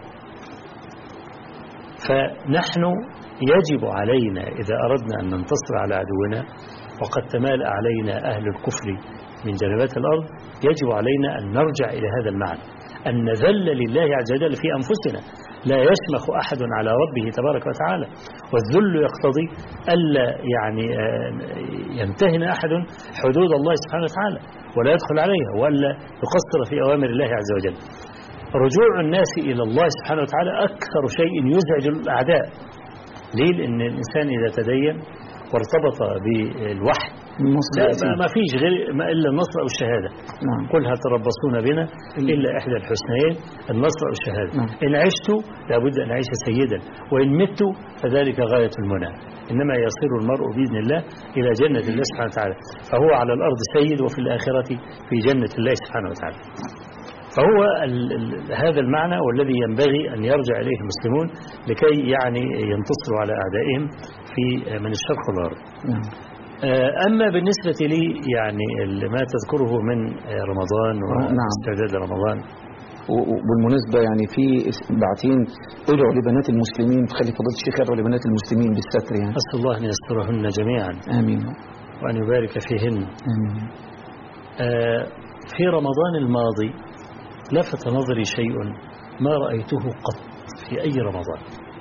فنحن يجب علينا إذا أردنا أن ننتصر على عدونا وقد تمالأ علينا أهل الكفر من جنبات الأرض، يجب علينا أن نرجع إلى هذا المعنى، أن نذل لله عز وجل في أنفسنا. لا يشمخ أحد على ربه تبارك وتعالى، والذل يقتضي ألا يعني يمتهن أحد حدود الله سبحانه وتعالى ولا يدخل عليها، وألا يقصر في أوامر الله عز وجل. رجوع الناس إلى الله سبحانه وتعالى أكثر شيء يزعج الأعداء. ليه؟ لأن الإنسان إذا تدين وارتبط بالوحي ما فيش غير ما إلا النصر أو الشهادة. نعم. قل هل تربصون بنا إلا إحدى الحسنيين النصر أو الشهادة. نعم. إن عشت لابد أن أعيش سيدا، وإن مت فذلك غاية المنى. إنما يصير المرء بإذن الله إلى جنة الله سبحانه وتعالى، فهو على الأرض سيد وفي الآخرة في جنة الله سبحانه وتعالى. فهو ال ال هذا المعنى والذي ينبغي أن يرجع إليه المسلمون لكي يعني ينتصروا على أعدائهم في من الشرق والغرب. نعم. أما بالنسبة لي يعني ما تذكره من رمضان واستعداد رمضان، وبالمناسبة يعني في بعتين ادعوا لبنات المسلمين، تخلي فضيلة الشيخ يدعو لبنات المسلمين بالستر يعني. أسأل الله أن يسترهن جميعا. آمين. وأن يبارك فيهن. آمين. آه في رمضان الماضي لفت نظري شيء ما رأيته قط في أي رمضان.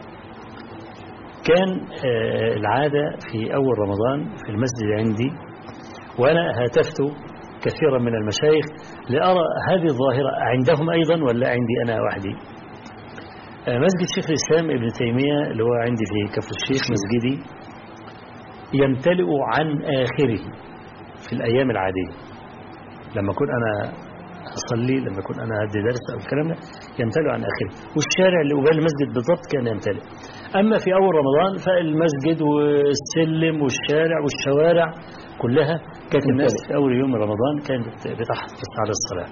كان العادة في أول رمضان في المسجد عندي، وأنا هاتفت كثيرا من المشايخ لأرى هذه الظاهرة عندهم أيضا ولا عندي أنا وحدي. مسجد شيخ الإسلام ابن تيمية اللي هو عندي في كفر الشيخ مسجدي يمتلئ عن آخره في الأيام العادية، لما أكون أنا أصلي، لما أكون أنا أدي درس أو الكلام ده يمتلئ عن آخره، والشارع اللي قبال المسجد بالضبط كان يمتلئ. أما في أول رمضان فالمسجد والسلم والشارع والشوارع كلها كانت الناس في أول يوم رمضان كانت بتحرص على الصلاة.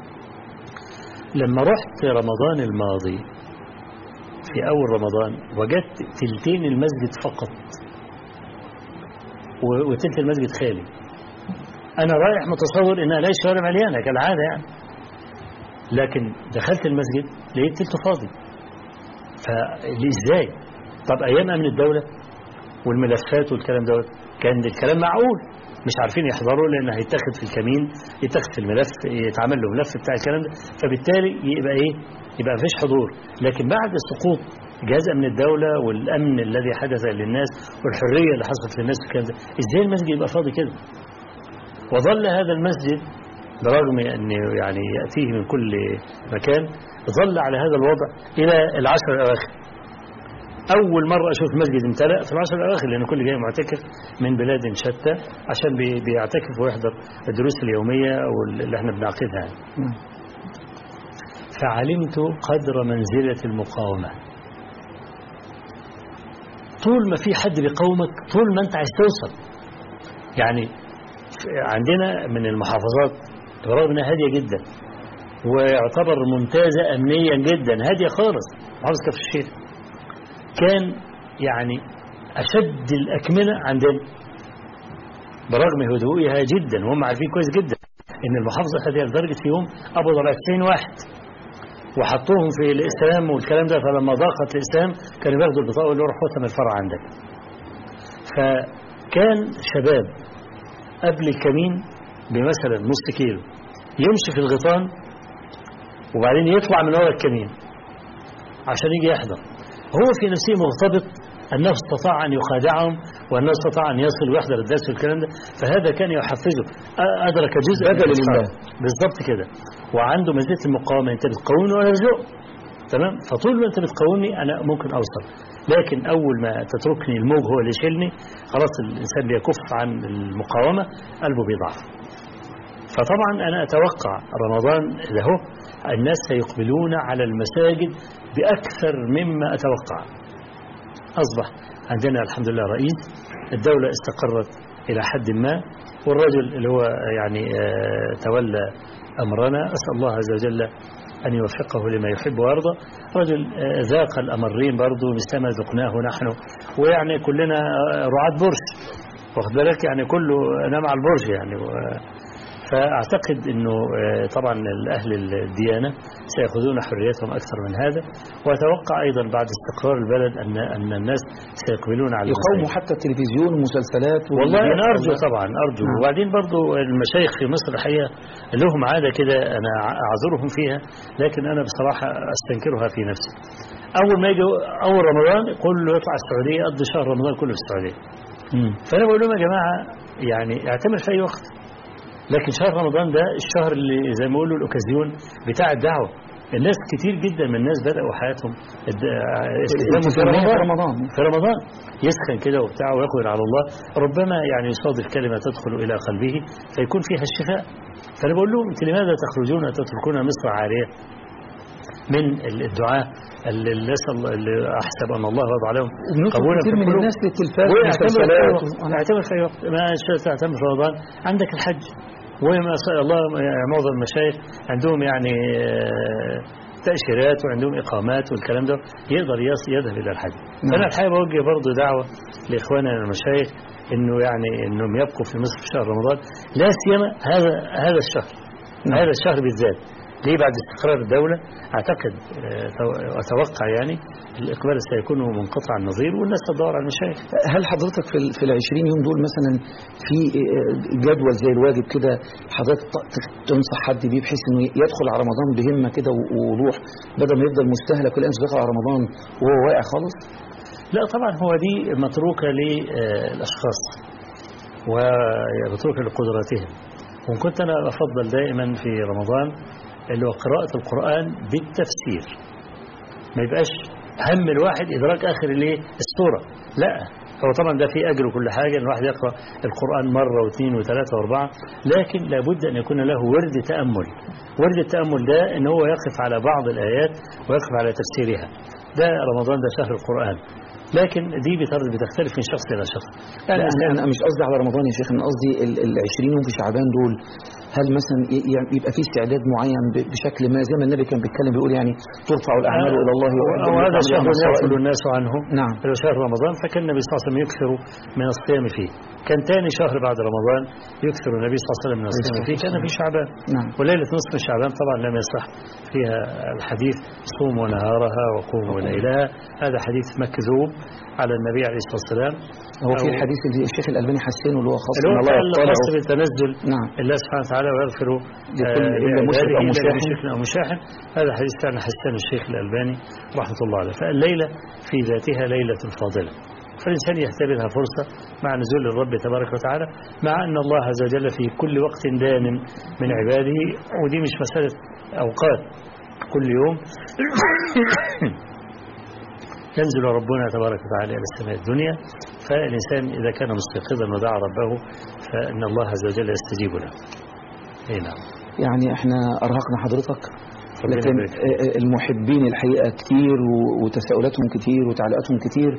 لما رحت رمضان الماضي في أول رمضان وجدت تلتين المسجد فقط وتلت المسجد خالي. أنا رايح متصور إن ألاقي الشوارع مليانة كالعادة يعني، لكن دخلت المسجد لقيت تلته فاضي. فإزاي؟ طب أيام أمن الدولة والملفات والكلام دوت كان الكلام معقول، مش عارفين يحضروا لأن هيتاخد في الكمين، يتاخد في الملف، يتعمل له ملف بتاع الكلام ده، فبالتالي يبقى إيه؟ يبقى مفيش حضور. لكن بعد سقوط جهاز أمن الدولة والأمن الذي حدث للناس والحرية اللي حصلت للناس في الكلام ده، إزاي المسجد يبقى فاضي كده؟ وظل هذا المسجد برغم أن يعني يأتيه من كل مكان ظل على هذا الوضع إلى العشر الأواخر. أول مرة أشوف مسجد امتلأ في العشر الأواخر، لأن كل جاي معتكف من بلاد شتى عشان بيعتكف ويحضر الدروس اليومية اللي احنا بنعقدها. فعلمت قدر منزلة المقاومة. طول ما في حد بيقاومك طول ما أنت عايز توصل. يعني عندنا من المحافظات برغم انها هاديه جدا ويعتبر ممتازه امنيا جدا، هاديه خالص، محافظه كفر الشيخ كان يعني اشد الاكمنه عندنا برغم هدوئها جدا، وهم عارفين كويس جدا ان المحافظه هاديه لدرجه في يوم قبضوا على تسعين واحد وحطوهم في الاسلام والكلام ده، فلما ضاقت الاسلام كانوا بياخدوا البطاقه ويقولوا روح خدها من الفرع عندك. فكان شباب قبل الكمين بمثلا نص كيلو يمشي في الغيطان وبعدين يطلع من ورا الكمين عشان يجي يحضر، هو في نفسه مرتبط أنه استطاع أن يخادعهم وأنه استطاع أن يصل ويحضر الدرس والكلام ده، فهذا كان يحفزه، أدرك جزء لله بالضبط كده، وعنده مزية المقاومة. أنت بتقاومني وأنا برزقه، تمام؟ فطول ما أنت بتقاومني أنا ممكن أوصل، لكن أول ما تتركني الموج هو اللي يشيلني خلاص الإنسان بيكف عن المقاومة، قلبه بيضعف. فطبعا أنا أتوقع رمضان له الناس سيقبلون على المساجد بأكثر مما أتوقع. أصبح عندنا الحمد لله رئيس، الدولة استقرت إلى حد ما، والرجل اللي هو يعني تولى أمرنا أسأل الله عز وجل أن يوفقه لما يحب ويرضى. رجل ذاق الأمرين برضه مثل ما ذقناه نحن، ويعني كلنا رعاة برج، واخد بالك، يعني كله نام على البرج يعني. فأعتقد أنه طبعا أهل الديانة سيأخذون حريتهم أكثر من هذا، وأتوقع أيضا بعد استقرار البلد أن أن الناس سيقبلون على يقوموا حتى التلفزيون والمسلسلات. والله أنا أرجو طبعا أرجو. نعم. وبعدين برضو المشايخ في مصر الحقيقة لهم عادة كده أنا أعذرهم فيها، لكن أنا بصراحة أستنكرها في نفسي. أول ما يجي أول رمضان كله يطلع السعودية، يقضي شهر رمضان كله في السعودية. م. فأنا بقول لهم يا جماعة يعني اعتمر في أي وقت، لكن شهر رمضان ده الشهر اللي زي ما يقولوا الأوكازيون بتاع الدعوة. الناس كتير جدا من الناس بدأوا حياتهم في رمضان رمضان في رمضان يسخن كده وبتاع ويقبل على الله، ربما يعني يصادف كلمة تدخل إلى قلبه فيكون فيها الشفاء. فأنا بقول لهم أنت لماذا تخرجون تتركون مصر عارية من الدعاء اللي اللي أحسب أن الله وضع لهم قبولا كثير من الناس للتلفاز واعتمر في أي وقت ما شاء تعتمر في رمضان. عندك الحج، وما شاء الله معظم المشايخ عندهم يعني تأشيرات وعندهم إقامات والكلام ده يقدر يذهب إلى الحج. نعم. فأنا الحقيقة بوجه برضه دعوة لإخواننا المشايخ إنه يعني إنهم يبقوا في مصر في شهر رمضان، لا سيما هذا هذا الشهر. نعم. هذا الشهر بالذات ليه بعد استقرار الدولة أعتقد أتوقع يعني الإقبال سيكون منقطع النظير والناس تدور على المشايخ. هل حضرتك في في العشرين يوم دول مثلا في جدول زي الواجب كده حضرتك تنصح حد بيه بحيث إنه يدخل على رمضان بهمة كده ووضوح بدل ما يفضل مستهلك كل أمس دخل على رمضان وهو واقع خالص؟ لا طبعا هو دي متروكة للأشخاص ومتروكة لقدراتهم، وكنت أنا أفضل دائما في رمضان اللي هو قراءة القرآن بالتفسير، ما يبقاش هم الواحد إدراك آخر الايه السورة، لا هو طبعا ده فيه أجر وكل حاجة إن الواحد يقرأ القرآن مرة واثنين وثلاثة وأربعة، لكن لابد أن يكون له ورد تأمل. ورد التأمل ده إن هو يقف على بعض الآيات ويقف على تفسيرها. ده رمضان ده شهر القرآن، لكن دي بتختلف من شخص إلى شخص. يعني أنا مش قصدي على رمضان يا شيخ، أنا قصدي العشرين يوم في شعبان دول هل مثلا يبقى في استعداد معين بشكل ما زي ما النبي كان بيتكلم بيقول يعني ترفع الأعمال إلى الله وهذا شهر يغفل الناس عنه. نعم. هذا شهر رمضان، فكان النبي صلى الله عليه وسلم يكثر من الصيام فيه. كان ثاني شهر بعد رمضان يكثر النبي صلى الله عليه وسلم من الصيام فيه كان في شعبان. نعم. وليلة نصف شعبان طبعا لم يصح فيها الحديث صوموا نهارها وقوموا ليلها، هذا حديث مكذوب على النبي عليه الصلاة والسلام. هو في الحديث اللي الشيخ الألباني حسنه اللي هو خاص بالله خاص بالتنزل. نعم. الله سبحانه وتعالى ويغفر إلا مشرك أو مشاحن. أو مشاحن، هذا حديث كان حسن الشيخ الألباني رحمة الله عليه. فالليلة في ذاتها ليلة فاضلة، فالإنسان يعتبرها فرصة مع نزول الرب تبارك وتعالى، مع أن الله عز وجل في كل وقت دان من عباده، ودي مش مسألة أوقات، كل يوم ينزل ربنا تبارك وتعالى إلى السماء الدنيا، فالإنسان إذا كان مستيقظا ودعا ربه فإن الله عز وجل يستجيب له. أي نعم. يعني احنا أرهقنا حضرتك، لكن المحبين الحقيقة كتير وتساؤلاتهم كتير وتعليقاتهم كتير.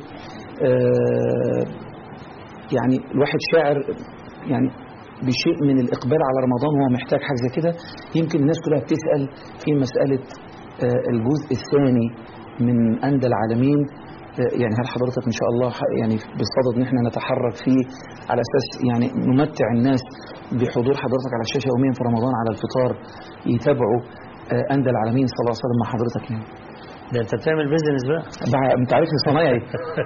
يعني الواحد شاعر يعني بشيء من الإقبال على رمضان وهو محتاج حاجة زي كده. يمكن الناس كلها بتسأل في مسألة الجزء الثاني من أندى العالمين، يعني هل حضرتك إن شاء الله يعني بصدد إن احنا نتحرك فيه على أساس يعني نمتع الناس بحضور حضرتك على الشاشة يوميا في رمضان على الفطار يتابعوا أندى العالمين صلى الله عليه وسلم مع حضرتك يعني؟ ده أنت بتعمل بيزنس بقى؟ أنت عارفني صنايعي.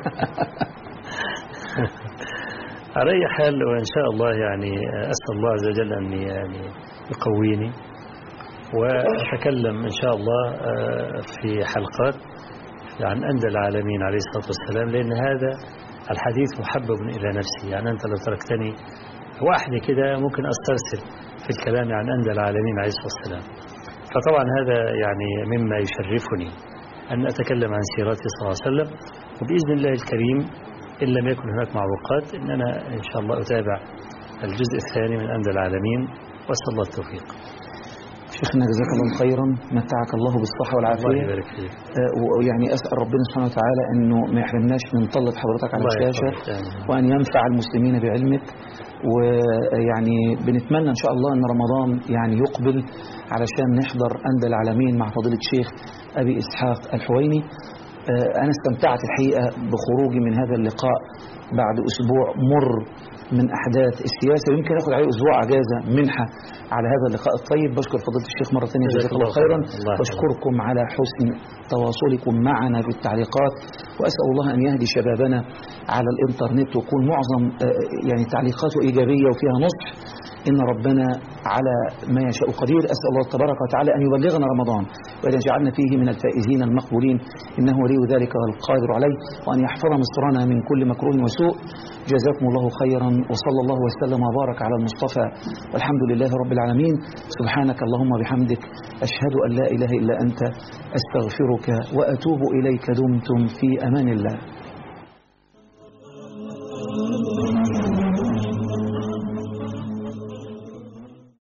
على أي حال، وإن شاء الله يعني أسأل الله عز وجل أن يعني يقويني وأتكلم إن شاء الله في حلقات عن أندى العالمين عليه الصلاة والسلام، لأن هذا الحديث محبب إلى نفسي. يعني أنت لو تركتني وحدي كده ممكن أسترسل في الكلام عن أندى العالمين عليه الصلاة والسلام، فطبعا هذا يعني مما يشرفني أن أتكلم عن سيرته صلى الله عليه وسلم، وبإذن الله الكريم إن لم يكن هناك معوقات إن أنا إن شاء الله أتابع الجزء الثاني من أندى العالمين، وأسأل الله التوفيق. شيخنا جزاك الله خيرا، متعك الله بالصحة والعافية. الله يبارك فيك. ويعني أسأل ربنا سبحانه وتعالى أنه ما يحرمناش من طلة حضرتك على الشاشة، وأن ينفع المسلمين بعلمك. ويعني بنتمنى إن شاء الله أن رمضان يعني يقبل علشان نحضر أندى العالمين مع فضيلة الشيخ أبي إسحاق الحويني. أنا استمتعت الحقيقة بخروجي من هذا اللقاء بعد أسبوع مر من أحداث السياسة، ويمكن أخذ عليه أسبوع أجازة منحة على هذا اللقاء الطيب. بشكر فضيلة الشيخ مرة ثانية جزاك الله خيرا، بشكركم على حسن تواصلكم معنا في التعليقات، وأسأل الله أن يهدي شبابنا على الإنترنت ويكون معظم يعني تعليقاته إيجابية وفيها نصح. إن ربنا على ما يشاء قدير. أسأل الله تبارك وتعالى أن يبلغنا رمضان وأن يجعلنا فيه من الفائزين المقبولين، إنه ولي ذلك والقادر عليه، وأن يحفظ مصرنا من كل مكروه وسوء. جزاكم الله خيرا، وصلى الله وسلم وبارك على المصطفى، والحمد لله رب العالمين. سبحانك اللهم وبحمدك، أشهد أن لا إله إلا أنت، أستغفرك وأتوب إليك. دمتم في أمان الله.